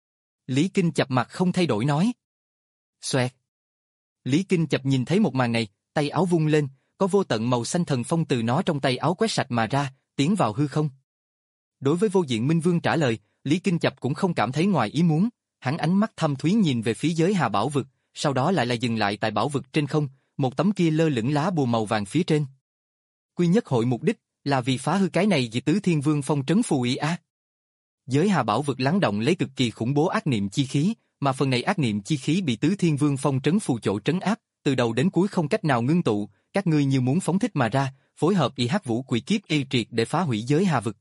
Lý Kinh chập mặt không thay đổi nói. Xoẹt. Lý Kinh chập nhìn thấy một màn này, tay áo vung lên, có vô tận màu xanh thần phong từ nó trong tay áo quét sạch mà ra, tiến vào hư không. Đối với vô diện Minh Vương trả lời, Lý Kinh chập cũng không cảm thấy ngoài ý muốn, hắn ánh mắt thâm thúy nhìn về phía giới hà bảo vực, sau đó lại là dừng lại tại bảo vực trên không, một tấm kia lơ lửng lá bùa màu vàng phía trên. Quy Nhất Hội mục đích là vì phá hư cái này vì tứ thiên vương phong trấn phù ý á. Giới hà bảo vực lắng động lấy cực kỳ khủng bố ác niệm chi khí, mà phần này ác niệm chi khí bị tứ thiên vương phong trấn phù chỗ trấn áp, từ đầu đến cuối không cách nào ngưng tụ, các ngươi như muốn phóng thích mà ra, phối hợp y hắc vũ quỷ kiếp y triệt để phá hủy giới hà vực.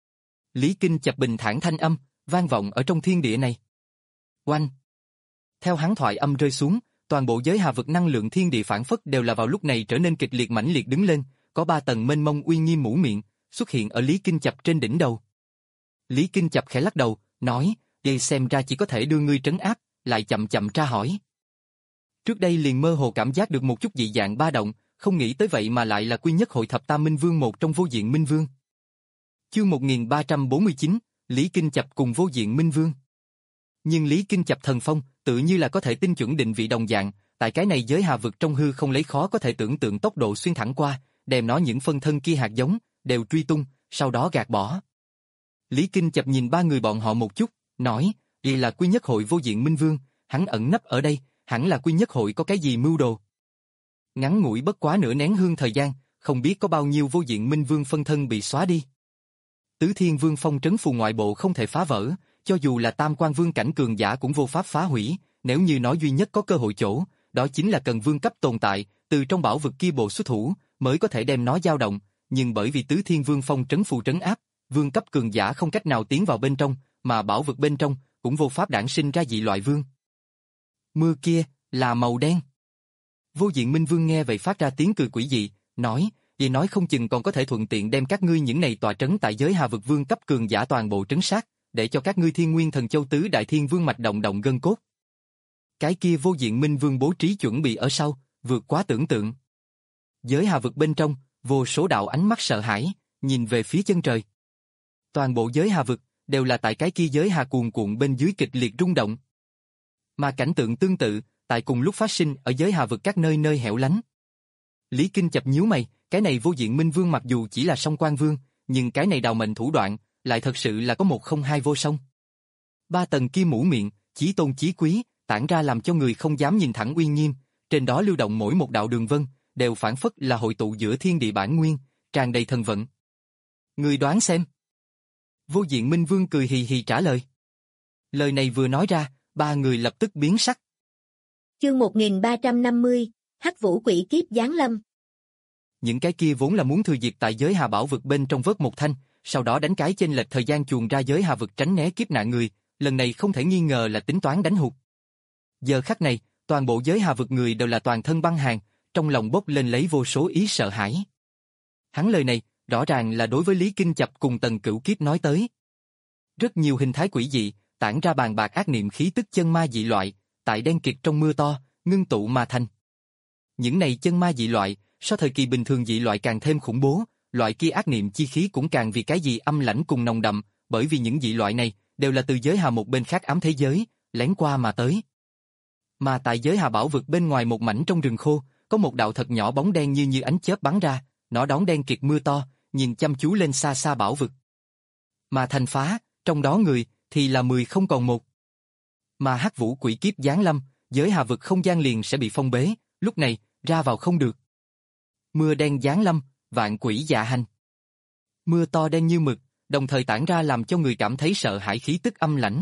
Lý Kinh chập bình thản thanh âm, vang vọng ở trong thiên địa này. Oanh! Theo hắn thoại âm rơi xuống, toàn bộ giới hà vực năng lượng thiên địa phản phất đều là vào lúc này trở nên kịch liệt mãnh liệt đứng lên, có ba tầng mênh mông uy nghiêm mũ miệng, xuất hiện ở Lý Kinh chập trên đỉnh đầu. Lý Kinh chập khẽ lắc đầu, nói, đây xem ra chỉ có thể đưa ngươi trấn áp, lại chậm chậm tra hỏi. Trước đây liền mơ hồ cảm giác được một chút dị dạng ba động, không nghĩ tới vậy mà lại là Quy Nhất Hội thập tam minh vương một trong vô diện minh vương. Chương một nghìn ba trăm bốn mươi chín, Lý Kinh chập cùng vô diện minh vương. Nhưng Lý Kinh chập thần phong, tự như là có thể tinh chuẩn định vị đồng dạng, tại cái này giới hà vực trong hư không lấy khó có thể tưởng tượng tốc độ xuyên thẳng qua, đem nó những phân thân kia hạt giống, đều truy tung, sau đó gạt bỏ. Lý Kinh chập nhìn ba người bọn họ một chút, nói, đây là Quy Nhất Hội vô diện minh vương, hắn ẩn nấp ở đây, hẳn là Quy Nhất Hội có cái gì mưu đồ. Ngắn ngủi bất quá nửa nén hương thời gian, không biết có bao nhiêu vô diện minh vương phân thân bị xóa đi. Tứ Thiên Vương phong trấn phù ngoại bộ không thể phá vỡ, cho dù là Tam Quan Vương cảnh cường giả cũng vô pháp phá hủy, nếu như nói duy nhất có cơ hội chỗ, đó chính là cần vương cấp tồn tại, từ trong bảo vực kia bộ xuất thủ, mới có thể đem nó dao động, nhưng bởi vì Tứ Thiên Vương phong trấn phù trấn áp, vương cấp cường giả không cách nào tiến vào bên trong, mà bảo vực bên trong cũng vô pháp đản sinh ra dị loại vương. Mưa kia là màu đen. Vô diện Minh Vương nghe vậy phát ra tiếng cười quỷ dị, nói, vì nói không chừng còn có thể thuận tiện đem các ngươi những này tòa trấn tại giới hà vực vương cấp cường giả toàn bộ trấn sát, để cho các ngươi Thiên Nguyên Thần Châu tứ đại thiên vương mạch động động gân cốt. Cái kia vô diện Minh Vương bố trí chuẩn bị ở sau, vượt quá tưởng tượng. Giới hà vực bên trong, vô số đạo ánh mắt sợ hãi, nhìn về phía chân trời. Toàn bộ giới hà vực đều là tại cái kia giới hà cuồn cuộn bên dưới kịch liệt rung động. Mà cảnh tượng tương tự, tại cùng lúc phát sinh ở giới hà vực các nơi nơi hẻo lánh. Lý Kinh chập nhíu mày, cái này vô diện Minh Vương mặc dù chỉ là song quan vương, nhưng cái này đào mệnh thủ đoạn, lại thật sự là có một không hai vô song. Ba tầng kia mũ miệng, chí tôn chí quý, tản ra làm cho người không dám nhìn thẳng uy nghiêm, trên đó lưu động mỗi một đạo đường vân, đều phản phất là hội tụ giữa thiên địa bản nguyên, tràn đầy thần vận. Người đoán xem. Vô diện Minh Vương cười hì hì trả lời. Lời này vừa nói ra, ba người lập tức biến sắc. Chương một nghìn ba trăm năm mươi, Hắc Vũ Quỷ Kiếp giáng lâm. Những cái kia vốn là muốn thừa diệt tại giới hà bảo vực bên trong vớt một thanh, sau đó đánh cái chênh lệch thời gian chuồn ra giới hà vực tránh né kiếp nạn người, lần này không thể nghi ngờ là tính toán đánh hụt. Giờ khắc này, toàn bộ giới hà vực người đều là toàn thân băng hàn, trong lòng bốc lên lấy vô số ý sợ hãi. Hắn lời này, rõ ràng là đối với Lý Kinh chập cùng Tần Cửu Kiếp nói tới. Rất nhiều hình thái quỷ dị, tản ra bàn bạc ác niệm khí tức chân ma dị loại, tại đen kịt trong mưa to, ngưng tụ mà thành. Những này chân ma dị loại, so thời kỳ bình thường dị loại càng thêm khủng bố, loại kia ác niệm chi khí cũng càng vì cái gì âm lãnh cùng nồng đậm, bởi vì những dị loại này đều là từ giới hà một bên khác ám thế giới, lén qua mà tới. Mà tại giới hà bảo vực bên ngoài một mảnh trong rừng khô, có một đạo thật nhỏ bóng đen như như ánh chớp bắn ra, nó đón đen kịt mưa to, nhìn chăm chú lên xa xa bảo vực. Mà thành phá, trong đó người, thì là mười không còn một. mà hắc vũ quỷ kiếp giáng lâm, giới hà vực không gian liền sẽ bị phong bế, lúc này, ra vào không được. Mưa đen giáng lâm, vạn quỷ dạ hành. Mưa to đen như mực, đồng thời tản ra làm cho người cảm thấy sợ hãi khí tức âm lãnh.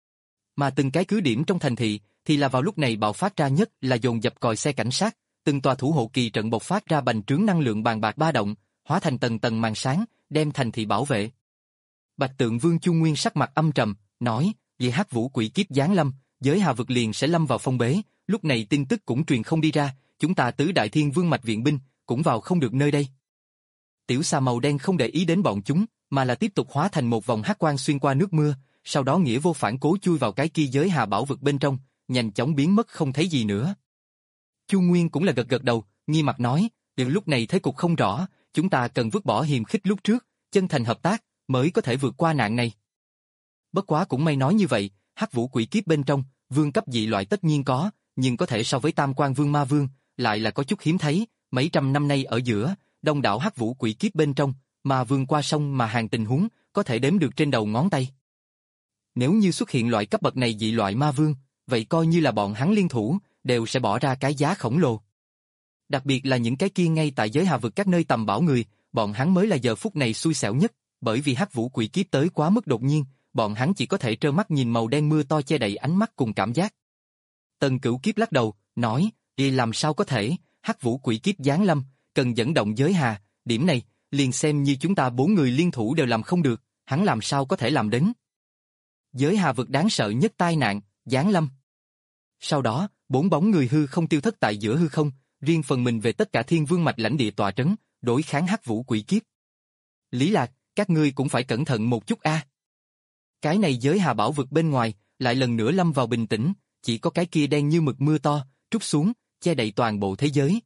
Mà từng cái cứ điểm trong thành thị, thì là vào lúc này bạo phát ra nhất là dồn dập còi xe cảnh sát, từng tòa thủ hộ kỳ trận bộc phát ra bành trướng năng lượng bàn bạc ba động, hóa thành tầng tầng màn sáng, đem thành thị bảo vệ. Bạch Tượng Vương Chu Nguyên sắc mặt âm trầm, nói, vì hắc vũ quỷ kiếp giáng lâm, giới hà vực liền sẽ lâm vào phong bế, lúc này tin tức cũng truyền không đi ra, chúng ta tứ đại thiên vương mạch viện binh, cũng vào không được nơi đây. Tiểu xà màu đen không để ý đến bọn chúng, mà là tiếp tục hóa thành một vòng hắc quang xuyên qua nước mưa, sau đó nghĩa vô phản cố chui vào cái kia giới hà bảo vực bên trong, nhanh chóng biến mất không thấy gì nữa. Chu Nguyên cũng là gật gật đầu, nghi mặt nói, đến lúc này thế cục không rõ, chúng ta cần vứt bỏ hiềm khích lúc trước, chân thành hợp tác, mới có thể vượt qua nạn này. Bất quá cũng may nói như vậy, hắc vũ quỷ kiếp bên trong, vương cấp dị loại tất nhiên có, nhưng có thể so với tam quan vương ma vương, lại là có chút hiếm thấy, mấy trăm năm nay ở giữa, đông đảo hắc vũ quỷ kiếp bên trong, ma vương qua sông mà hàng tình huống, có thể đếm được trên đầu ngón tay. Nếu như xuất hiện loại cấp bậc này dị loại ma vương, vậy coi như là bọn hắn liên thủ, đều sẽ bỏ ra cái giá khổng lồ. Đặc biệt là những cái kia ngay tại giới hà vực các nơi tầm bảo người, bọn hắn mới là giờ phút này xui xẻo nhất, bởi vì hắc vũ quỷ kiếp tới quá mức đột nhiên, bọn hắn chỉ có thể trơ mắt nhìn màu đen mưa to che đậy ánh mắt cùng cảm giác. Tần Cửu Kiếp lắc đầu, nói, đi làm sao có thể, hắc vũ quỷ kiếp giáng lâm, cần dẫn động giới hà, điểm này, liền xem như chúng ta bốn người liên thủ đều làm không được, hắn làm sao có thể làm đến. Giới hà vực đáng sợ nhất tai nạn, giáng lâm. Sau đó, bốn bóng người hư không tiêu thất tại giữa hư không, riêng phần mình về tất cả thiên vương mạch lãnh địa tọa trấn, đối kháng hắc vũ quỷ kiếp. Lý Lạc, các ngươi cũng phải cẩn thận một chút a. Cái này giới hà bảo vực bên ngoài, lại lần nữa lâm vào bình tĩnh, chỉ có cái kia đen như mực mưa to, trút xuống, che đậy toàn bộ thế giới.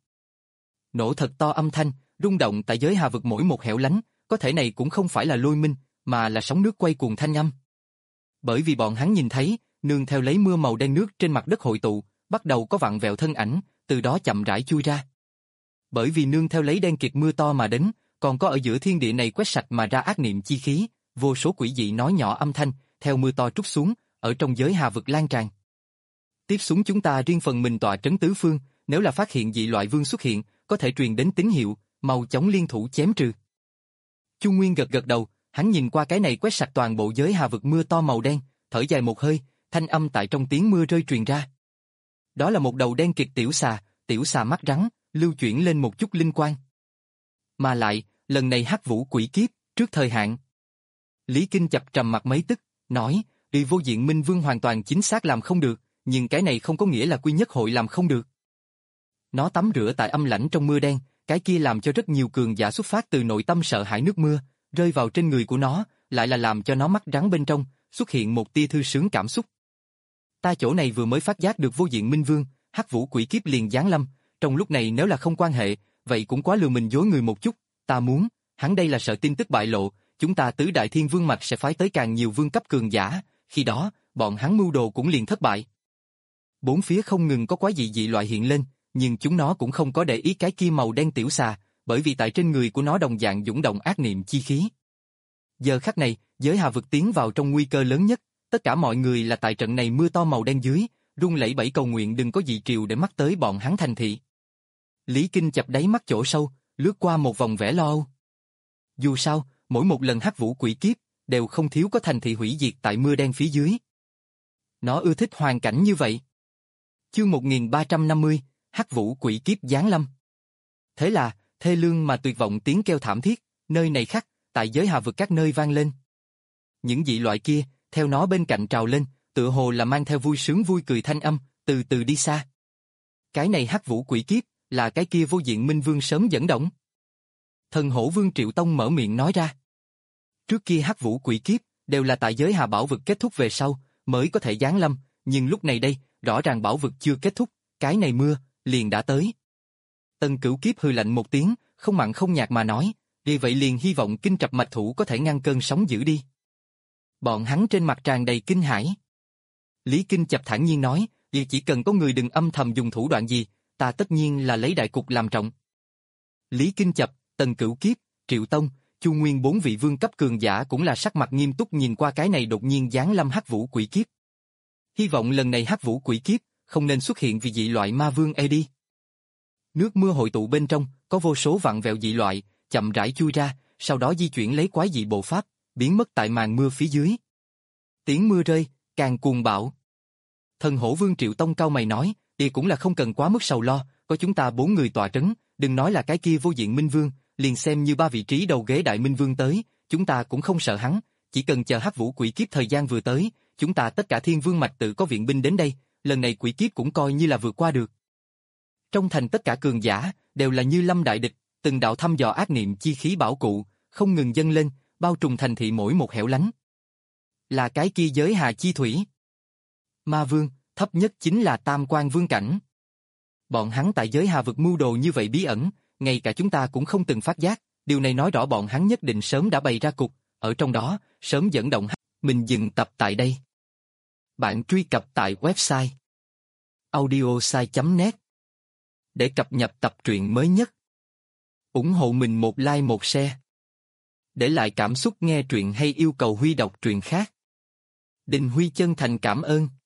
Nổ thật to âm thanh, rung động tại giới hà vực mỗi một hẻo lánh, có thể này cũng không phải là lôi minh, mà là sóng nước quay cuồng thanh âm. Bởi vì bọn hắn nhìn thấy, nương theo lấy mưa màu đen nước trên mặt đất hội tụ, bắt đầu có vặn vẹo thân ảnh, từ đó chậm rãi chui ra. Bởi vì nương theo lấy đen kịt mưa to mà đến, còn có ở giữa thiên địa này quét sạch mà ra ác niệm chi khí, vô số quỷ dị nói nhỏ âm thanh, theo mưa to trút xuống, ở trong giới hà vực lan tràn. Tiếp xuống chúng ta riêng phần mình tọa trấn tứ phương, nếu là phát hiện dị loại vương xuất hiện, có thể truyền đến tín hiệu, mau chóng liên thủ chém trừ. Chu Nguyên gật gật đầu, hắn nhìn qua cái này quét sạch toàn bộ giới hà vực mưa to màu đen, thở dài một hơi, thanh âm tại trong tiếng mưa rơi truyền ra. Đó là một đầu đen kịt tiểu xà, tiểu xà mắt rắn, lưu chuyển lên một chút linh quang. Mà lại, lần này hắc vũ quỷ kiếp, trước thời hạn. Lý Kinh chập trầm mặt mấy tức, nói, đi vô diện minh vương hoàn toàn chính xác làm không được, nhưng cái này không có nghĩa là quy nhất hội làm không được. Nó tắm rửa tại âm lãnh trong mưa đen, cái kia làm cho rất nhiều cường giả xuất phát từ nội tâm sợ hãi nước mưa, rơi vào trên người của nó, lại là làm cho nó mắt rắn bên trong, xuất hiện một tia thư sướng cảm xúc. Ta chỗ này vừa mới phát giác được vô diện minh vương, hắc vũ quỷ kiếp liền giáng lâm, trong lúc này nếu là không quan hệ, vậy cũng quá lừa mình dối người một chút, ta muốn, hắn đây là sợ tin tức bại lộ, chúng ta tứ đại thiên vương mạch sẽ phái tới càng nhiều vương cấp cường giả, khi đó, bọn hắn mưu đồ cũng liền thất bại. Bốn phía không ngừng có quái dị dị loại hiện lên, nhưng chúng nó cũng không có để ý cái kia màu đen tiểu xà, bởi vì tại trên người của nó đồng dạng dũng động ác niệm chi khí. Giờ khắc này, giới hà vực tiến vào trong nguy cơ lớn nhất, tất cả mọi người là tại trận này mưa to màu đen dưới, run lẩy bẩy cầu nguyện đừng có dị triều để mắc tới bọn hắn thành thị. Lý Kinh chập đáy mắt chỗ sâu, lướt qua một vòng vẻ lo âu. Dù sao, mỗi một lần hắc vũ quỷ kiếp, đều không thiếu có thành thị hủy diệt tại mưa đen phía dưới. Nó ưa thích hoàn cảnh như vậy. Chương một nghìn ba trăm năm mươi, hắc vũ quỷ kiếp giáng lâm. Thế là, thê lương mà tuyệt vọng tiếng kêu thảm thiết, nơi này khắc, tại giới hà vực các nơi vang lên. Những dị loại kia, theo nó bên cạnh trào lên, tựa hồ là mang theo vui sướng vui cười thanh âm, từ từ đi xa. Cái này hắc vũ quỷ kiếp, là cái kia vô diện minh vương sớm dẫn động. Thần hổ vương Triệu Tông mở miệng nói ra. Trước kia hắc vũ quỷ kiếp, đều là tại giới hà bảo vực kết thúc về sau, mới có thể giáng lâm, nhưng lúc này đây, rõ ràng bảo vực chưa kết thúc, cái này mưa, liền đã tới. Tần Cửu Kiếp hừ lạnh một tiếng, không mặn không nhạt mà nói, vì vậy liền hy vọng kinh trập mạch thủ có thể ngăn cơn sóng dữ đi. Bọn hắn trên mặt tràn đầy kinh hãi. Lý Kinh chập thản nhiên nói, vì chỉ cần có người đừng âm thầm dùng thủ đoạn gì, ta tất nhiên là lấy đại cục làm trọng. Lý Kinh chập, Tần Cửu Kiếp, Triệu Tông, Chu Nguyên bốn vị vương cấp cường giả cũng là sắc mặt nghiêm túc nhìn qua cái này đột nhiên giáng lâm hắc vũ quỷ kiếp. Hy vọng lần này hắc vũ quỷ kiếp không nên xuất hiện vì dị loại ma vương ê đi. Nước mưa hội tụ bên trong, có vô số vặn vẹo dị loại, chậm rãi chui ra, sau đó di chuyển lấy quái dị bộ pháp, biến mất tại màn mưa phía dưới. Tiếng mưa rơi, càng cuồng bạo. Thần hổ vương Triệu Tông cau mày nói, thì cũng là không cần quá mức sầu lo, có chúng ta bốn người tọa trấn, đừng nói là cái kia vô diện minh vương, liền xem như ba vị trí đầu ghế đại minh vương tới, chúng ta cũng không sợ hắn, chỉ cần chờ hắc vũ quỷ kiếp thời gian vừa tới, chúng ta tất cả thiên vương mạch tự có viện binh đến đây, lần này quỷ kiếp cũng coi như là vượt qua được. Trong thành tất cả cường giả, đều là như lâm đại địch, từng đạo thăm dò ác niệm chi khí bảo cụ, không ngừng dâng lên, bao trùm thành thị mỗi một hẻo lánh. Là cái kia giới hà chi thủy. Ma vương, thấp nhất chính là tam quan vương cảnh. Bọn hắn tại giới hà vực mưu đồ như vậy bí ẩn, ngay cả chúng ta cũng không từng phát giác, điều này nói rõ bọn hắn nhất định sớm đã bày ra cục, ở trong đó, sớm dẫn động hắc. Mình dừng tập tại đây. Bạn truy cập tại website audiosai chấm net để cập nhật tập truyện mới nhất. Ủng hộ mình một like một share. Để lại cảm xúc nghe truyện hay yêu cầu Huy đọc truyện khác. Đình Huy chân thành cảm ơn.